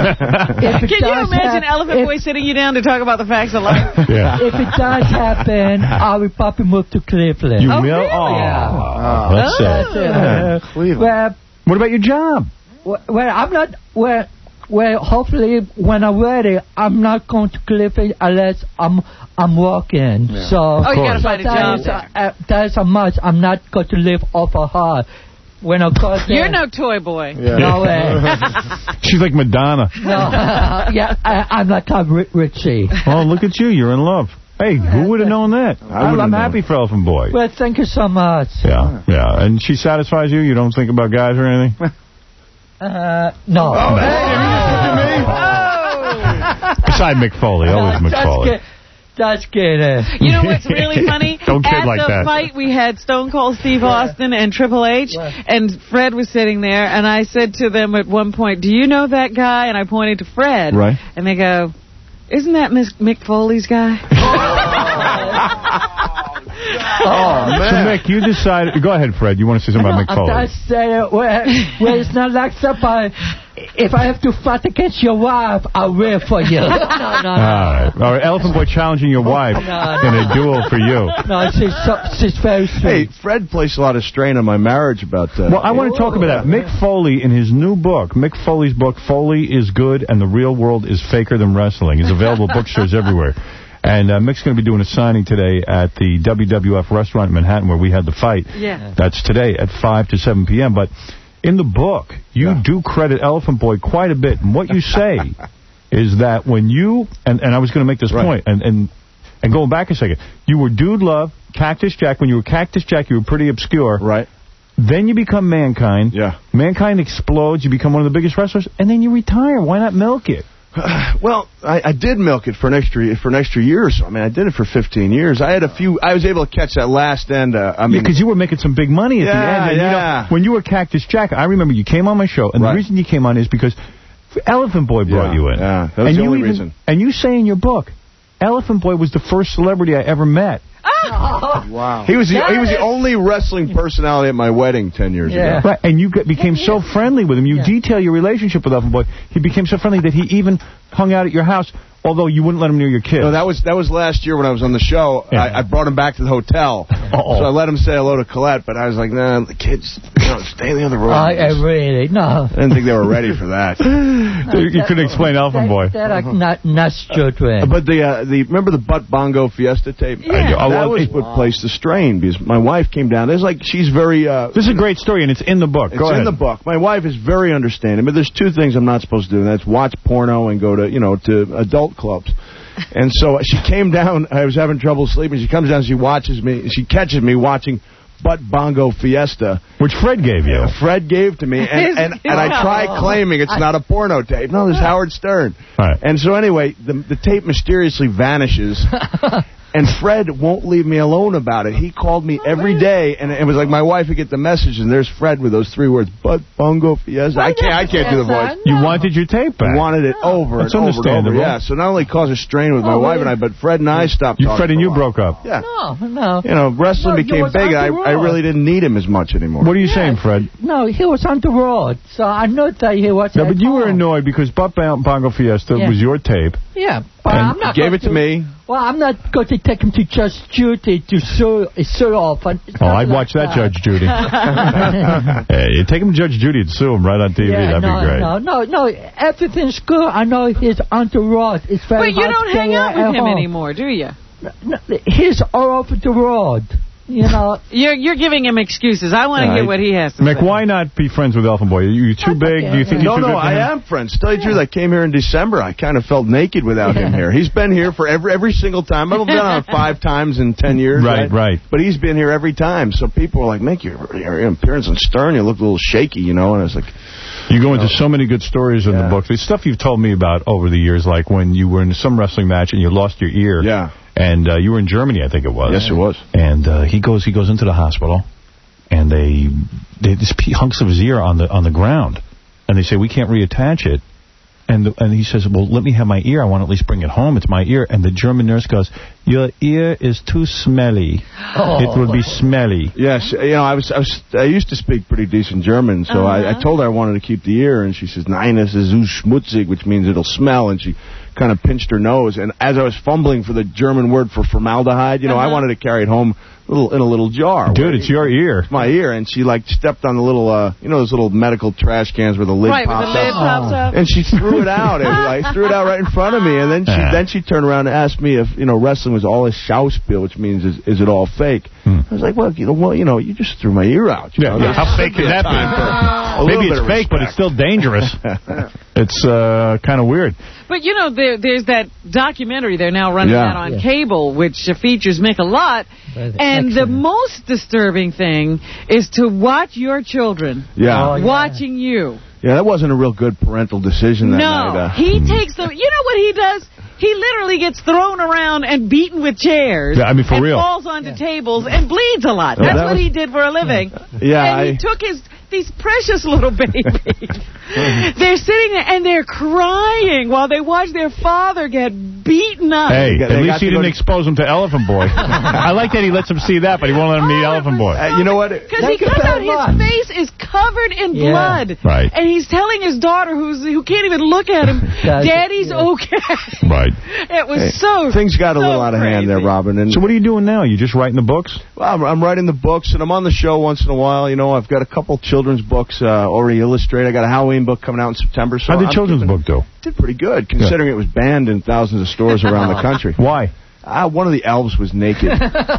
it Can you does imagine hap- Elephant if, Boy sitting you down to talk about the facts of life? Yeah. if it does happen, I will probably move to Cleveland. You Oh, will? really? Oh, Yeah. that's Oh. sad. That's it. Yeah. Cleveland. Well, What about your job? well, well, I'm not. Well, well, hopefully when I'm ready, I'm not going to Cleveland unless I'm I'm working. Yeah. So Oh, you gotta find a that job is there. a- uh, that is a must. I'm not going to live off of her. When I go there, You're no toy boy. Yeah. no way. She's like Madonna. No, yeah, I, I'm not a ri- Richie. Oh, look at you. You're in love. Hey, who would have known that? I'm, would've I'm known. happy for Elephant Boy. Well, thank you so much. Yeah, yeah. And she satisfies you? You don't think about guys or anything? Uh, no. Oh, hey, Beside Mick Foley. Always Mick That's Foley. good. That's good. uh, You know what's really funny? Don't kid At like the that. fight, we had Stone Cold Steve Austin and Triple H, Right. and Fred was sitting there, and I said to them at one point, do you know that guy? And I pointed to Fred. Right. And they go, isn't that Miss Mick Foley's guy? Oh, So, man. Mick, you decided... Go ahead, Fred. You want to say something about Mick Foley? That's uh, where, where it's not like somebody. If I have to fight against your wife, I'll will for you. no, no, no. All right. All right. Elephant Boy challenging your wife No, in a duel for you. No, she's, so, she's very Hey, sweet. Fred placed a lot of strain on my marriage about that. Well, I want to talk about that. Mick Foley, in his new book, Mick Foley's book, Foley is Good and the Real World is Faker Than Wrestling, is available bookstores everywhere. And uh, Mick's going to be doing a signing today at the W W F restaurant in Manhattan where we had the fight. Yeah. That's today at five to seven p m But in the book, you yeah. do credit Elephant Boy quite a bit. And what you say is that when you, and, and I was going to make this right. point, and, and, and going back a second, you were Dude Love, Cactus Jack. When you were Cactus Jack, you were pretty obscure. Right. Then you become Mankind. Yeah. Mankind explodes. You become one of the biggest wrestlers. And then you retire. Why not milk it? Well, I, I did milk it for an extra for an extra year or so. I mean, I did it for fifteen years. I had a few. I was able to catch that last end. Uh, I mean, because yeah, you were making some big money at yeah, the end. And yeah. You know, when you were Cactus Jack, I remember you came on my show, and right. the reason you came on is because Elephant Boy brought yeah, you in. Yeah, that was and the only even, reason. And you say in your book, Elephant Boy was the first celebrity I ever met. Oh. Wow. He was the that he was is... the only wrestling personality at my wedding ten years yeah. ago. Right, and you got, became so friendly with him. You yeah. detail your relationship with Elephant Boy. He became so friendly that he even hung out at your house, although you wouldn't let him near your kids. No, that was that was last year when I was on the show. Yeah. I, I brought him back to the hotel. Uh-oh. So I let him say hello to Colette, but I was like, nah, the kids, you know, stay in the other room. I, I really, no. I didn't think they were ready for that. you, you couldn't explain Elephant Boy. That are not, not children. But the, uh, the, remember the Butt Bongo Fiesta tape? Yeah. Uh, that was what placed the strain, because my wife came down. There's like, she's very... Uh, this is a great story, and it's in the book. It's Go ahead. in the book. My wife is very understanding, but there's two things I'm not supposed to do, and that's watch porno and go to, you know, to adult clubs. And so she came down. I was having trouble sleeping. She comes down. She watches me. She catches me watching Butt Bongo Fiesta, which Fred gave you. Yeah, Fred gave to me, and and, and I try claiming it's not a porno tape. No, this is Howard Stern. Right. And so anyway, the the tape mysteriously vanishes. And Fred won't leave me alone about it. He called me every day, and it was like my wife would get the message, and there's Fred with those three words, Butt Bongo Fiesta. I can't, I can't do the voice. You wanted your tape back. I wanted it over That's and over and over. Yeah, so not only caused a strain with my oh, wife and I, but Fred and I stopped you, talking. Fred and you broke up. Yeah. No, no. You know, wrestling no, became big, and I, I really didn't need him as much anymore. What are you yes. saying, Fred? No, he was on the road, so I know that he was No, but you home. were annoyed because Butt Bongo Fiesta yeah. was your tape. Yeah, but and I'm not gave it to, to me. Well, I'm not going to take him to Judge Judy to sue, sue off. Oh, I'd watch that, that, Judge Judy. Hey, you take him to Judge Judy and sue him right on T V. Yeah, That'd no, be great. No, no, no. Everything's good. I know he's on the road. It's very But you don't hang out with him home. anymore, do you? No, he's all over the road. You know, you're you're giving him excuses. I want to yeah, hear what he has to Mick, say. why not be friends with Elephant Boy? Are you too big? Okay. Do you think No, you're too no, good for I him? am friends. To tell you the truth, I came here in December. I kind of felt naked without yeah. him here. He's been here for every every single time. I've been on five times in ten years. Right, right, right. But he's been here every time. So people were like, Mick, your, your appearance on Stern, you look a little shaky, you know. And I was like... You go into so many good stories in yeah. the book. There's stuff you've told me about over the years, like when you were in some wrestling match and you lost your ear. Yeah. And uh, you were in Germany, I think it was. Yes, it was. And uh, he goes he goes into the hospital, and they, they this hunks of his ear on the on the ground, and they say, we can't reattach it. And the, and he says, well, let me have my ear. I want to at least bring it home. It's my ear. And the German nurse goes, your ear is too smelly. Oh. It will be smelly. Yes, you know, I was I was I used to speak pretty decent German, so uh-huh. I, I told her I wanted to keep the ear, and she says, nein, es ist zu schmutzig, which means it'll smell, and she kind of pinched her nose. And as I was fumbling for the German word for formaldehyde, you know, uh-huh. I wanted to carry it home little in a little jar. Dude, it's your ear. It's my ear. And she, like, stepped on the little, uh, you know, those little medical trash cans where the lid right, pops with the lid up. pops up. And she threw it out. And I threw it out right in front of me. And then she yeah. then she turned around and asked me if, you know, wrestling was all a Schauspiel, which means is, is it all fake? Hmm. I was like, well, you know, well, you know, you just threw my ear out. You yeah, know? yeah. How fake can that be? Maybe it's fake, but it's still dangerous. It's uh, kind of weird. But, you know, there, there's that documentary they're now running yeah. out on yeah. cable, which uh, features Mick a lot. And the most disturbing thing is to watch your children yeah. Oh, yeah. watching you. Yeah, that wasn't a real good parental decision that no, night. No, uh, he takes them. You know what he does? He literally gets thrown around and beaten with chairs. Yeah, I mean, for and real. falls onto yeah. tables and bleeds a lot. Oh, That's that what was, he did for a living. Yeah, and he I, took his these precious little babies. They're sitting there and they're crying while they watch their father get beaten up. Hey, got, at least he didn't expose him to Elephant Boy. I like that he lets him see that, but he won't let him meet Elephant Boy. Uh, you know what? Because he comes out, his face is covered in yeah. blood. Right. And he's telling his daughter, who's who can't even look at him, Daddy's yeah. okay. Right. It was hey, so Things got a so little out of crazy. hand there, Robin. And so what are you doing now? You just writing the books? Well, I'm, I'm writing the books, and I'm on the show once in a while. You know, I've got a couple children's books uh, already illustrated. I got a Halloween book coming out in September. So How did I'm children's keeping, book do? Did pretty good, considering good. It was banned in thousands of stores around the country. Why? Ah, one of the elves was naked.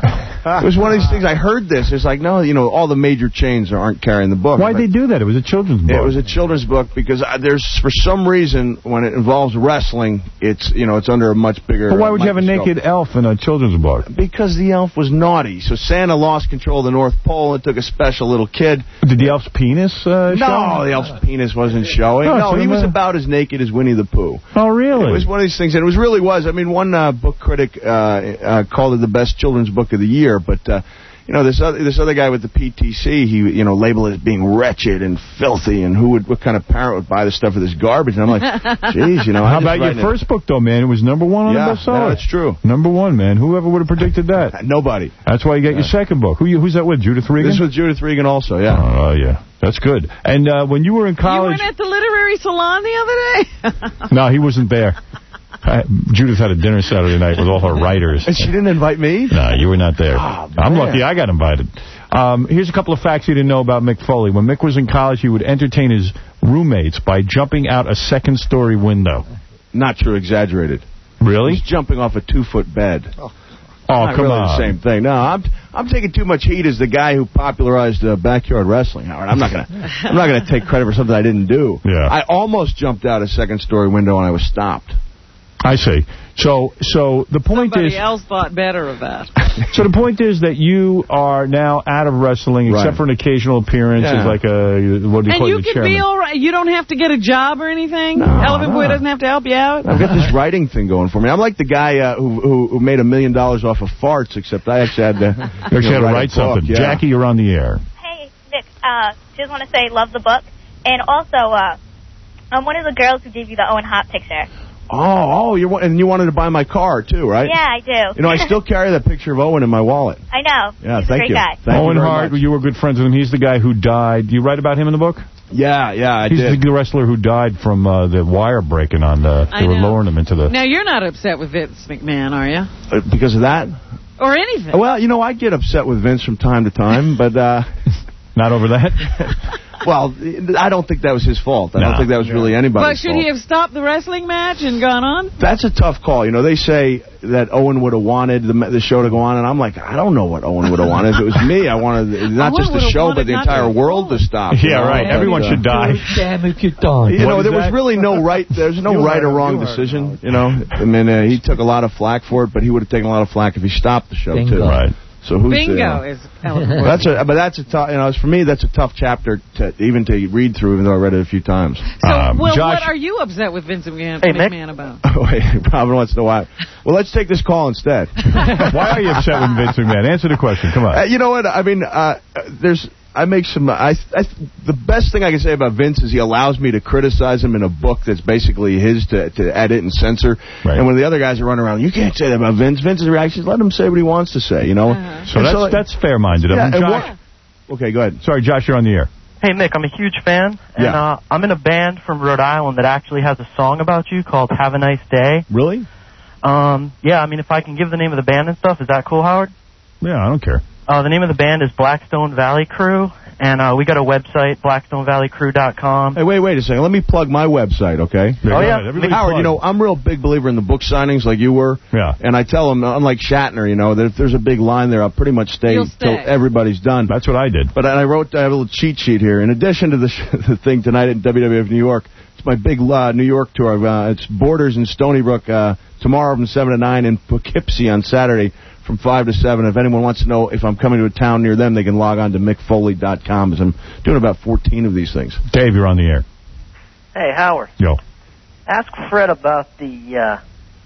It was one of these things. I heard this. It's like, no, you know, all the major chains aren't carrying the book. Why'd they do that? It was a children's book. It was a children's book because uh, there's, for some reason, when it involves wrestling, it's, you know, it's under a much bigger. But why would you have a microscope. naked elf in a children's book? Because the elf was naughty. So Santa lost control of the North Pole and took a special little kid. Did the elf's penis uh, show? No, the elf's penis wasn't showing. Oh, no, so he was the- about as naked as Winnie the Pooh. Oh, really? It was one of these things, and it was really was. I mean, one uh, book critic uh, uh, called it the best children's book of the year, but. Uh, You know, this other this other guy with the P T C, he, you know, labeled it as being wretched and filthy, and who would, what kind of parent would buy this stuff for this garbage? And I'm like, geez, you know. How I'm just about your writing first book, though, man? It was number one on Yeah, the bestseller. yeah, that's true. Number one, man. Whoever would have predicted that? Nobody. That's why you got your second book. Who you, Who's that with? Judith Regan? This was Judith Regan also, yeah. Oh, yeah. That's good. And uh, when you were in You college... weren't at the literary salon the other day? No, he wasn't there. I, Judith had a dinner Saturday night with all her writers. And she didn't invite me? No, you were not there. Oh, I'm man. lucky I got invited. Um, here's a couple of facts you didn't know about Mick Foley. When Mick was in college, he would entertain his roommates by jumping out a second-story window. Not true, exaggerated. Really? He's jumping off a two-foot bed. Oh, Not come really on. The same thing. No, I'm I'm taking too much heat as the guy who popularized uh, backyard wrestling, Howard. I'm not gonna I'm not gonna take credit for something I didn't do. Yeah. I almost jumped out a second-story window and I was stopped. I see. So, so the point Somebody is... else thought better of that. So the point is that you are now out of wrestling, except Right. for an occasional appearance Yeah. as like a, what do you And call you it, the can chairman. be all right. You don't have to get a job or anything? No, Elephant no. Boy doesn't have to help you out? I've got this writing thing going for me. I'm like the guy uh, who, who who made a million dollars off of farts, except I actually had to, You actually had to know, write a book, something. yeah. Jackie, you're on the air. Hey, Nick, uh, just want to say love the book. And also, uh, I'm one of the girls who gave you the Owen Hart picture. Oh, oh, you wa- and you wanted to buy my car too, right? Yeah, I do. You know, I still carry that picture of Owen in my wallet. I know. Yeah, He's thank a great you. guy. Thank Owen you very Hart, much. you were good friends with him. He's the guy who died. You write about him in the book? Yeah, yeah, I He's did. the wrestler who died from uh, the wire breaking on the... I They were know. lowering him into the... Now, you're not upset with Vince McMahon, are you? Uh, because of that? Or anything? Well, you know, I get upset with Vince from time to time, but... uh Not over that? Well, I don't think that was his fault. I No. don't think that was really But anybody's should fault. he have stopped the wrestling match and gone on? That's a tough call. You know, they say that Owen would have wanted the, the show to go on, and I'm like, I don't know what Owen would have wanted. If it was me, I wanted not Owen just the would've show, wanted but the not entire to world to stop. you Yeah, know? right. But, Everyone uh, should die. Damn it, you don't. You know, is there was that? really no right. There's no You right or heard- wrong you heard decision. You know, I mean, uh, he took a lot of flack for it, but he would have taken a lot of flack if he stopped the show Bingo. too. Right. So who's Bingo uh, is Elephant Boy. That's a, but that's a tough. You know, for me, that's a tough chapter to even to read through, even though I read it a few times. So, Um, well, Josh- what are you upset with Vince McMahon, Hey, Nick. McMahon about? Oh, wait, Robin wants to know why. Well, let's take this call instead. Why are you upset with Vince McMahon? Answer the question. Come on. Uh, you know what? I mean, uh, there's. I make some. I, I. The best thing I can say about Vince is he allows me to criticize him in a book that's basically his to, to edit and censor. Right. And when the other guys are running around, you can't say that about Vince. Vince's reactions. Let him say what he wants to say. You know. Uh-huh. So And that's that's fair-minded. Yeah, I mean, and Josh, what- okay, go ahead. sorry, Josh, you're on the air. Hey, Mick, I'm a huge fan, and Yeah. uh, I'm in a band from Rhode Island that actually has a song about you called Have a Nice Day. Really? Um, yeah, I mean, if I can give the name of the band and stuff, is that cool, Howard? Yeah, I don't care. Uh, the name of the band is Blackstone Valley Crew, and uh, we got a website, blackstone valley crew dot com. Hey, wait, wait a second. Let me plug my website, okay? Yeah, Oh, go yeah. ahead. Everybody Howard, plug. you know, I'm a real big believer in the book signings like you were. Yeah. And I tell them, unlike Shatner, you know, that if there's a big line there, I'll pretty much stay You'll till stay. everybody's done. That's what I did. But I wrote, I have a little cheat sheet here. In addition to the, the thing tonight at W W F New York, it's my big uh, New York tour. Uh, it's Borders in Stony Brook uh, tomorrow from seven to nine, and Poughkeepsie on Saturday from five to seven. If anyone wants to know if I'm coming to a town near them, they can log on to mick foley dot com, as I'm doing about fourteen of these things. Dave, you're on the air. Hey, Howard. Yo. Ask Fred about the, uh,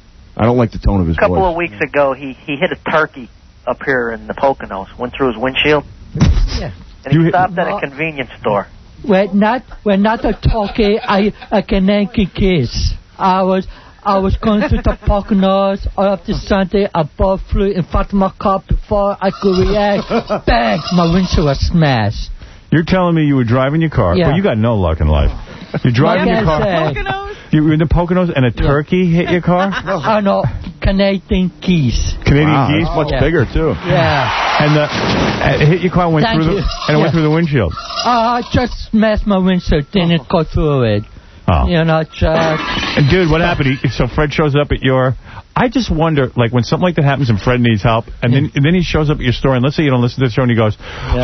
I don't like the tone of his a couple voice. of weeks ago, he, he hit a turkey up here in the Poconos, went through his windshield, Yeah. and he You hit- stopped at a convenience store. We're not, we're not a talkie, I, a Kananki kiss. I was, I was going through the Poconos all up to Sunday. A ball flew in front of my car before I could react. Bang! My windshield was smashed. You're telling me you were driving your car. Yeah. Well, you got no luck in life. You're driving Like your I car. said. Poconos? You were in the Poconos and a turkey hit your car? I know, Canadian geese. Canadian Wow, geese? that's much Yeah. bigger, too. Yeah. And the, uh, it hit your car and went Thank through the, you. and it went Yeah. through the windshield. Uh, I just smashed my windshield, didn't go through it. Oh. You know, just... And dude, what happened? He, so Fred shows up at your I just wonder, like, when something like that happens and Fred needs help, and then and then he shows up at your store, and let's say you don't listen to the show, and he goes,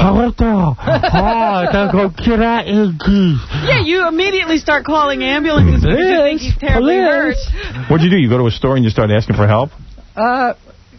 Yeah, you immediately start calling ambulances because you think he's terribly hurt. What'd you do? You go to a store and you start asking for help? Uh,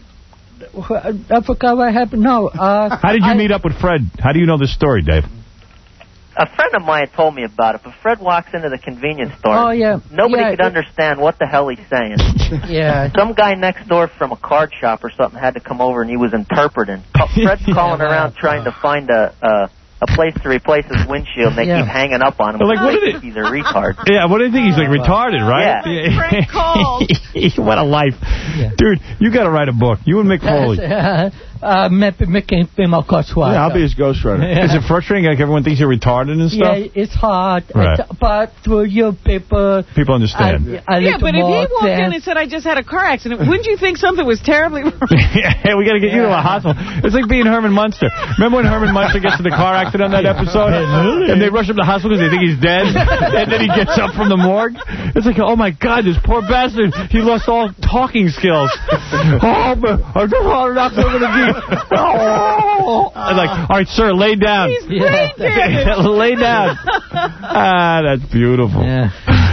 I forgot what happened. No. Uh, How did you I, meet up with Fred? How do you know this story, Dave? A friend of mine told me about it, but Fred walks into the convenience store. Oh, yeah. Nobody yeah, could it, understand what the hell he's saying. Yeah. Some guy next door from a card shop or something had to come over, and he was interpreting. Fred's calling around trying to find a... a a place to replace his windshield, and they yeah. keep hanging up on him. Like, what did it? He's a retard. Yeah, what do you think? He's like retarded, right? Yeah. Frank called. What a life. Yeah. Dude, you got to write a book. You and Mick Foley. Uh, uh, making film, of course. Yeah, I'll be his ghostwriter. Yeah. Is it frustrating? Like, everyone thinks you're retarded and stuff? Yeah, it's hard. Right. It's, but through you people... People understand. I, I yeah, but if he walked sense. in and said, I just had a car accident, wouldn't you think something was terribly wrong? Yeah, we got to get you to a hospital. It's like being Herman Munster. Remember when Herman Munster gets in the car accident on that episode? And they rush him to the hospital because they think he's dead. And then he gets up from the morgue. It's like, oh, my God, this poor bastard. He lost all talking skills. Oh, but I just want to knock over the knee. Oh. I'm like, all right, sir, lay down. He's brain damaged. Lay down. Ah, that's beautiful. Yeah.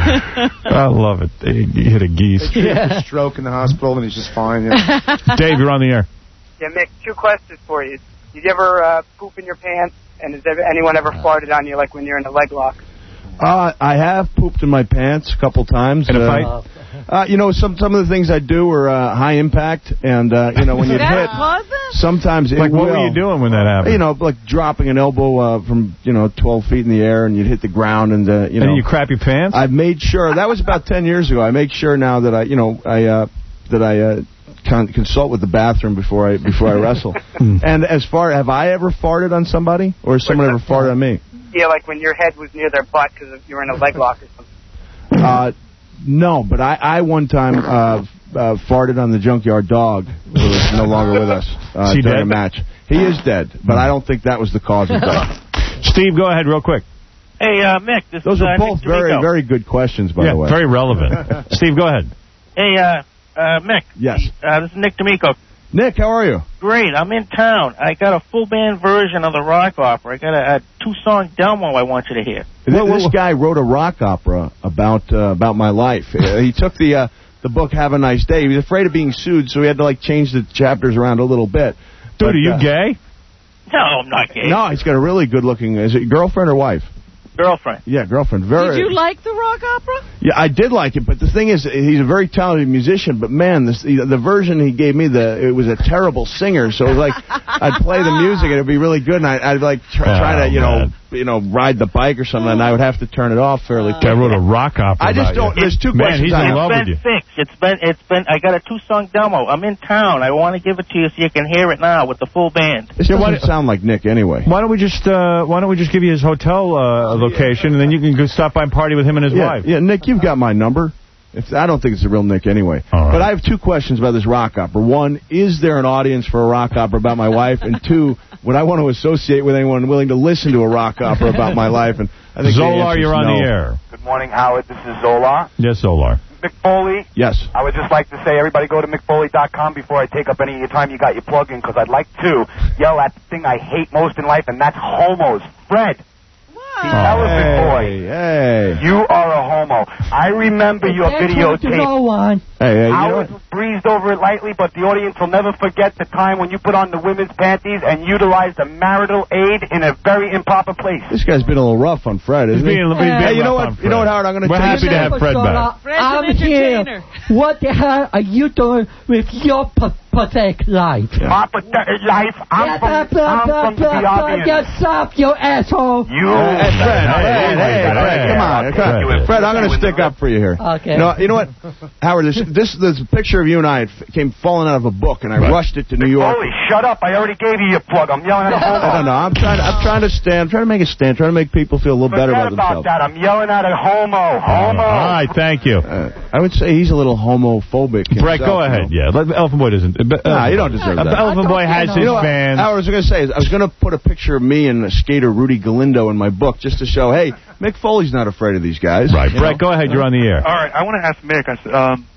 I love it. He hit a geese. They treated him for stroke in the hospital, and he's just fine. Yeah. Dave, you're on the air. Yeah, Mick, two questions for you. Did you ever uh, poop in your pants? And has ever, anyone ever farted on you, like when you're in a leg lock? Uh, I have pooped in my pants a couple times. In a uh, fight? Uh, you know, some some of the things I do are uh, high impact, and uh, you know when you hit, that sometimes it Like, what will. were you doing when that happened? You know, like dropping an elbow uh, from you know twelve feet in the air, and you'd hit the ground, and uh, you know. And you crap your pants? I've made sure that was about ten years ago. I make sure now that I, you know, I uh, that I. Uh, Con- consult with the bathroom before I before I wrestle. And as far have I ever farted on somebody, or has someone ever farted on me? Yeah, like when your head was near their butt because you were in a leg lock or something. Uh, no, but I, I one time uh, uh, farted on the junkyard dog, who is no longer with us uh, Is he during dead? a match. He is dead, but I don't think that was the cause of death. Steve, go ahead real quick. Hey, uh, Mick, this Those is are uh, both Nick very D'Amico. very good questions, by Yeah, the way. very relevant. Steve, go ahead. Hey, uh, uh, Mick. Yes. Uh, this is Nick D'Amico. Nick, how are you? Great. I'm in town. I got a full band version of the rock opera. I got a, a two-song demo I want you to hear. This, this guy wrote a rock opera about uh, about my life. Uh, he took the uh, the book Have a Nice Day. He was afraid of being sued, so he had to like change the chapters around a little bit. Dude, But, are you uh, gay? No, I'm not gay. No, he's got a really good-looking. Is it girlfriend or wife? Girlfriend. Yeah, girlfriend. Very. Did you like the rock opera? Yeah, I did like it, but the thing is, he's a very talented musician. But man, this, the, the version he gave me, the it was a terrible singer. So it was like I'd play the music and it'd be really good, and I, I'd like try, Oh, try to you man. know you know ride the bike or something, and I would have to turn it off fairly quickly. I wrote a rock opera. I just about don't. you. There's two Man, questions. he's I in have. love with It's you. been fixed. It's been, it's been, I got a two-song demo. I'm in town. I want to give it to you so you can hear it now with the full band. This doesn't sound like Nick anyway. Why don't we just uh, Why don't we just give you his hotel uh, location, and then you can go stop by and party with him and his yeah, wife? Yeah, Nick, you've got my number. If, I don't think it's a real Nick anyway. All right. But I have two questions about this rock opera. One, is there an audience for a rock opera about my wife? And two, would I want to associate with anyone willing to listen to a rock opera about my life? And I think the Zolar, answer is you're on no. the air. Good morning, Howard. This is Zola. Yes, Zolar. Mick Foley. Yes. I would just like to say, everybody go to mick foley dot com before I take up any of your time you got your plug in, because I'd like to yell at the thing I hate most in life, and that's homos. Fred. The Elephant Boy. Hey. You are a homo. I remember your That's what you videotape. know one. Hey, hey, you know Howard what? breezed over it lightly, but the audience will never forget the time when you put on the women's panties and utilized a marital aid in a very improper place. This guy's been a little rough on Fred, isn't He's he? being- he's being hey, you know rough what? on You know what, Fred. Howard? I'm going to We're happy to have Fred back. Fred's I'm an entertainer. here. What the hell are you doing with your pa- pathetic life? My pathetic life. I'm Blah, from, blah, I'm blah, from the blah, blah. audience. Get up, you asshole. You. Hey, Fred, Hey, Fred, hey, hey, Fred, hey, come on. hey, come on. Fred. Fred, I'm going to stick up for you here. Okay. You know, you know what, Howard, this, this, this picture of you and I it f- came falling out of a book, and I Right. rushed it to New York. Holy, shut up. I already gave you your plug. I'm yelling at a homo. I don't know. I'm trying. I'm trying to stand. I'm trying to make a stand. Trying to make people feel a little better Forget about about themselves. that. I'm yelling at a homo. Homo. All right, thank you. Uh, I would say he's a little homophobic. Brett, himself, go you ahead. know. Yeah, let, Elephant Boy doesn't. Uh, Nah, you don't deserve uh, that. Elephant Boy has his You know what, fans. I was going to say, I was going to put a picture of me and skater Rudy Galindo in my book just to show, hey, Mick Foley's not afraid of these guys. Right, You Brett, know? go ahead. You're on the air. All right, I want to ask Mick. I said, um,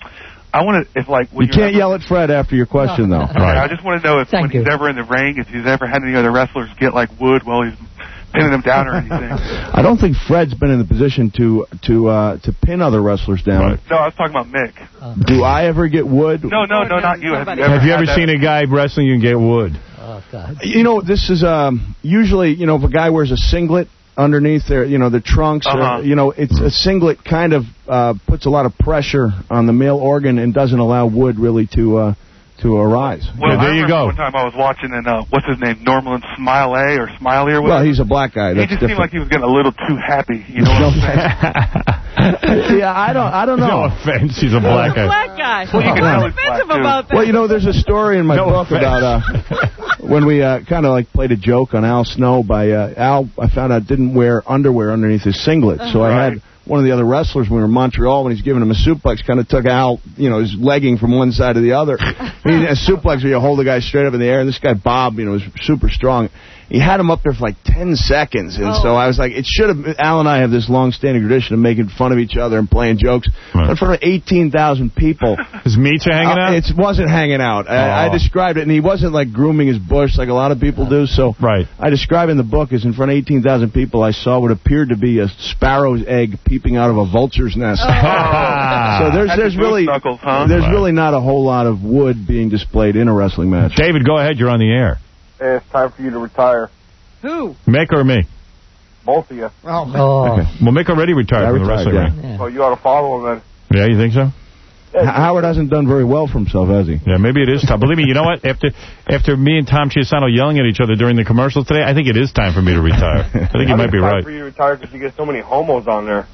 I want to, if like... When You can't yell at Fred after your question, though. Right. I just want to know if Thank when you. he's ever in the ring, if he's ever had any other wrestlers get like wood while he's pinning them down or anything. I don't think Fred's been in the position to to uh, to pin other wrestlers down. No, I was talking about Mick. Do I ever get wood? No, no, no, not you. Have you ever, Have you ever had seen that? a guy wrestling you and get wood? Oh, God. You know, this is um, usually, you know, if a guy wears a singlet underneath their, you know, the trunks, Uh-huh. or, you know, it's a singlet kind of uh, puts a lot of pressure on the male organ and doesn't allow wood really to uh, to arise. Well, Yeah, there I you remember go. One time I was watching, and uh, what's his name, Norman Smiley or Smiley or whatever. Well, he's a black guy. He That's just different. seemed like he was getting a little too happy. You know what I'm saying? yeah, I don't, I don't know. No offense, he's a black guy. Black guy. Well, you can tell What's he's black, offensive too. about that? Well, you know, there's a story in my No book offense. about uh, when we uh, kind of like played a joke on Al Snow by uh, Al. I found out didn't wear underwear underneath his singlet, so I Right. had one of the other wrestlers when we were in Montreal when he's giving him a suplex, kind of took Al, you know, his legging from one side to the other. He a suplex where you hold the guy straight up in the air, and this guy Bob, you know, was super strong. He had him up there for like ten seconds, and Oh. so I was like, it should have. Al and I have this long-standing tradition of making fun of each other and playing jokes Right. in front of eighteen thousand people. His meats are hanging Uh, out? It wasn't hanging out. I, I Oh. described it, and he wasn't like grooming his bush like a lot of people do. So Right. I describe in the book as in front of eighteen thousand people, I saw what appeared to be a sparrow's egg peeping out of a vulture's nest. Ah. So there's Had there's the moose really knuckles, huh? there's Right. really not a whole lot of wood being displayed in a wrestling match. David, go ahead. You're on the air. Hey, it's time for you to retire. Who? Mick or me? Both of you. Oh, Oh. Okay. Well, Mick already retired Yeah, from the retired, wrestling yeah. ring. Yeah. So you ought to follow him then. Yeah, you think so? H- Howard hasn't done very well for himself, has he? Yeah, maybe it is time. Believe me, you know what? After after me and Tom Chiasano yelling at each other during the commercial today, I think it is time for me to retire. I think you might be it's time right. for you to retire because you get so many homos on there.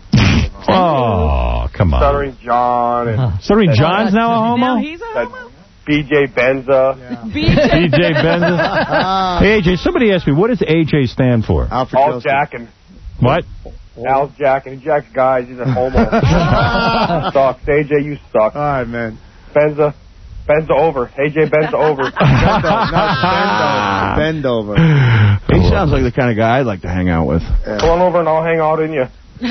Oh, come on. Stuttering John and Stuttering John's now a Now homo? he's a that homo? B J Benza. B J. D J Benza. Hey, A J, somebody asked me, what does A J stand for? Alfred All Joseph. jacking. What? Al's jacking. He jacks guys. He's a homo. Sucks. A J, you suck. All right, man. Benza. Benza over. A J Benza over. Bend over. Not bend over. Bend over. He sounds like the kind of guy I'd like to hang out with. Come on over and I'll hang out in you. Wait,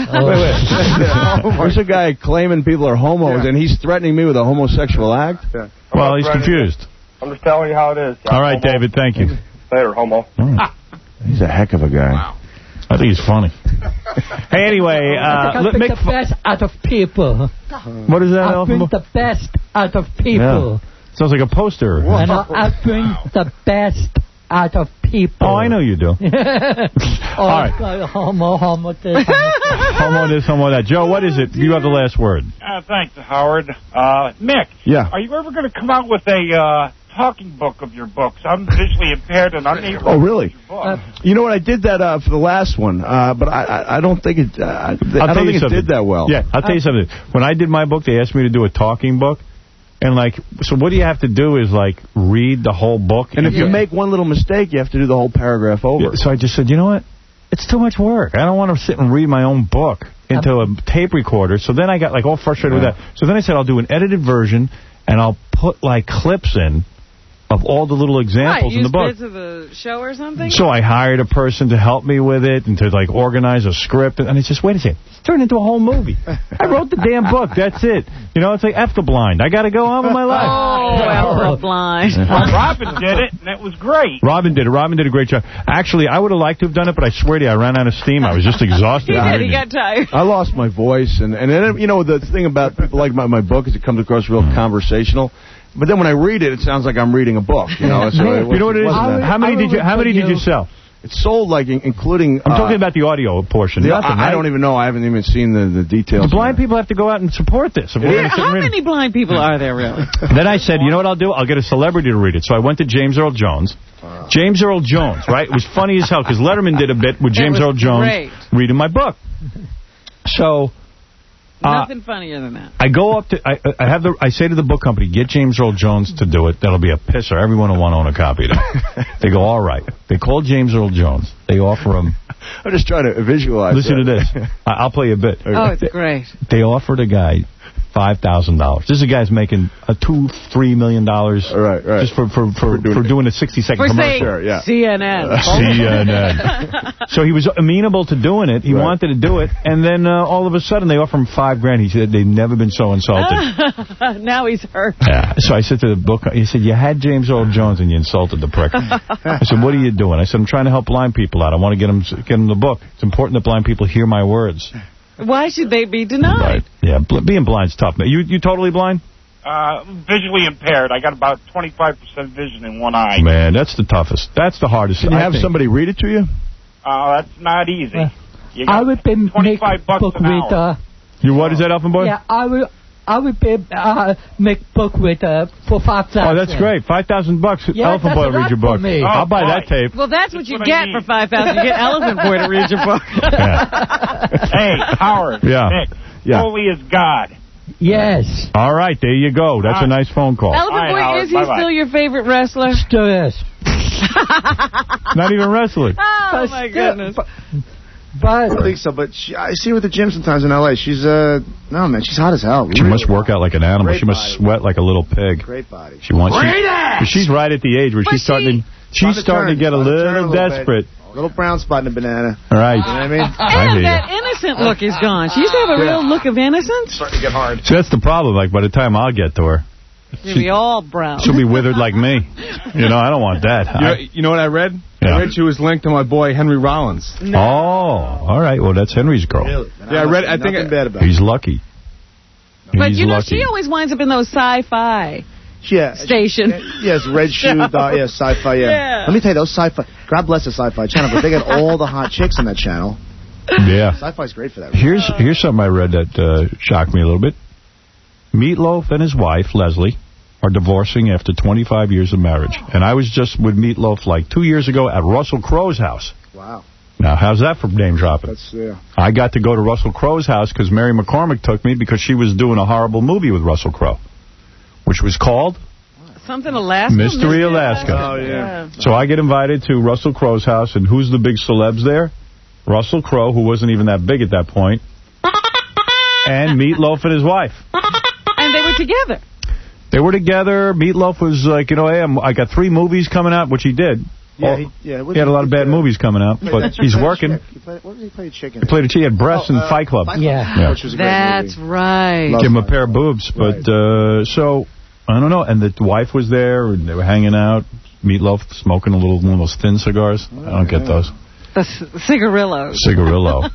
wait. There's a guy claiming people are homos, Yeah. and he's threatening me with a homosexual act? Yeah. I'm Well, not he's threatening confused. you. I'm just telling you how it is. All right, David, thank you. Later, homo. He's a heck of a guy. I think he's funny. Hey, anyway, I uh, think I let bring Mick... the best out of people. What is that, I bring Alpha? the best out of people. Yeah. Sounds like a poster. And I, I bring the best out of people. Oh, I know you do. oh, All right. God, homo, homo, this, homo. Homo this, homo that. Joe, what is it? You have the last word. Uh, thanks, Howard. Uh, Mick, Yeah. are you ever going to come out with a uh, talking book of your books? I'm visually impaired and unable Oh, to really? read your book. You know what? I did that uh, for the last one, uh, but I, I, I don't think it. Uh, I I'll don't tell you think it something. did that well. Yeah, I'll tell you something. When I did my book, they asked me to do a talking book. And, like, so what do you have to do is, like, read the whole book. And if you make one little mistake, you have to do the whole paragraph over. Yeah, so I just said, you know what? It's too much work. I don't want to sit and read my own book into a tape recorder. So then I got, like, all frustrated Yeah. with that. So then I said, I'll do an edited version, and I'll put, like, clips in of all the little Right, examples in use the book. bits of the show or something? So I hired a person to help me with it and to, like, organize a script. And it's just, wait a second, it's turned into a whole movie. I wrote the damn book. That's it. You know, it's like F the blind. I got to go on with my life. Oh, F the blind. Well, Robin did it, and it was great. Robin did it. Robin did a great job. Actually, I would have liked to have done it, but I swear to you, I ran out of steam. I was just exhausted. He did. reading He it. got tired. I lost my voice, and and then, you know, the thing about people like my, my book is it comes across real conversational. But then when I read it, it sounds like I'm reading a book. You know, so it You know what it is? wasn't that. How many did you? How many did you sell? It's sold like in, including. I'm uh, talking about the audio portion. the- Nothing, I, I right? don't even know. I haven't even seen the, the details. The blind people have to go out and support this. If we're Yeah, gonna sit and how read it. many blind people are there, really? Then I said, you know what I'll do? I'll get a celebrity to read it. So I went to James Earl Jones. James Earl Jones, right? It was funny as hell because Letterman did a bit with James was Earl Jones great. reading my book. So uh, Nothing funnier than that. I go up to, I, I have the, I say to the book company, get James Earl Jones to do it. That'll be a pisser. Everyone will want to own a copy of it. They go, all right. They call James Earl Jones. They offer him. I'm just trying to visualize. Listen that. to this. I, I'll play you a bit. Oh, it's great. They offered a guy five thousand dollars. This is a guy's making a two, three million dollars right, right. just for for for, for doing, for doing a sixty second for commercial. Saying yeah. C N N. C N N. So he was amenable to doing it. He right. wanted to do it, and then uh, all of a sudden they offer him five grand. He said they've never been so insulted. Now he's hurt. Yeah. So I said to the book, he said, you had James Earl Jones and you insulted the prick. I said, what are you doing? I said, I'm trying to help blind people out. I want to get them get them the book. It's important that blind people hear my words. Why should they be denied? Right. Yeah, being blind's tough. You you totally blind? Uh, visually impaired. I got about twenty-five percent vision in one eye. Man, that's the toughest. That's the hardest. Can you I have think. somebody read it to you? Uh, that's not easy. Uh, You I got would be twenty-five bucks book an hour. reader. You what is that, Elfin Boy? Yeah, I will. I would be uh, make book reader for five thousand. Oh, that's great. Five thousand bucks. Yeah, Elephant Boy will read your book. Oh, I'll buy boy. that tape. Well, that's, that's what you what get for five thousand. You get Elephant Boy to read your book. Hey, Howard. Yeah. Nick, Yeah. Holy is God. Yes. All right, there you go. That's Uh, a nice phone call. Elephant All right, Boy, Howard, is he bye-bye. still your favorite wrestler? Still is. Not even wrestling. Oh, my goodness. But, but I don't think so, but she, I see her at the gym sometimes in L A. She's, uh, no, man, she's hot as hell. She Really must work out like an animal. Great she must body. sweat like a little pig. Great body. She wants. Great she, ass! She's right at the age where But she's starting. she- To, she's Starting to starting to turn, get a starting to turn little a little bit. desperate. Little brown spot in the banana. All right. You know what I mean? I hear And that you. innocent look is gone. She used to have a real look of innocence. Starting to get hard. So that's the problem. Like by the time I'll get to her, She'll be all brown. she'll be withered like me. You know, I don't want that. You know, I- you know what I read? Yeah. I read she was linked to my boy Henry Rollins. Oh, all right. Well, that's Henry's girl. Really? Yeah, I read. I think Nothing I, bad about it. He's lucky. But, He's you know, lucky. she always winds up in those sci-fi Yeah. station. Yes, Red Shoe, uh, yeah, Sci-Fi, yeah. Yeah. Let me tell you, those Sci-Fi, God bless the Sci-Fi channel, but they got all the hot chicks on that channel. Yeah. Sci-Fi's great for that. Here's here's something I read that uh, shocked me a little bit. Meatloaf and his wife, Leslie, are divorcing after twenty-five years of marriage. And I was just with Meatloaf like two years ago at Russell Crowe's house. Wow. Now, how's that for name dropping? That's, yeah. I got to go to Russell Crowe's house because Mary McCormick took me because she was doing a horrible movie with Russell Crowe, which was called Something Alaska? Mystery Alaska. Oh, yeah. So I get invited to Russell Crowe's house, and who's the big celebs there? Russell Crowe, who wasn't even that big at that point, and Meatloaf and his wife. And they were together. They were together. Meatloaf was like, you know, hey, I'm, I got three movies coming out, which he did. Yeah, Oh, he, yeah, he had a lot of bad movies coming out, Played but that- he's played that working. chick. He played, what was he playing chicken? He played a, he had breasts Oh, in uh, Fight Club. Fight Club. Yeah. Yeah. Which was a great That's movie. right. Love Give him a Fight pair of boobs, but uh, so I don't know. And the wife was there, and they were hanging out. Meatloaf smoking a little one of those thin cigars. I don't get those. The c- cigarillos. Cigarillo.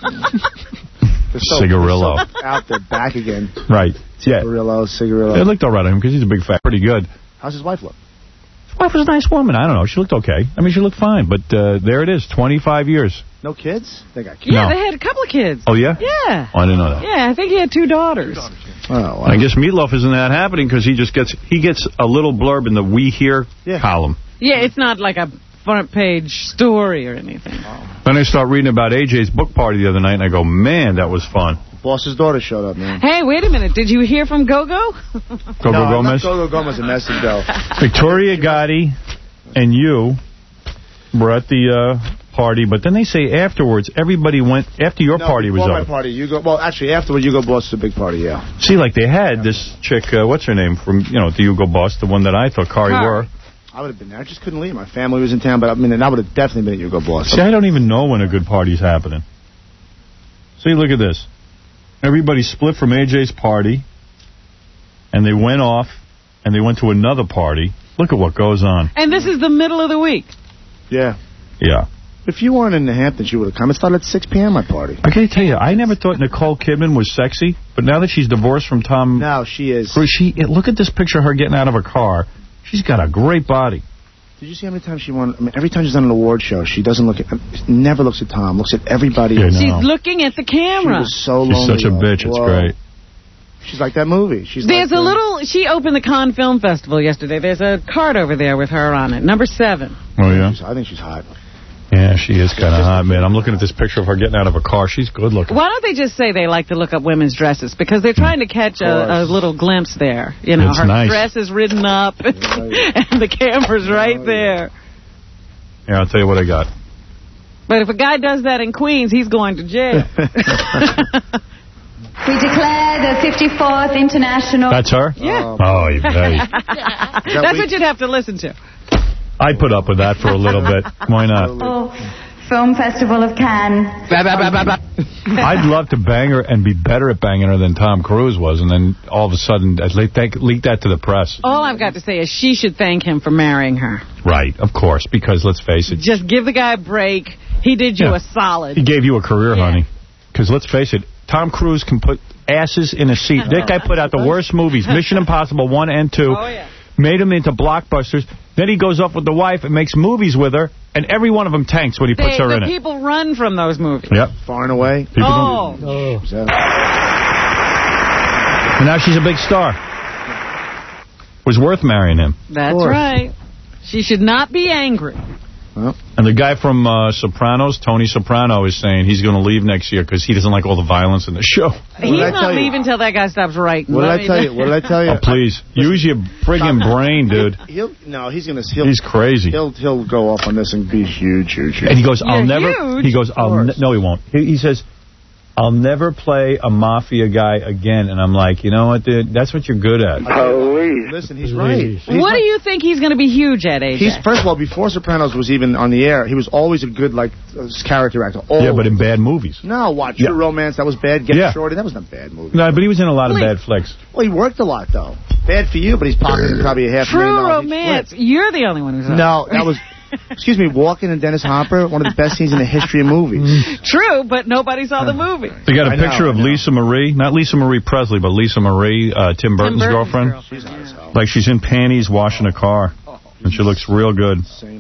They're so, Cigarillo. they're so out there, back again. Right. Yeah. Cigarillo, cigarillo. It looked all right on him because he's a big fat, pretty good. How's his wife look? His wife was a nice woman. I don't know. She looked okay. I mean, she looked fine. But uh, there it is, twenty-five years. No kids? They got kids. Yeah, No. they had a couple of kids. Oh, yeah? Yeah. Oh, I didn't know that. Yeah, I think he had two daughters. Oh, wow. I guess Meatloaf isn't that happening because he just gets he gets a little blurb in the We Hear Yeah. column. Yeah, it's not like a front page story or anything. Then I start reading about A J's book party the other night, and I go, man, that was fun. Boss's daughter showed up, man. Hey, wait a minute. Did you hear from Gogo? Gogo no, Gomez? not Gogo Gomez, a message, though. Victoria Gotti and you were at the uh, party, but then they say afterwards, everybody went, after your no, party was before over. my party, you go, well, actually, afterward, you go Boss is a big party, yeah. See, like they had this chick, uh, what's her name, from, you know, the Hugo Boss, the one that I thought, Kari Kari. Wurr. I would have been there. I just couldn't leave. My family was in town, but I mean, I would have definitely been at Hugo Boss. See, I don't even know when a good party's happening. See, look at this. Everybody split from A J's party, and they went off, and they went to another party. Look at what goes on. And this is the middle of the week. Yeah. Yeah. If you weren't in the Hamptons, you would have come. It started at six p.m., my party. I gotta tell you, I never thought Nicole Kidman was sexy, but now that she's divorced from Tom... No, she is. Cruise, she, look at this picture of her getting out of her car. She's got a great body. Did you see how many times she won? I mean, every time she's on an award show, she doesn't look at, never looks at Tom, looks at everybody. Yeah, else. no. She's looking at the camera. She was so She's lonely. such a though. bitch, it's Whoa. great. She's like that movie. She's There's like a the- little... She opened the Cannes Film Festival yesterday. There's a card over there with her on it. Number seven. Oh, yeah? I think she's hot. Yeah, she is kind of hot, man. I'm looking at this picture of her getting out of a car. She's good looking. Why don't they just say they like to look up women's dresses? Because they're trying to catch a, a little glimpse there. You know, It's her nice. dress is ridden up, and the camera's right there. Yeah, I'll tell you what I got. But if a guy does that in Queens, he's going to jail. We declare the fifty-fourth International... That's her? Yeah. Oh, you hey. That's what you'd have to listen to. I'd put up with that for a little bit. Why not? Oh, Film Festival of Cannes. I'd love to bang her and be better at banging her than Tom Cruise was, and then all of a sudden I'd leak that, leak that to the press. All I've got to say is she should thank him for marrying her. Right, of course, because let's face it. Just give the guy a break. He did you Yeah. a solid. He gave you a career, Yeah. honey. Because let's face it, Tom Cruise can put asses in a seat. That guy put out the worst movies, Mission Impossible one and two. Oh, yeah. Made him into blockbusters. Then he goes off with the wife and makes movies with her, and every one of them tanks when he puts They, her the in it. people run from those movies. Yep. Far and away. People Oh. don't- And now she's a big star. Was worth marrying him. That's right. She should not be angry. And the guy from uh, Sopranos, Tony Soprano, is saying he's going to leave next year because he doesn't like all the violence in the show. He's not leaving until that guy stops writing. What did Let I me- tell you? What did I tell you? Oh, please. Use your friggin' brain, dude. He'll no, he's gonna. He'll, He's crazy. He'll he'll go off on this and be huge, huge, huge. And he goes, I'll You're never... huge. He goes, I'll ne no, he won't. He, he says, I'll never play a mafia guy again. And I'm like, you know what, dude? That's what you're good at. Please. Listen, he's right. He's What right. do you think he's going to be huge at, A J? He's first of all, before Sopranos was even on the air, he was always a good like uh, character actor. Always. Yeah, but in bad movies. No, watch Yeah. True Romance. That was bad. Get Yeah. Shorty. That wasn't a bad movie. No, but he was in a lot of Wait. bad flicks. Well, he worked a lot though. Bad for you, but he's pocketing probably a half million True dollars each Romance. flick. You're the only one who's No, that was. Excuse me, Walken and Dennis Hopper, one of the best scenes in the history of movies. True, but nobody saw the movie. They got a I know, picture I of know. Lisa Marie, not Lisa Marie Presley, but Lisa Marie, uh, Tim Burton's Burton's girlfriend. girlfriend, Like she's in panties washing a car. And she looks real good.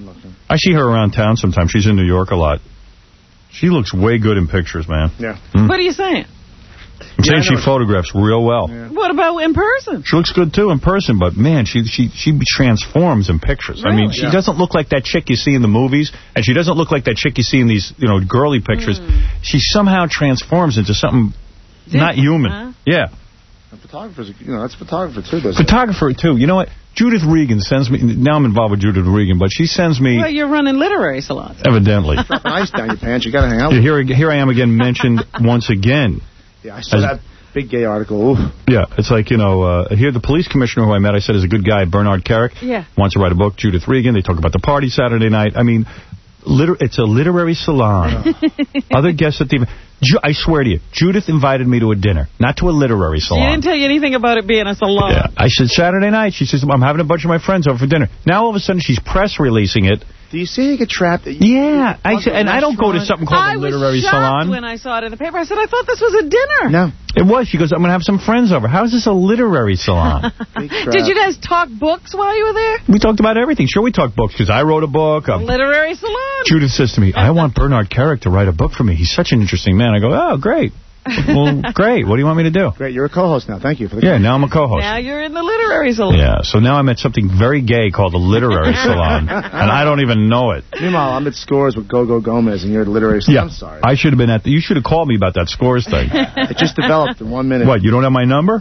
I see her around town sometimes. She's in New York a lot. She looks way good in pictures, man. Yeah. Mm. What are you saying? I'm saying she photographs real well. What about in person? She looks good, too, in person, but, man, she she she transforms in pictures. I mean, Really? she Yeah. doesn't look like that chick you see in the movies, and she doesn't look like that chick you see in these, you know, girly pictures. She somehow transforms into something not human. huh? Yeah. And photographers, you know, that's a photographer too. Doesn't Photographer, too. You know what? Judith Regan sends me... Now I'm involved with Judith Regan, but she sends me... Well, you're running literary salons. Evidently. Dropping ice down your pants. You got to hang out. Yeah, with here, here I am again mentioned once again. Yeah, I saw As- that big gay article. Oof. Yeah, it's like, you know, uh, here the police commissioner who I met, I said is a good guy, Bernard Carrick. Yeah. Wants to write a book, Judith Regan. They talk about the party Saturday night. I mean, liter it's a literary salon. Other guests at the... Ju I swear to you, Judith invited me to a dinner, not to a literary She salon. didn't tell you anything about it being a salon. Yeah. I said, Saturday night. She says, I'm having a bunch of my friends over for dinner. Now, all of a sudden, she's press releasing it. Do you see you get trapped? Yeah. I said, and I don't go to something called I a was literary shocked salon. when I saw it in the paper. I said, I thought this was a dinner. No. It was. She goes, I'm going to have some friends over. How is this a literary salon? Did you guys talk books while you were there? We talked about everything. Sure, we talked books, because I wrote a book. Um, Literary salon. Judith says to me, I want Bernard Carrick to write a book for me. He's such an interesting man. I go, oh, great. Well, great. What do you want me to do? Great, you're a co-host now. Thank you for the. Yeah, now I'm a co-host. Now you're in the literary salon. Yeah, so now I'm at something very gay called a literary salon, and I don't even know it. Meanwhile, I'm at Scores with Go-Go Gomez, and you're at Literary Salon. Yeah, I'm sorry. I should have been at the... You should have called me about that Scores thing. It just developed in one minute. What, you don't have my number?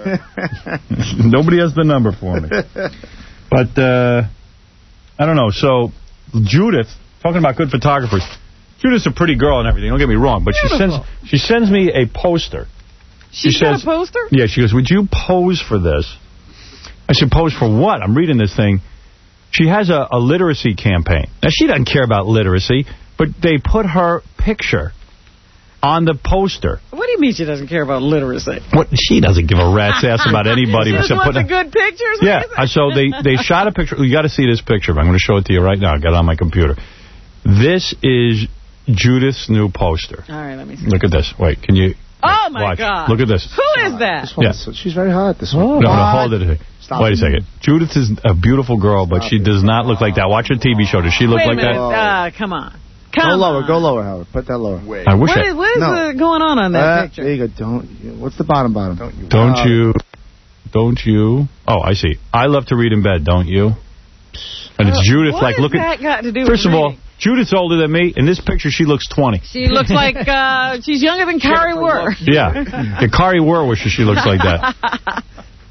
Nobody has the number for me. But, uh, I don't know. So, Judith, talking about good photographers, Judith's a pretty girl and everything, don't get me wrong, but she sends she sends me a poster. She's she got says, a poster? Yeah, she goes, would you pose for this? I said, pose for what? I'm reading this thing. She has a, a literacy campaign. Now, she doesn't care about literacy, but they put her picture on the poster. What do you mean she doesn't care about literacy? What? She doesn't give a rat's ass about anybody. She just except wants putting- the good pictures? Yeah, uh, so they, they shot a picture. You got to see this picture. I'm going to show it to you right now. I got it on my computer. This is Judith's new poster. All right, let me see. Look at this. Wait, can you... Oh, my watch. God. Look at this. Who is that? This one Yeah. is- she's very hot, this No, one. no, hold it. Stop Wait a it. second. Judith is a beautiful girl, but she does not look like that. Watch her T V show. Does she look Wait like a minute. that? Uh, come on. Go Come lower, on. go lower, Howard. Put that lower. I wish What I... is, what is No. uh, going on on that Uh, picture? there you go. Don't. What's the bottom bottom? Don't you? Don't you... Don't you... Oh, I see. I love to read in bed, don't you? And it's Judith, what like, has look at... that got to do First with of all, reading? Judith's older than me. In this picture, she looks twenty. She looks like uh, she's younger than Carrie Wurr. Yeah. The Kari Wurr wishes she looks like that.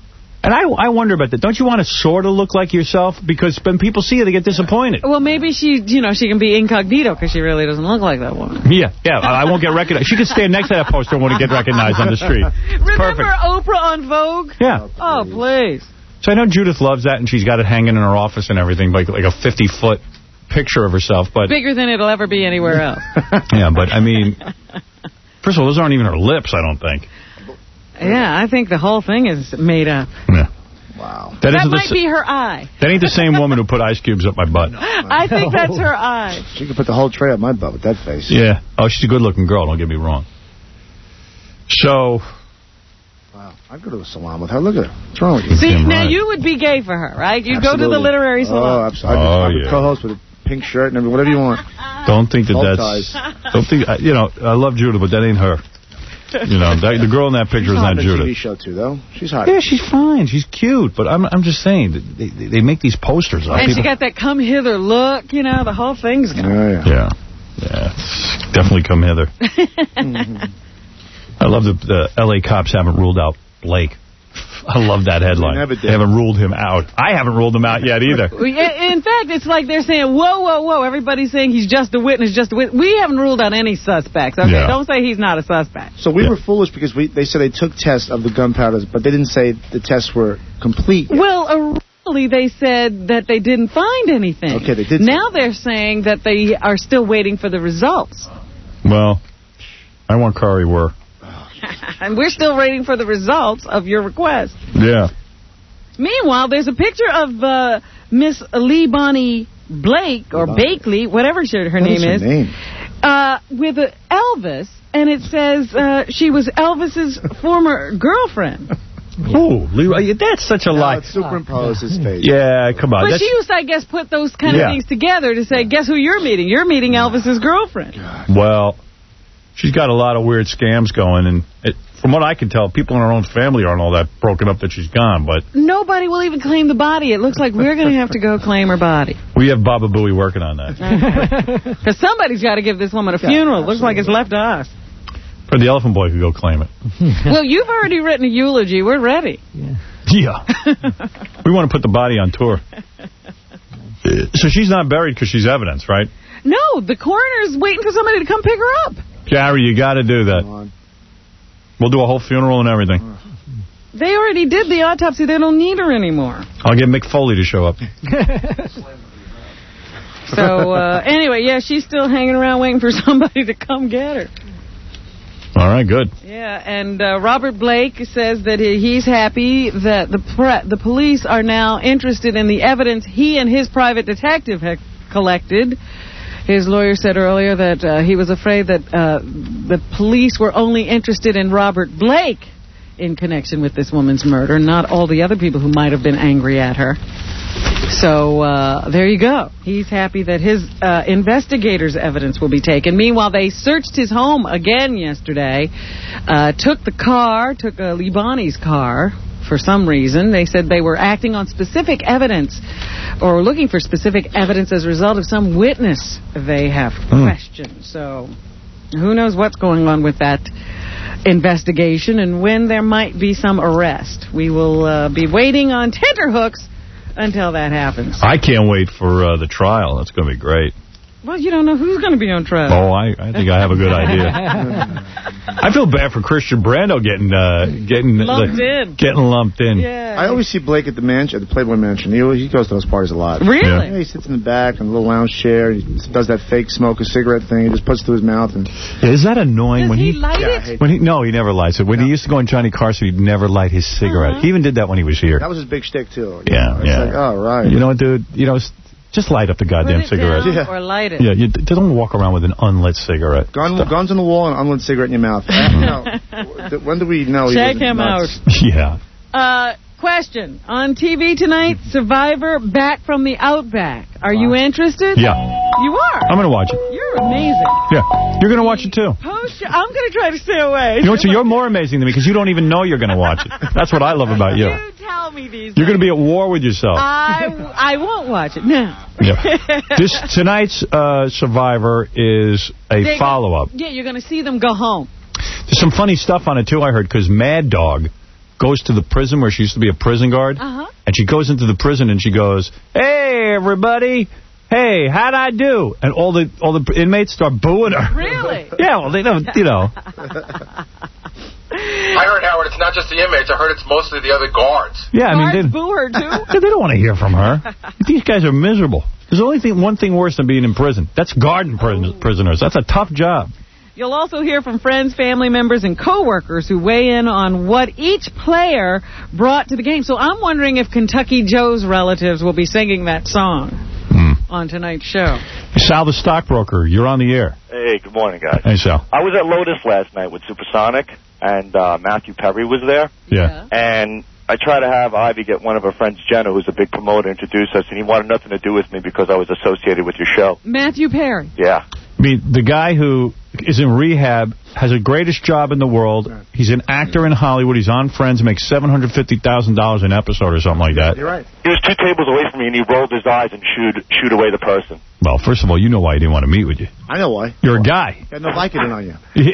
And I, I wonder about that. Don't you want to sort of look like yourself? Because when people see you, they get disappointed. Well, maybe she, you know, she can be incognito because she really doesn't look like that woman. Yeah, yeah. I won't get recognized. She could stand next to that poster and won't get recognized on the street. Remember Perfect. Oprah on Vogue? Yeah. Oh, please. So I know Judith loves that, and she's got it hanging in her office and everything, like like a fifty-foot picture of herself. But bigger than it'll ever be anywhere else. Yeah, but I mean, first of all, those aren't even her lips, I don't think. Yeah, I think the whole thing is made up. Yeah. Wow. That, that isn't might the, be her eye. That ain't the same woman who put ice cubes up my butt. I think that's her eye. She could put the whole tray up my butt with that face. Yeah. Oh, she's a good-looking girl, don't get me wrong. So... Wow. I'd go to a salon with her. Look at her. What's wrong with you? See, Damn now right. you would be gay for her, right? You'd Absolutely. go to the literary salon. Oh, absolutely. Oh, I would yeah. co-host with a pink shirt and everything, whatever you want. Don't think that Bow that's... ties. Don't think... You know, I love Judith, but that ain't her. You know, that, the girl in that picture is She's hot not in the Judith. T V show, too, though. She's hot. Yeah, she's fine. She's cute. But I'm I'm just saying, that they, they make these posters up. And People, she got that come hither look, you know, the whole thing's going. Yeah, yeah. Yeah. Yeah. Definitely come hither. I love that the L A cops haven't ruled out Blake. I love that headline. They never did. They haven't ruled him out. I haven't ruled him out yet either. In fact, it's like they're saying, whoa, whoa, whoa. Everybody's saying he's just a witness, just a witness. We haven't ruled out any suspects. Okay, Yeah. don't say he's not a suspect. So we Yeah. were foolish because we they said they took tests of the gunpowders, but they didn't say the tests were complete yet. Well, originally they said that they didn't find anything. Okay, they did. Now they're saying that they are still waiting for the results. Well, I want Kari were. And we're still waiting for the results of your request. Yeah. Meanwhile, there's a picture of uh, Miss Lee Bonnie Blake, or Bakley, whatever she, her What name is her is, name? Uh, with uh, Elvis, and it says uh, she was Elvis's former girlfriend. Oh, Leroy, that's such a No, lie. it superimposed his face. Yeah, come on. But That's, she used to, I guess, put those kind of Yeah. things together to say, guess who you're meeting? You're meeting Elvis's girlfriend. well, she's got a lot of weird scams going, and it, from what I can tell, people in her own family aren't all that broken up that she's gone, but Nobody will even claim the body. It looks like we're going to have to go claim her body. we have Baba Booey working on that. Because somebody's got to give this woman a funeral. Looks like it's left to us. Or the Elephant Boy could go claim it. Well, you've already written a eulogy. We're ready. Yeah. We want to put the body on tour. So she's not buried because she's evidence, right? No, the coroner's waiting for somebody to come pick her up. Gary, you got to do that. We'll do a whole funeral and everything. They already did the autopsy. They don't need her anymore. I'll get Mick Foley to show up. So, uh, anyway, yeah, she's still hanging around waiting for somebody to come get her. All right, good. Yeah, and uh, Robert Blake says that he, he's happy that the pre- the police are now interested in the evidence he and his private detective have collected. His lawyer said earlier that uh, he was afraid that uh, the police were only interested in Robert Blake in connection with this woman's murder, not all the other people who might have been angry at her. So uh, there you go. He's happy that his uh, investigators' evidence will be taken. Meanwhile, they searched his home again yesterday, uh, took the car, took uh, Libani's car for some reason. They said they were acting on specific evidence or looking for specific evidence as a result of some witness they have Hmm. questioned. So who knows what's going on with that investigation and when there might be some arrest. We will uh, be waiting on tenterhooks until that happens. I can't wait for uh, the trial. That's going to be great. Well, you don't know who's going to be on trial. Oh, I, I think I have a good idea. I feel bad for Christian Brando getting uh, getting Lumped like, in. Getting lumped in. Yeah. I always see Blake at the mansion, at the Playboy Mansion. He always, he goes to those parties a lot. Really? Yeah, he sits in the back in a little lounge chair. He does that fake smoke a cigarette thing. He just puts it to his mouth. And Yeah, is that annoying? Does when he light Yeah, I it? hate When he no, he never lights it. When he used to go on Johnny Carson, he'd never light his cigarette. Uh-huh. He even did that when he was here. that was his big shtick, too. Yeah, It's yeah. like, oh, right. You know what, dude? You know, s- just light up the goddamn Put it cigarette. down Yeah. or light it. Yeah, you d- don't walk around with an unlit cigarette. Gun, guns on the wall and unlit cigarette in your mouth. No. Th- When do we know he Check was him nuts? Yeah. Uh, question. On T V tonight, Survivor Back from the Outback. Are you interested? Yeah. You are? I'm going to watch it. You're amazing. Yeah. You're going to watch it, too. Post, I'm going to try to stay away. You know what? So you're more amazing than me because you don't even know you're going to watch it. That's what I love about you. You tell me these You're going to things. be at war with yourself. I, I won't watch it. No. Yeah. This tonight's uh, Survivor is a They- follow-up. Yeah, you're going to see them go home. There's some funny stuff on it, too, I heard, because Mad Dog goes to the prison where she used to be a prison guard. Uh-huh. And she goes into the prison and she goes, "Hey, everybody. Hey, how'd I do?" And all the all the inmates start booing her. Really? Yeah, well, they don't, you know. I heard, Howard, it's not just the inmates. I heard it's mostly the other guards. Yeah, I mean, Guards they, boo her, too? yeah, they don't want to hear from her. These guys are miserable. There's only thing, one thing worse than being in prison. That's guarding pris- prisoners. That's a tough job. You'll also hear from friends, family members, and coworkers who weigh in on what each player brought to the game. So I'm wondering if Kentucky Joe's relatives will be singing that song hmm. on tonight's show. Sal, the stockbroker, you're on the air. Hey, good morning, guys. Hey, Sal. I was at Lotus last night with Supersonic, and uh, Matthew Perry was there. Yeah. And I tried to have Ivy get one of her friends, Jenna, who's a big promoter, introduce us, and he wanted nothing to do with me because I was associated with your show. Matthew Perry. Yeah. I mean, the guy who is in rehab has the greatest job in the world. He's an actor in Hollywood. He's on Friends, makes seven hundred fifty thousand dollars an episode or something like that. You're right. He was two tables away from me, and he rolled his eyes and shooed, shoot away the person. Well, first of all, you know why he didn't want to meet with you. I know why. You're a guy. Got no Vicodin on you.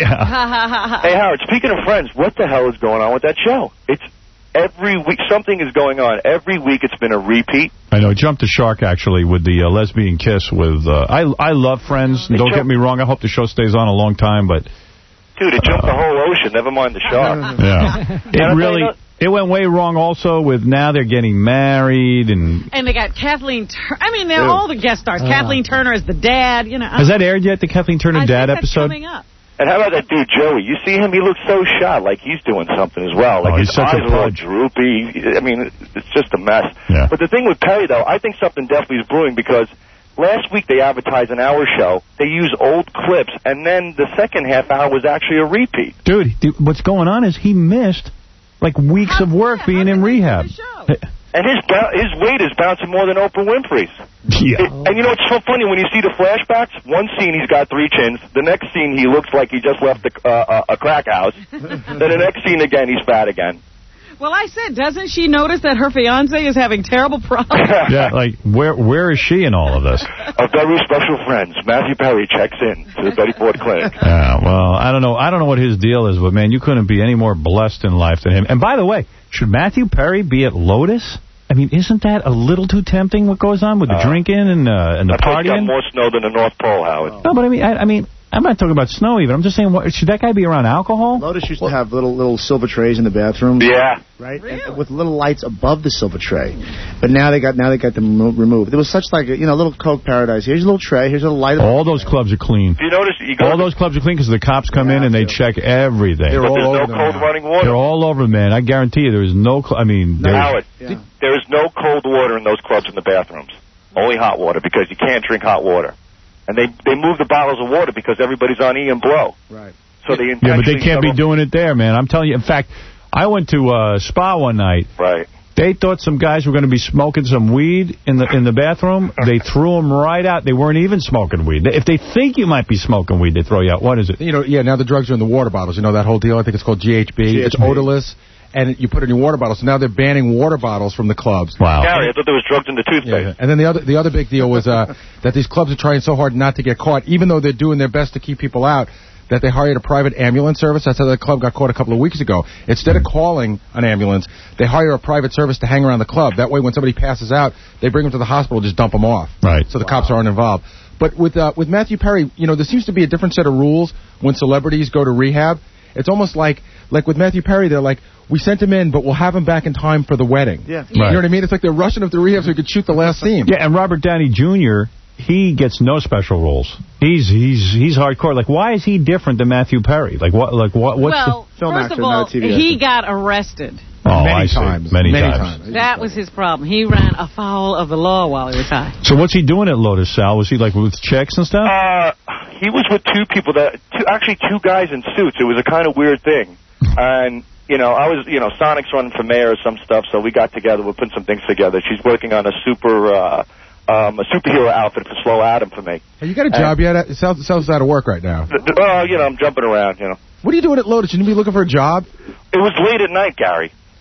Yeah. Hey, Howard, speaking of Friends, what the hell is going on with that show? It's every week, something is going on. Every week it's been a repeat. I know. Jumped the shark, actually, with the uh, lesbian kiss. With uh, I I love Friends. Don't get me wrong. I hope the show stays on a long time, but... Dude, it jumped uh, the whole ocean. Never mind the shark. Yeah. It really... It went way wrong also with now they're getting married and... And they got Kathleen Turner. I mean, they're Ew. all the guest stars. Uh, Kathleen Turner is the dad. You know. Has that aired yet, the Kathleen Turner I dad think that's episode? coming up. And how about that dude, Joey? You see him? He looks so shot, like he's doing something as well. Like oh, his he's such eyes a are all pudge. droopy. I mean, it's just a mess. Yeah. But the thing with Perry, though, I think something definitely is brewing because last week they advertised an hour show. They use old clips, and then the second half hour was actually a repeat. Dude, dude what's going on is he missed, like, weeks of work being in rehab. And his his weight is bouncing more than Oprah Winfrey's. Yeah. It, and you know, it's so funny when you see the flashbacks. One scene, he's got three chins. The next scene, he looks like he just left a, uh, a crack house. Then the next scene, again, he's fat again. Well, I said, doesn't she notice that her fiance is having terrible problems? Yeah, like, where where is she in all of this? A very special friend, Matthew Perry, checks in to the Betty Ford Clinic. Yeah, well, I don't know. I don't know what his deal is, but, man, you couldn't be any more blessed in life than him. And, by the way, should Matthew Perry be at Lotus? I mean, isn't that a little too tempting, what goes on with the uh, drinking and, uh, and the I partying? I got more snow than the North Pole, Howard. No, but I mean, I, I mean, I'm not talking about snow even. I'm just saying, what, should that guy be around alcohol? Lotus used to have little little silver trays in the bathroom. Yeah. Right? Really? And with little lights above the silver tray. But now they got now they got them removed. It was such like a, you know, little Coke paradise. Here's a little tray. Here's a little light. All those clubs are clean. You notice you go all those clubs are clean because the cops come in and they check everything. They're all over no cold running water. They're all over, man. I guarantee you, there is no. Cl- I mean, no, Howard, yeah. There is no cold water in those clubs in the bathrooms. Only hot water because you can't drink hot water. And they they move the bottles of water because everybody's on E and blow. Right. So they yeah, but they can't be doing it there, man. I'm telling you. In fact, I went to uh, Spa one night. Right. They thought some guys were going to be smoking some weed in the in the bathroom. They threw them right out. They weren't even smoking weed. If they think you might be smoking weed, they throw you out. What is it? You know, yeah. Now the drugs are in the water bottles. You know that whole deal. I think it's called G H B. G H B. It's odorless. And you put it in your water bottles. So now they're banning water bottles from the clubs. Wow. Gary, I thought there was drugs in the toothpaste. Yeah, yeah. And then the other the other big deal was uh, that these clubs are trying so hard not to get caught, even though they're doing their best to keep people out, that they hired a private ambulance service. That's how the club got caught a couple of weeks ago. Instead of calling an ambulance, they hire a private service to hang around the club. That way, when somebody passes out, they bring them to the hospital, just dump them off. Right. So the wow. cops aren't involved. But with uh, with Matthew Perry, you know, there seems to be a different set of rules when celebrities go to rehab. It's almost like, like with Matthew Perry, they're like, we sent him in, but we'll have him back in time for the wedding. Yeah. Right. You know what I mean? It's like they're rushing him to rehab so he could shoot the last scene. Yeah, and Robert Downey Junior, he gets no special roles. He's he's he's hardcore. Like, why is he different than Matthew Perry? Like, what? Like, what? What's well, the film first actor, of all, T V he got arrested. Oh, many I times. See. Many, many times. times. That was his problem. He ran afoul of the law while he was high. So what's he doing at Lotus, Sal? Was he, like, with checks and stuff? Uh, he was with two people, that two, actually two guys in suits. It was a kind of weird thing. And, you know, I was, you know, Sonic's running for mayor or some stuff, so we got together. We're putting some things together. She's working on a super, uh, um, a superhero outfit for Slow Adam for me. Hey, you got a job and, yet? It sounds, it sounds out of work right now. Well, uh, you know, I'm jumping around, you know. What are you doing at Lotus? Shouldn't you be looking for a job? It was late at night, Gary.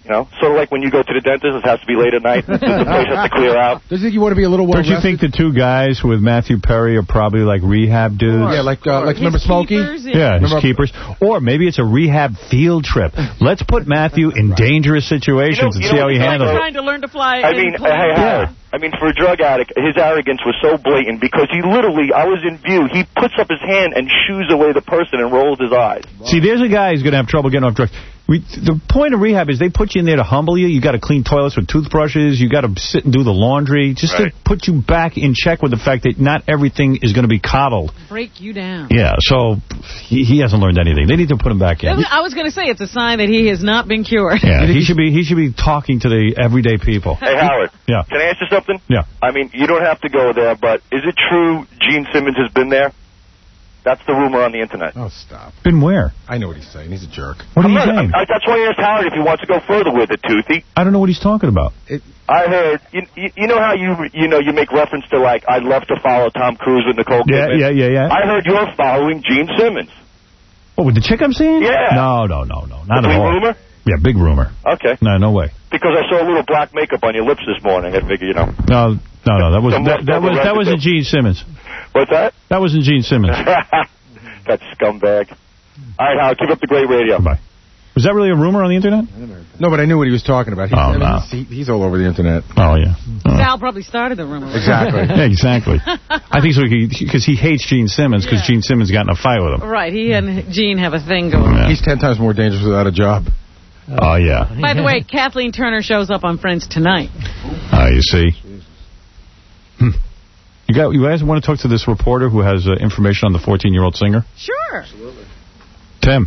You know, sort of like when you go to the dentist, it has to be late at night. The place has to clear out. Does you think you want to be a little well Don't you think the two guys with Matthew Perry are probably like rehab dudes? Yeah, like uh, like remember Smokey? Yeah, his keepers. Or maybe it's a rehab field trip. Let's put Matthew in dangerous situations You know- you and see know how he what- handles it. Trying to learn to fly. I in mean, planes. hey, Howard, I mean, for a drug addict, his arrogance was so blatant because he literally, I was in view, he puts up his hand and shoos away the person and rolls his eyes. See, there's a guy who's going to have trouble getting off drugs. We, the point of rehab is they put you in there to humble you. You got to clean toilets with toothbrushes. You got to sit and do the laundry, just Right. to put you back in check with the fact that not everything is going to be coddled. Break you down. Yeah, so he, he hasn't learned anything. They need to put him back in. I was going to say it's a sign that he has not been cured. Yeah, he should be he should be talking to the everyday people. Hey, Howard. Yeah. Can I ask you something? Yeah. I mean, you don't have to go there, but is it true Gene Simmons has been there? That's the rumor on the internet. Oh, stop. Been where? I know what he's saying. He's a jerk. What are I'm you not- saying? I, that's why I asked Howard if he wants to go further with it, Toothy. I don't know what he's talking about. I heard, you, you, you know how you you know you make reference to, like, I'd love to follow Tom Cruise with Nicole Yeah, Kidman? yeah, yeah, yeah. I heard you're following Gene Simmons. What, with the chick I'm seeing? Yeah. No, no, no, no. Not The at big all. rumor? Yeah, big rumor. Okay. No, no way. Because I saw a little black makeup on your lips this morning. I figure, you know. No, no, no. That was Some that, that was that wasn't Gene Simmons. What's that? That wasn't Gene Simmons. That scumbag. All right, Howard, keep up the great radio. Bye. Was that really a rumor on the internet? No, but I knew what he was talking about. He's, Oh, I mean, no. he's, he, he's all over the internet. Oh, yeah. Oh. Sal probably started the rumor. Exactly. Yeah, exactly. I think so because he hates Gene Simmons because Gene Simmons got in a fight with him. Right, he and Gene have a thing going on. Yeah. He's ten times more dangerous without a job. Oh, yeah. By the way, Kathleen Turner shows up on Friends tonight. Oh, you see. Hmm. You got. You guys want to talk to this reporter who has uh, information on the fourteen-year-old singer? Sure. Absolutely. Tim.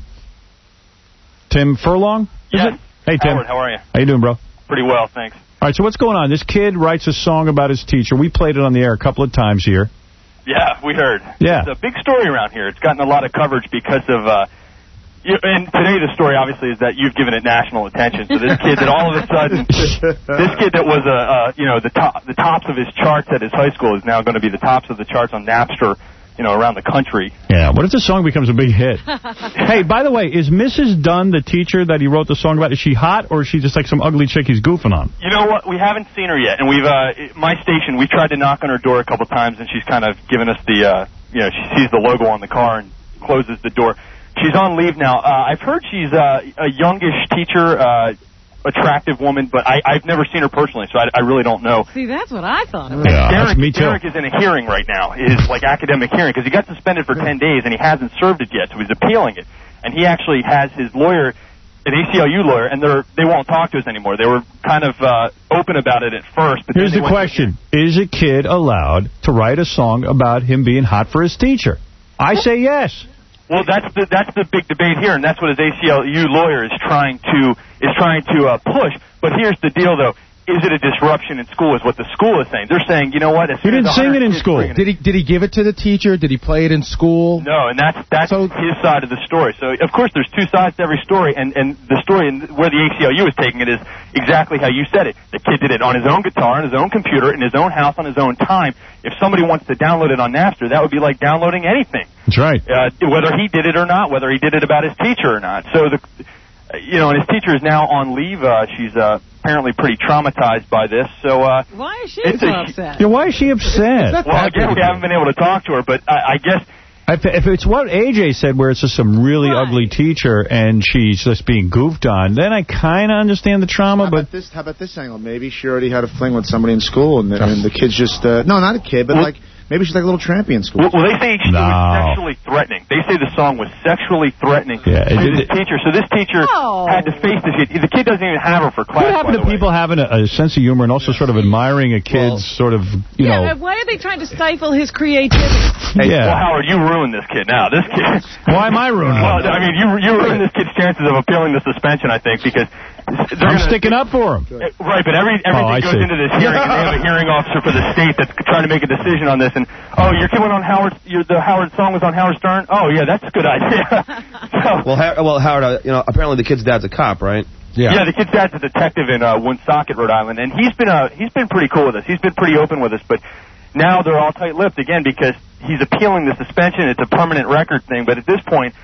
Tim Furlong? Is Yeah. it? Hey, Tim. Howard, how are you? How you doing, bro? Pretty well, thanks. All right, so what's going on? This kid writes a song about his teacher. We played it on the air a couple of times here. Yeah, we heard. Yeah. It's a big story around here. It's gotten a lot of coverage because of, uh, you, and today the story obviously is that you've given it national attention. So this kid that all of a sudden, this kid that was, a, uh, you know, the top, the tops of his charts at his high school is now going to be the tops of the charts on Napster, you know, around the country. Yeah, what if the song becomes a big hit? Hey, by the way, is Missus Dunn, the teacher that he wrote the song about, is she hot or is she just like some ugly chick he's goofing on? You know what? We haven't seen her yet, and we've uh, my station. We tried to knock on her door a couple times, and she's kind of given us the, uh, you know, she sees the logo on the car and closes the door. She's on leave now. Uh, I've heard she's uh, a youngish teacher, uh, attractive woman, but I, I've never seen her personally, so I, I really don't know. See, that's what I thought. Yeah, Derek, that's me too. Derek is in a hearing right now, his like academic hearing, because he got suspended for ten days and he hasn't served it yet, so he's appealing it. And he actually has his lawyer, an A C L U lawyer, and they're they won't talk to us anymore. They were kind of uh, open about it at first. But Here's then the they went question. Is a kid allowed to write a song about him being hot for his teacher? I say yes. Well, that's the that's the big debate here, and that's what his A C L U lawyer is trying to is trying to uh, push. But here's the deal, though: is it a disruption in school? Is what the school is saying. They're saying, you know what? As He soon didn't as sing it in one hundred kids school. bring Did he Did he give it to the teacher? Did he play it in school? No, and that's that's his side of the story. So of course there's two sides to every story, and and the story and where the A C L U is taking it is exactly how you said it. The kid did it on his own guitar, on his own computer, in his own house, on his own time. If somebody wants to download it on Napster, that would be like downloading anything. That's right. Uh, whether he did it or not, whether he did it about his teacher or not. So the, you know, and his teacher is now on leave. Uh, she's uh, apparently pretty traumatized by this. So uh, why is she it's so a, upset? Yeah, why is she upset? Well, again, we haven't been able to talk to her, but I, I guess. If, if it's what A J said, where it's just some really right. ugly teacher and she's just being goofed on, then I kind of understand the trauma. How but about this? How about this angle? Maybe she already had a fling with somebody in school, and the, and the kid's just uh, no, not a kid, but well, like maybe she's like a little trampy in school. Well, well they say she no. was sexually threatening. They say the song was sexually threatening yeah, to it, this teacher. So this teacher oh. had to face this kid. The kid doesn't even have her for class. What happened to people having a, a sense of humor and also sort of admiring a kid's well, sort of, you yeah, know. Why are they trying to stifle his creativity? Hey, yeah. Well, Howard, you ruined this kid now. This kid. Why am I ruining Well, him? I mean, you you ruined this kid's chances of appealing the suspension, I think, because I'm gonna, sticking up for him. Right, but every everything oh, goes see. into this hearing, and they have a hearing officer for the state that's trying to make a decision on this. And oh, your kid went on Howard. Your the Howard song was on Howard Stern. Oh, yeah, that's a good idea. so, well, ha well, Howard, uh, you know, apparently the kid's dad's a cop, right? Yeah. Yeah, the kid's dad's a detective in uh, Woonsocket, Rhode Island, and he's been uh, he's been pretty cool with us. He's been pretty open with us, but now they're all tight-lipped again because he's appealing the suspension. It's a permanent record thing, but at this point,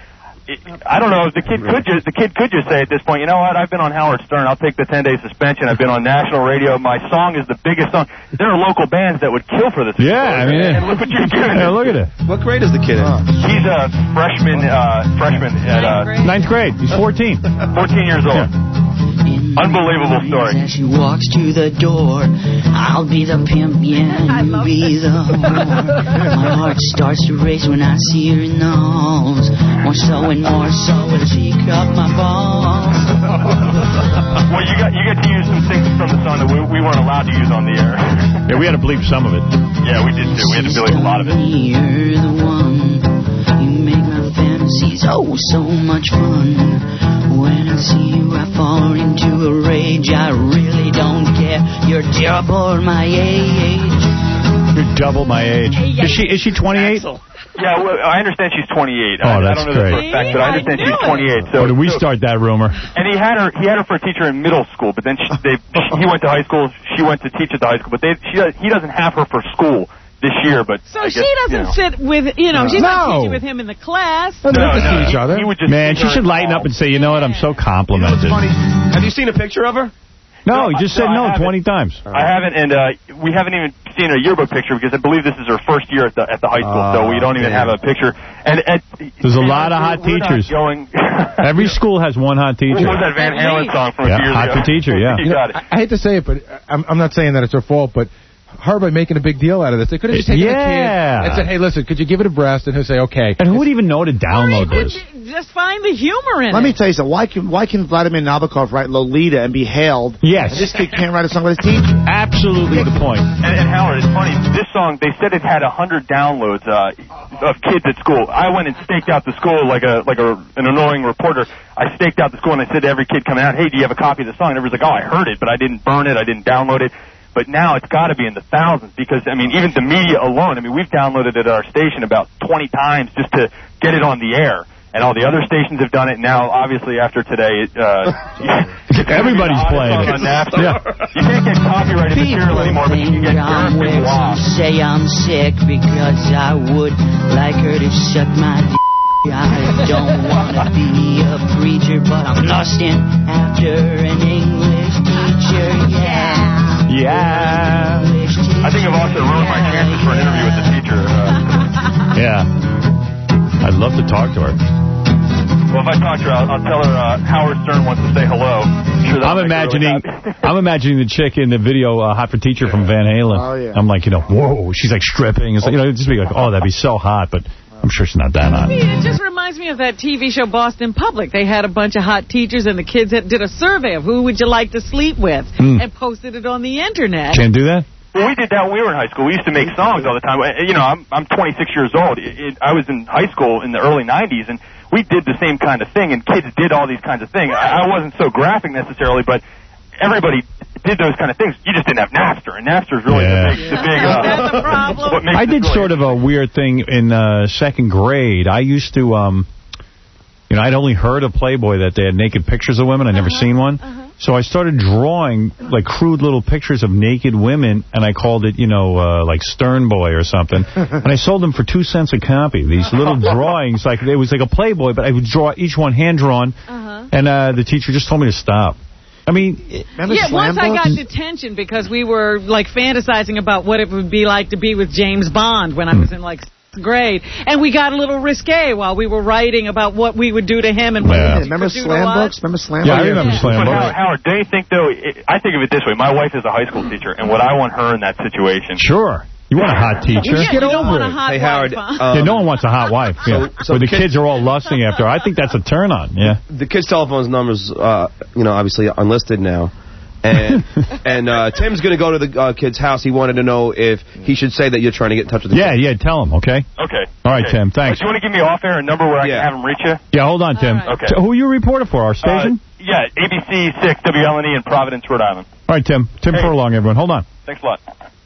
it, I don't know if the kid could just the kid could just say at this point, you know what? I've been on Howard Stern. I'll take the ten day suspension. I've been on national radio. My song is the biggest song. There are local bands that would kill for this. Yeah, I mean, and look what you're giving. Yeah, look at it. What grade is the kid in? He's a freshman. Uh, freshman at uh, ninth grade. He's fourteen. fourteen years old. Yeah. Unbelievable story. As she walks to the door, I'll be the pimp, yeah, and you be the whore. My heart starts to race when I see her in the halls. More so and more so when she cut my balls. Well, you got you get to use some things from the song that we, we weren't allowed to use on the air. Yeah, we had to bleep some of it. Yeah, we did too. We had to bleep a lot of it. You're the one. You make my fantasies oh so much fun. When I see you, I fall into a rage. I really don't care. You're double my age. You're double my age. Is she is she twenty-eight? Yeah, well, I understand she's twenty-eight. Oh, I, that's I don't know great. this for a fact, but I understand she's twenty-eight. So, Or did we so, start that rumor? And he had her. He had her for a teacher in middle school, but then she, they, he went to high school. She went to teach at the high school, but they, she, he doesn't have her for school this year. But so I guess, she doesn't you know. sit with you know she's No. not teaching with him in the class. No, no, see each he- other. he would just Man, see she her should in the lighten hall. up and say, you know what, I'm so complimented. Funny. Have you seen a picture of her? No, No, he just I- said no, I no haven't. twenty times. I haven't, and uh, we haven't even seen a yearbook picture because I believe this is her first year at the at the high school, so we don't even damn. have a picture. And, and There's a and lot of we're- hot we're not teachers. Going. Every school has one hot teacher. What was that Van Halen song from Yeah, a few years hot ago? for teacher, yeah. You got it. I, I hate to say it, but I'm, I'm not saying that it's her fault, but her by making a big deal out of this, they could have just taken Yeah. the kid and said, hey, listen, could you give it a breast? And he'll say, okay. And who would even know to download Or this? you could just find the humor in Let it. me tell you something. Why can why can Vladimir Nabokov write Lolita and be hailed? Yes. And this kid can't write a song with his teacher. Absolutely the point. And, and Howard, it's funny. This song, they said it had a hundred downloads uh, of kids at school. I went and staked out the school like a like a an annoying reporter. I staked out the school and I said to every kid coming out, "Hey, do you have a copy of the song?" And everyone's like, "Oh, I heard it, but I didn't burn it. I didn't download it." But now it's got to be in the thousands because, I mean, even the media alone, I mean, we've downloaded it at our station about twenty times just to get it on the air. And all the other stations have done it. Now, obviously, after today, it, uh, everybody's playing it. on Napster. Yeah. You can't get copyrighted material anymore, but you can get I'm current weird. law. Some say I'm sick because I would like her to suck my d. I don't want to be a preacher, but I'm lusting after an English teacher, yeah. Yeah. I think I've also ruined my chances for an interview with the teacher. Uh, Yeah. I'd love to talk to her. well, if I talk to her, I'll, I'll tell her uh, Howard Stern wants to say hello. I'm, sure I'm imagining, I'm imagining the chick in the video, uh, Hot for Teacher from Van Halen. Oh, yeah. I'm like, you know, whoa, she's like stripping. It's like, you know, it'd just be like, oh, that'd be so hot, but I'm sure she's not that hot. See, it just reminds me of that T V show Boston Public. They had a bunch of hot teachers, and the kids had, did a survey of who would you like to sleep with, Hmm. and posted it on the internet. Can't do that? Well, we did that when we were in high school. We used to make songs all the time. Uh, You know, I'm I'm twenty-six years old. It, it, I was in high school in the early nineties, and we did the same kind of thing, and kids did all these kinds of things. I, I wasn't so graphic necessarily, but everybody did those kind of things. You just didn't have Napster, and Napster is really Yeah. the big, the big uh, That's the problem. what makes I it did really- sort of a weird thing in uh, second grade. I used to, um, you know, I'd only heard of Playboy that they had naked pictures of women. I'd never seen one. So I started drawing, like, crude little pictures of naked women, and I called it, you know, uh, like Stern Boy or something. And I sold them for two cents a copy. These little drawings, like, it was like a Playboy, but I would draw each one hand-drawn, Uh-huh. and uh, the teacher just told me to stop. I mean, Remember Yeah, slam once I got books? detention because we were, like, fantasizing about what it would be like to be with James Bond when I was in, like, sixth grade. And we got a little risque while we were writing about what we would do to him and what Yeah. we Remember could do to slam us. books? Remember slam Yeah, I books? remember slam But books. Howard, Howard, don't you think, though, it, I think of it this way. My wife is a high school teacher, and what I want her in that situation. Sure. You want a hot teacher? Yeah, you don't want a hot Hey, wife, Howard, huh? um, Yeah, no one wants a hot wife. Yeah. so Where the kids- kids are all lusting after her. I think that's a turn on. Yeah. The kid's telephone numbers, uh, you know, obviously unlisted now. And and uh, Tim's going to go to the uh, kid's house. He wanted to know if he should say that you're trying to get in touch with the Yeah, yeah, tell him, okay? Okay. All right, okay. Tim, thanks. Do you want to give me off air a number where I Yeah. can have him reach you? Yeah, hold on, Tim. All right. Okay. So who are you a reporter for, our station? Uh, yeah, A B C six W L N E in Providence, Rhode Island. All right, Tim. Tim Hey. Furlong, everyone. Hold on. Thanks a lot.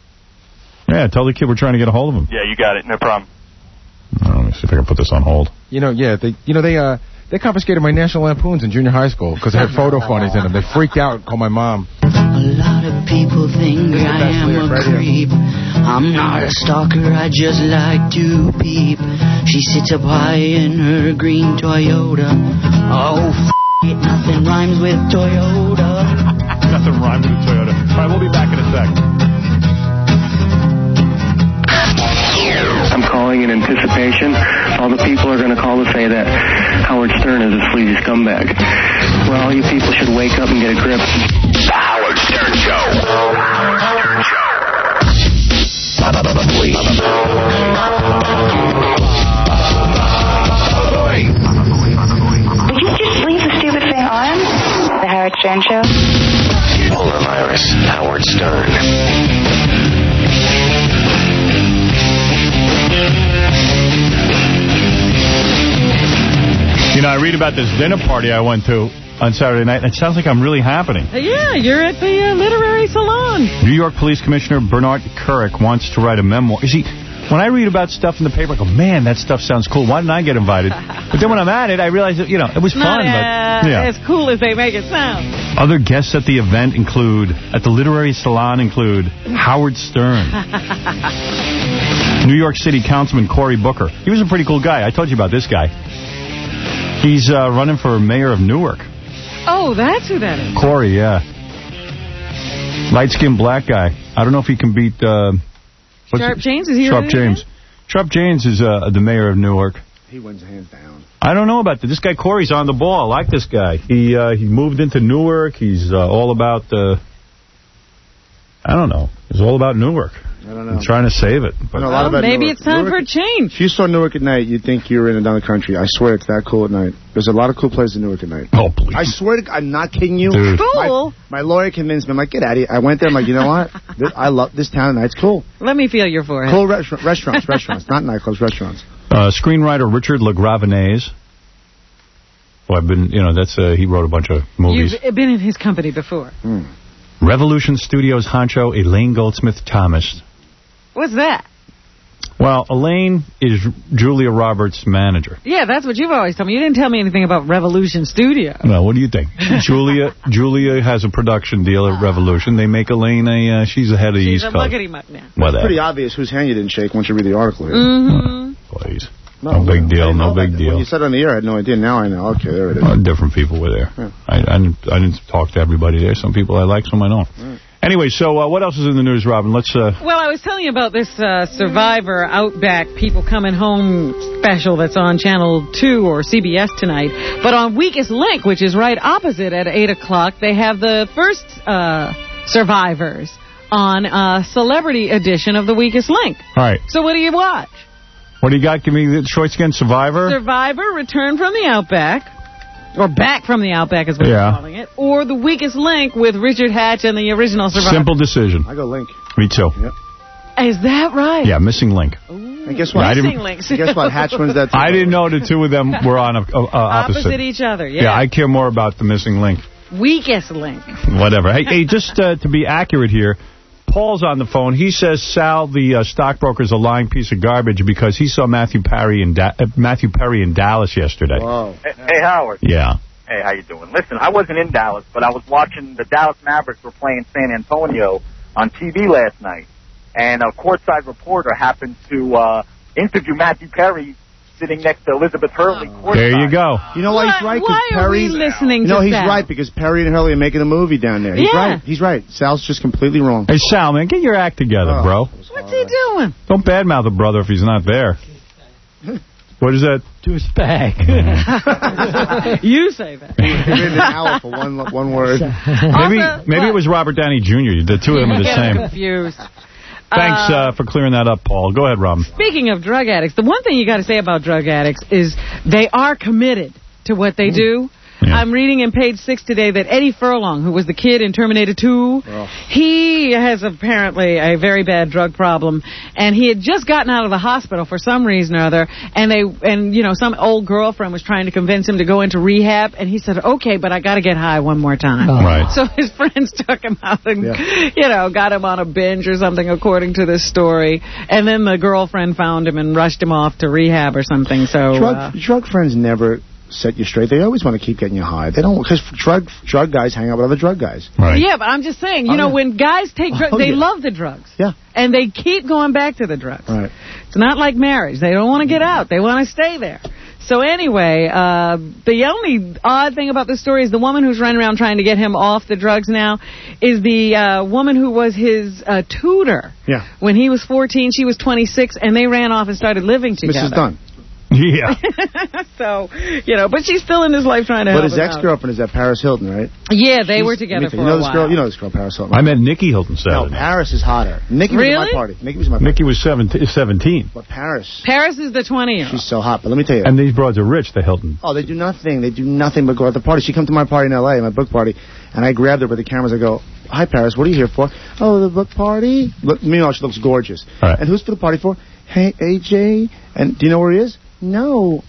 Yeah, tell the kid we're trying to get a hold of him. Yeah, you got it. No problem. Oh, let me see if I can put this on hold. You know, yeah, they, you know, they, uh, they confiscated my National Lampoons in junior high school because I had photo funnies in them. They freaked out and called my mom. A lot of people think I am a creep. I'm not a stalker, I just like to peep. She sits up high in her green Toyota. Oh, f*** it, nothing rhymes with Toyota. Nothing rhymes with Toyota. All right, we'll be back in a sec. I'm calling in anticipation. All the people are going to call to say that Howard Stern is a sleazy scumbag. Well, you people should wake up and get a grip. The Howard Stern Show. Howard Stern Show. Would you just leave the stupid thing on? The Howard Stern Show. Hold on, Iris. Howard Stern. You know, I read about this dinner party I went to on Saturday night, and it sounds like I'm really happening. Yeah, you're at the uh, literary salon. New York Police Commissioner Bernard Kerik wants to write a memoir. You see, when I read about stuff in the paper, I go, man, that stuff sounds cool. Why didn't I get invited? But then when I'm at it, I realize that, you know, it was Not fun. uh, but yeah. as cool as they make it sound. Other guests at the event include, at the literary salon include Howard Stern. New York City Councilman Cory Booker. He was a pretty cool guy. I told you about this guy. He's uh, running for mayor of Newark. Oh, that's who that is. Cory, yeah. Light-skinned black guy. I don't know if he can beat... Uh, Sharp James, is he Sharp really James. Sharp James is uh, the mayor of Newark. He wins hands down. I don't know about that. This guy Cory's on the ball. I like this guy. He uh, he moved into Newark. He's uh, all about... Uh, I don't know. He's all about Newark. I don't know. I'm trying to save it. But I know a lot about maybe Newark. it's time Newark, for a change. If you saw Newark at night, you'd think you were in another country. I swear it's that cool at night. There's a lot of cool places in Newark at night. Oh, please. I swear to, I'm not kidding you. Dude. Cool. My, my lawyer convinced me. I'm like, get out of here. I went there. I'm like, you know what? This, I love this town at night. It's cool. Let me feel your forehead. Cool restaurant, restaurants, restaurants. Not nightclubs, restaurants. Uh, screenwriter Richard LaGravenese. Well, I've been, you know, that's uh, he wrote a bunch of movies. You've been in his company before. Mm. Revolution Studios honcho Elaine Goldsmith Thomas. What's that? Well, Elaine is Julia Roberts' manager. Yeah, that's what you've always told me. You didn't tell me anything about Revolution Studio. Well, what do you think? Julia Julia has a production deal at Revolution. They make Elaine a, uh, she's the head of the She's East a Coast. muckety-muck now. Whatever. It's pretty obvious whose hand you didn't shake once you read the article here. Mm-hmm. Oh, please. No, no big deal, no big deal. When you said it on the air, I had no idea. Now I know. Okay, there it is. Uh, different people were there. Yeah. I, I, didn't, I didn't talk to everybody there. Some people I like, some I don't. Right. Anyway, so uh, what else is in the news, Robin? Let's. Uh... Well, I was telling you about this uh, Survivor Outback People Coming Home special that's on Channel two or C B S tonight. But on Weakest Link, which is right opposite at eight o'clock, they have the first uh, Survivors on a celebrity edition of the Weakest Link. All right. So what do you watch? What do you got? Give me the choice again. Survivor? Survivor, Return from the Outback. Or Back from the Outback is what yeah. they're calling it. Or The Weakest Link with Richard Hatch and the original Survivor. Simple decision. I go Link. Me too. Yep. Is that right? Yeah, Missing Link. Ooh. And guess what? Yeah, Missing Links. Guess what? Hatch wins that too. I didn't know the two of them were on a, a, a opposite. Opposite each other, yeah. Yeah, I care more about the Missing Link. Weakest Link. Whatever. Hey, hey just uh, to be accurate here, Paul's on the phone. He says Sal, the uh, stockbroker, is a lying piece of garbage because he saw Matthew Perry in da- uh, Matthew Perry in Dallas yesterday. Whoa. Hey, hey, Howard. Yeah. Hey, how you doing? Listen, I wasn't in Dallas, but I was watching the Dallas Mavericks were playing San Antonio on T V last night, and a courtside reporter happened to uh, interview Matthew Perry sitting next to Elizabeth Hurley. Oh. There you go. You know why he's right? Why Perry, are we listening you know, to he's Sal? right because Perry and Hurley are making a movie down there. He's Yeah. right. He's right. Sal's just completely wrong. Hey, Sal, man, get your act together, Oh. bro. What's he doing? Don't badmouth a brother if he's not there. What is that? Douchebag. You say that. He made an hour for one one word. Maybe maybe it was Robert Downey Junior The two of them are the Get same. confused. Thanks uh, uh, for clearing that up, Paul. Go ahead, Robin. Speaking of drug addicts, the one thing you got to say about drug addicts is they are committed to what they do. Yeah. I'm reading in page six today that Eddie Furlong, who was the kid in Terminator two, oh. he has apparently a very bad drug problem, and he had just gotten out of the hospital for some reason or other, and they and you know some old girlfriend was trying to convince him to go into rehab, and he said, okay, but I got to get high one more time. Oh. Right. So his friends took him out and yeah. you know got him on a binge or something, according to this story, and then the girlfriend found him and rushed him off to rehab or something. So drug, uh, drug friends never set you straight. They always want to keep getting you high. They don't, because drug drug guys hang out with other drug guys. Right. Yeah, but I'm just saying, you Oh, know, yeah. when guys take drugs, Oh, they yeah. love the drugs. Yeah. And they keep going back to the drugs. Right. It's not like marriage. They don't want to get out. They want to stay there. So anyway, uh, the only odd thing about this story is the woman who's running around trying to get him off the drugs now is the uh, woman who was his uh, tutor. Yeah. When he was fourteen, she was twenty-six, and they ran off and started living together. Missus Dunn. Yeah. So, you know, but she's still in his life trying to But help his him out. ex-girlfriend is that Paris Hilton, right? Yeah, they She's- were together let me for tell you, you know a this while. girl, you know this girl, Paris Hilton. I met Nikki Hilton Saturday. No, Paris is hotter. Nikki was at Really? my party. Nikki was at my party. Nikki was seventeen. seventeen. But Paris, Paris is the twenty-year-old. she's so hot. But let me tell you. And these broads are rich, the Hilton. Oh, they do nothing. They do nothing but go at the party. She come to my party in L A, my book party, and I grabbed her with the cameras. I go, "Hi, Paris. What are you here for?" "Oh, the book party." Look, meanwhile, she looks gorgeous. All right. And who's for the party for? "Hey, A J." And do you know where he is? No.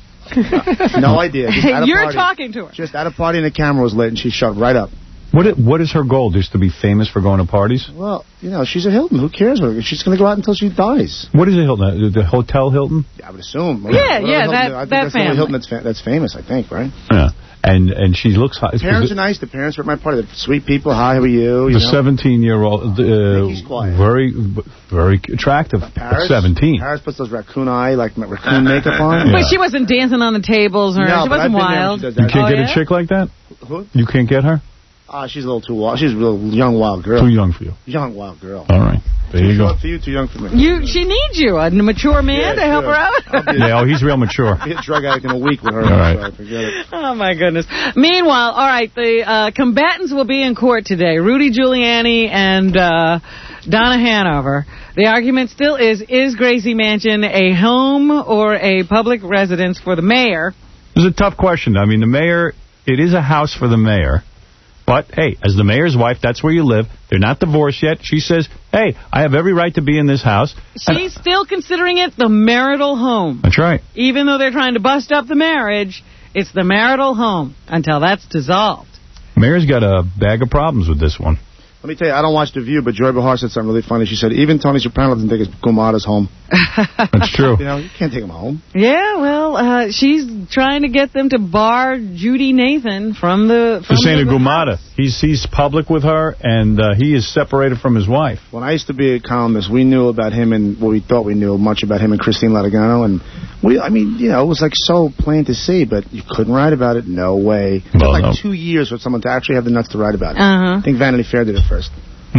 No idea. Just at a You're party. talking to her. Just at a party, and the camera was lit, and she shut right up. What i- What is her goal? Just to be famous for going to parties? Well, you know, she's a Hilton. Who cares? What- She's going to go out until she dies. What is a Hilton? The, the Hotel Hilton? I would assume. Yeah, Whatever yeah, Hilton- that- I think that that's the only family. Hilton that's, fa- that's famous, I think, right? Yeah. And and she looks hot. The parents are nice. The parents were at my party. They're sweet people. Hi, how are you? you The know? seventeen-year-old, Nikki's uh, quiet. very, very attractive. Paris, At seventeen. Paris puts those raccoon eye, like raccoon makeup on. But she wasn't dancing on the tables or No, she but I've wasn't been there when wild. she does You that. can't Oh, get yeah? a chick like that? Who? You can't get her? Ah, she's a little too wild. She's a little young, wild girl. Too young for you. Young, wild girl. All right. There you Too go. short for you, too young for me. You, she needs you, a mature man Yeah, to help sure. her out. I'll be, Yeah, oh, he's real mature. I'll be a drug addict in a week with her. All right. So forget it. Oh, my goodness. Meanwhile, all right, the uh, combatants will be in court today. Rudy Giuliani and uh, Donna Hanover. The argument still is, is Gracie Mansion a home or a public residence for the mayor? This is a tough question. I mean, the mayor, it is a house for the mayor. But, hey, as the mayor's wife, that's where you live. They're not divorced yet. She says, hey, I have every right to be in this house. She's still considering it the marital home. That's right. Even though they're trying to bust up the marriage, it's the marital home until that's dissolved. Mayor's got a bag of problems with this one. Let me tell you, I don't watch The View, but Joy Behar said something really funny. She said, even Tony Soprano doesn't take his Gumada's home. That's true. You know, you can't take him home. Yeah, well, uh, she's trying to get them to bar Judy Nathan from the... From They're saying the to Gumada. He's, he's public with her, and uh, he is separated from his wife. When I used to be a columnist, we knew about him and well, we thought we knew much about him and Christine Latagano. And we, I mean, you know, it was like so plain to see, but you couldn't write about it. No way. It took Well, like no. two years for someone to actually have the nuts to write about it. Uh-huh. I think Vanity Fair did it first.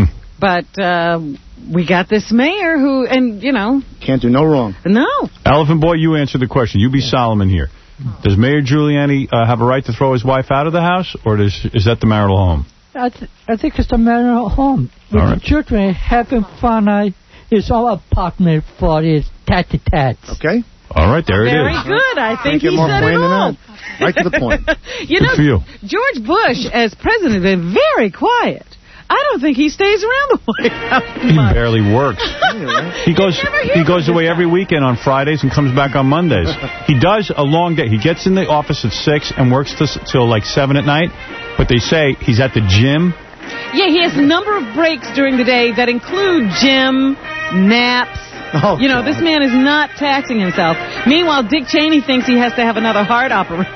But uh, we got this mayor who, and, you know... Can't do no wrong. No. Elephant Boy, you answer the question. You be Solomon here. Does Mayor Giuliani uh, have a right to throw his wife out of the house, or does, is that the marital home? I, th- I think it's the marital home. With All the right. children having fun. I, it's all apartment for his tat-tats. Okay. All right, there it Very is. good. I Can't think get he more said it plain than all. that. Right to the point. You Good know, for you. George Bush, as president, has been very quiet. I don't think he stays around the White House He much. barely works. He goes he goes away every weekend on Fridays and comes back on Mondays. He does a long day. He gets in the office at six and works till, till like seven at night. But they say he's at the gym. Yeah, he has a number of breaks during the day that include gym, naps. Oh, you know, this man is not taxing himself. Meanwhile, Dick Cheney thinks he has to have another heart operation.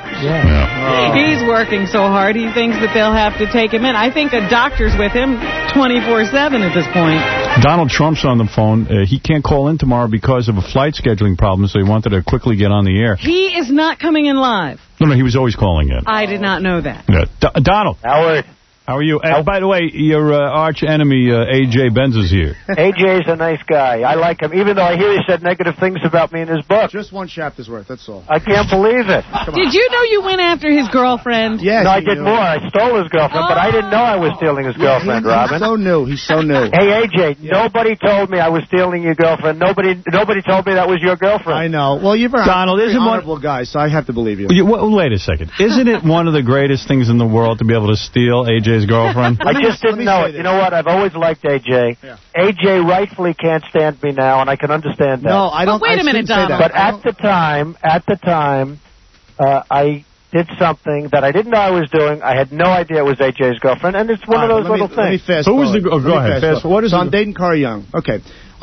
Yeah. He's working so hard, he thinks that they'll have to take him in. I think a doctor's with him twenty-four seven at this point. Donald Trump's on the phone. Uh, he can't call in tomorrow because of a flight scheduling problem, so he wanted to quickly get on the air. He is not coming in live. No, no, he was always calling in. I did not know that. Yeah. D- Donald. Howard. How are you? Uh, by the way, your uh, arch enemy, uh, A J Benz, is here. A J's a nice guy. I like him, even though I hear he said negative things about me in his book. Just one chapter's worth, that's all. I can't believe it. Did you know you went after his girlfriend? Yes, no, I he did knew. more. I stole his girlfriend, but I didn't know I was stealing his Yeah, girlfriend, he- Robin. He's so new. He's so new. Hey, A J, nobody told me I was stealing your girlfriend. Nobody nobody told me that was your girlfriend. I know. Well, you're very, Donald, very isn't one- honorable guy, so I have to believe you. You, well, wait a second. Isn't it one of the greatest things in the world to be able to steal A J's girlfriend? I just didn't know it. You know what? I've always liked A J. Yeah. A J rightfully can't stand me now, and I can understand that. No, I don't. But wait I a minute, shouldn't say Donald. that. But at the time, at the time, uh, I did something that I didn't know I was doing. I had no idea it was A J's girlfriend, and it's one All of right, those let me- little let me things. fast Who was forward. the- oh, go Let me ahead, fast fast- forward. what is so the- I'm dating Corey Young. Okay.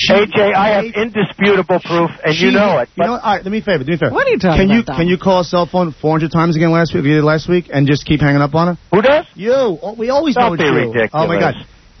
She, A J, I have indisputable proof, and she, you know it. You know, all right, do me a favor, do me a favor. What are you talking can you, about, Can you call a cell phone four hundred times again last week, you did last week, and just keep hanging up on her? Who does? You. Oh, we always Don't know it's be you. ridiculous. Oh, my God.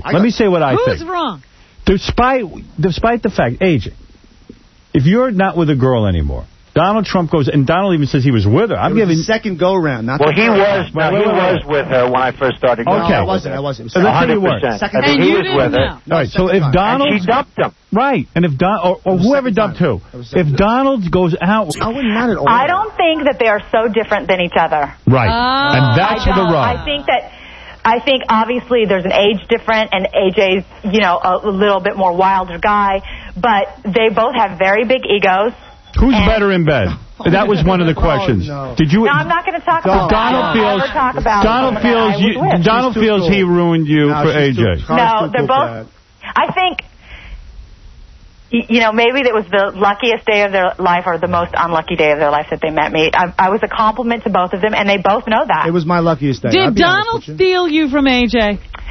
topic. Let me say what I think. Who's wrong? Despite, despite the fact, A J, if you're not with a girl anymore, Donald Trump goes, and Donald even says he was with her. I'm giving second go round. Not well, the he first. was. No, Wait, he wait, wait. was with her when I first started. Okay, going I with wasn't. her. I wasn't. So let's say you were. Second, and he was with her. All right. So if Donald, and she dumped him. Right. And if Don, or, or whoever dumped who, if Donald goes out, I wouldn't not at all. I don't think that they are so different than each other. Right. And that's I the don't. rub. I think that. I think obviously there's an age difference, and A J's, you know, a little bit more wilder guy, but they both have very big egos. Who's better in bed? That was one of the questions. Oh, no. Did you? No, I'm not going to talk about Donald that. feels. I don't talk about Donald someone that feels. I was You, with. Donald feels he ruined you No, for A she's J. too- No, they're too both. bad. I think. y- You know, maybe it was the luckiest day of their life or the most unlucky day of their life that they met me. I, I was a compliment to both of them, and they both know that. It was my luckiest day. I'll Did be honest Donald with you. steal you from A J?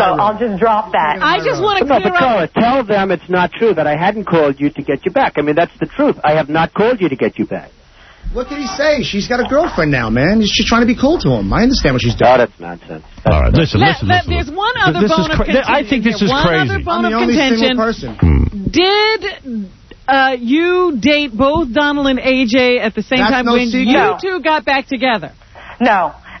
I'll just drop that. I just want to No, clear but up. Carla, tell them it's not true that I hadn't called you to get you back. I mean, that's the truth. I have not called you to get you back. What did he say? She's got a girlfriend now, man. She's trying to be cool to him. I understand what she's doing. Oh, that's nonsense. That's All right, listen, Let- listen, let- listen. there's listen. one other This is bone of cra- contention. I think this is One crazy. other bone I'm the of only contention. single person. Did uh, you date both Donald and A J at the same That's time no when secret. you No. two got back together? No.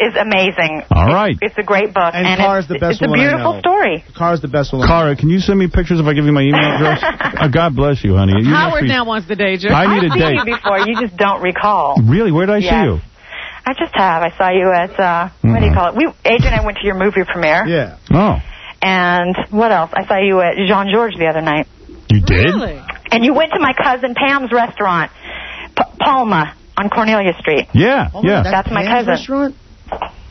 is amazing. All right. It's, it's a great book. And, and Cara's it's, the best it's a one I beautiful know. story. Cara's the best one. Cara, can you send me pictures if I give you my email address? uh, God bless you, honey. You Howard be... now wants the day job. I need a I've date. seen you before. You just don't recall. Really? Where did I Yes. see you? I just have. I saw you at, uh, what do you call it? We, Adrian and I went to your movie premiere. Yeah. Oh. And what else? I saw you at Jean-Georges the other night. You did? Really? And you went to my cousin Pam's restaurant, P- Palma, on Cornelia Street. Yeah, Oh, yeah. That's my Pam's cousin. Restaurant?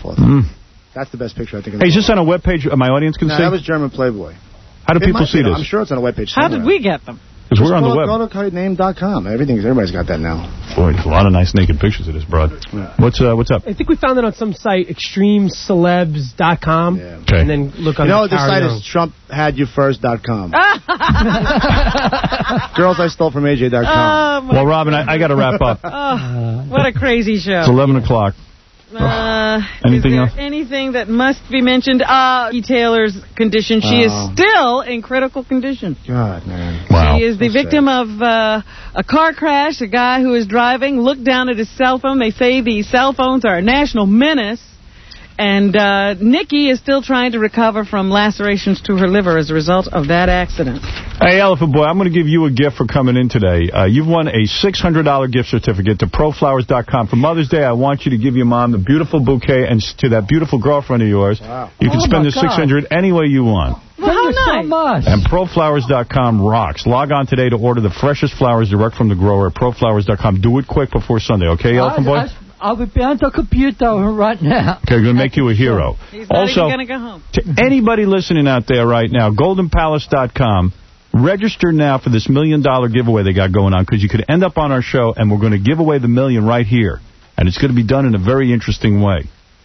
forth. Mm. That's the best picture I think. In Hey, the is this on a webpage my audience can no, see? that was German Playboy. How do It people might see be, this? I'm sure it's on a webpage How somewhere. did we get them? Because we're on the web. Go to kite name dot com. Everything, everybody's got that now. Boy, there's a lot of nice naked pictures of this broad. Yeah. What's uh, what's up? I think we found it on some site, extreme celebs dot com. Yeah. Okay. And then look on You know, the the site is trump had you first dot com. Girls I stole from A J dot com. Oh, well, Robin, I, I got to wrap up. Oh, what a crazy show. It's eleven o'clock. Uh, Anything is there else? Anything that must be mentioned? Uh, E. Taylor's condition. She Oh. is still in critical condition. God, man. Wow. She is the So victim of uh, a car crash. A guy who is driving looked down at his cell phone. They say the cell phones are a national menace. And uh, Nikki is still trying to recover from lacerations to her liver as a result of that accident. Hey, Elephant Boy, I'm going to give you a gift for coming in today. Uh, you've won a six hundred dollar gift certificate to pro flowers dot com. For Mother's Day, I want you to give your mom the beautiful bouquet, and to that beautiful girlfriend of yours, wow. you can Oh, spend my the six hundred God. any way you want. Well, Thank you nice. so much. And pro flowers dot com rocks. Log on today to order the freshest flowers direct from the grower at pro flowers dot com. Do it quick before Sunday, okay, Elephant Boy? I, I, I will be on the computer right now. Okay, we're going to make you a hero. He's not also, even going to go home. to anybody listening out there right now, golden palace dot com, register now for this million dollar giveaway they got going on, because you could end up on our show, and we're going to give away the million right here. And it's going to be done in a very interesting way.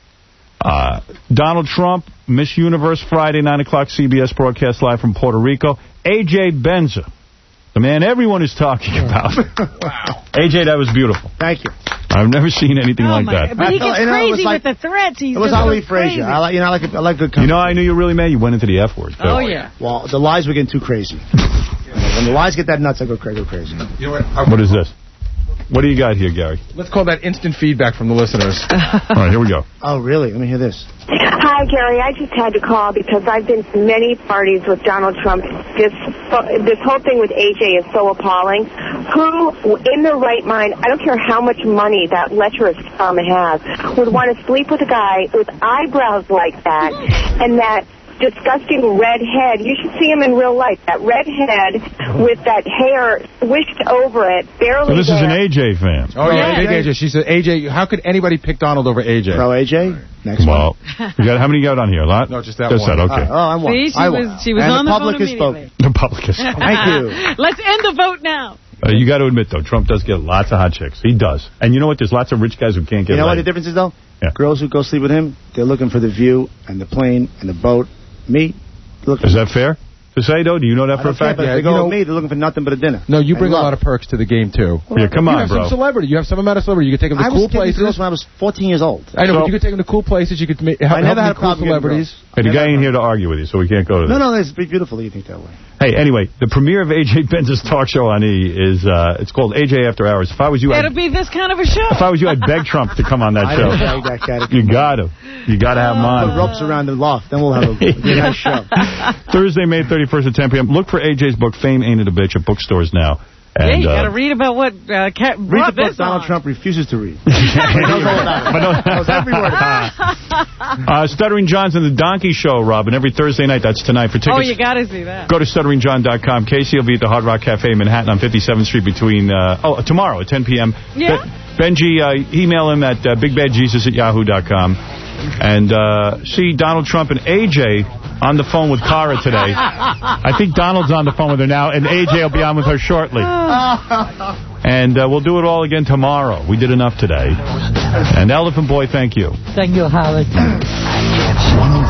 Uh, Donald Trump, Miss Universe, Friday, nine o'clock, C B S broadcast live from Puerto Rico. A J Benza, the man everyone is talking about. Wow. A J, that was beautiful. Thank you. I've never seen anything Oh like my that. God. But he I gets thought- you know, it was crazy like- with the threats. He's It was just Ali goes Frazier. crazy. I like, you know, I like, I like good company. You know, I knew you were really mad. You went into the F word. Oh, yeah. Well, the lies were getting too crazy. When the lies get that nuts, I go crazy. Go crazy. You know what? I- What is this? What do you got here, Gary? Let's call that instant feedback from the listeners. All right, here we go. Oh, really? Let me hear this. Hi, Gary. I just had to call because I've been to many parties with Donald Trump. This this whole thing with A J is so appalling. Who, in their right mind, I don't care how much money that lecherous um, has, would want to sleep with a guy with eyebrows like that and that disgusting red head. You should see him in real life. That red head with that hair swished over it, barely So this is there. an A J fan. Oh, yeah, Yeah. big A J. She said, A J, how could anybody pick Donald over A J? Pro A J? Next Well, you got, how many you got on here? A lot? No, just that Just one. that, okay. Oh, I'm one. See, she I was, won. she was and on the the public phone has immediately. spoken. The public is... Thank you. Let's end the vote now. Uh, you got to admit, though, Trump does get lots of hot chicks. He does. And you know what? There's lots of rich guys who can't get You know what laid. the difference is, though? Yeah. Girls who go sleep with him, they're looking for the view and the plane and the boat. Me, look. Is that fair to say, though? Do you know that for a fact? But if Yeah, they go you know- with me, they're looking for nothing but a dinner. No, you bring And a lot love. of perks to the game, too. Yeah, come you on, have bro. some celebrity. You have some amount of celebrity. You can take them to I cool was getting places. girls when I was fourteen years old. I know, So- but you could take them to cool places. You could ma- I help never them had meet a cool problem getting celebrities. Hey, the guy ain't here to argue with you, so we can't go to No, this. no, it's beautiful that you think that way. Hey, anyway, the premiere of A J Benz's talk show on E! is, uh, it's called A J After Hours. If I was you, I'd, It'll be this kind of a show. if I was you, I'd beg Trump to come on that I show. don't beg that cat to You come got to. You got to have him Put on. ropes around the loft, then we'll have a, a nice show. Thursday, May thirty-first at ten p m Look for A J's book, Fame Ain't It a Bitch, at bookstores now. And, yeah, you uh, got to read about what uh, Cat Read brought the book this Donald on. Trump refuses to read. But no- Knows every word about it. Uh, Stuttering John's and the Donkey Show, Robin, every Thursday night. That's tonight. For tickets, Oh, you got to see that. go to stuttering john dot com. Casey will be at the Hard Rock Cafe in Manhattan on fifty-seventh Street between, uh, oh, tomorrow at ten p m Yeah. Be- Benji, uh, email him at uh, big bad jesus at yahoo dot com. And uh, see Donald Trump and A J on the phone with Cara today. I think Donald's on the phone with her now, and A J will be on with her shortly. And uh, we'll do it all again tomorrow. We did enough today. And Elephant Boy, thank you. Thank you, Howard.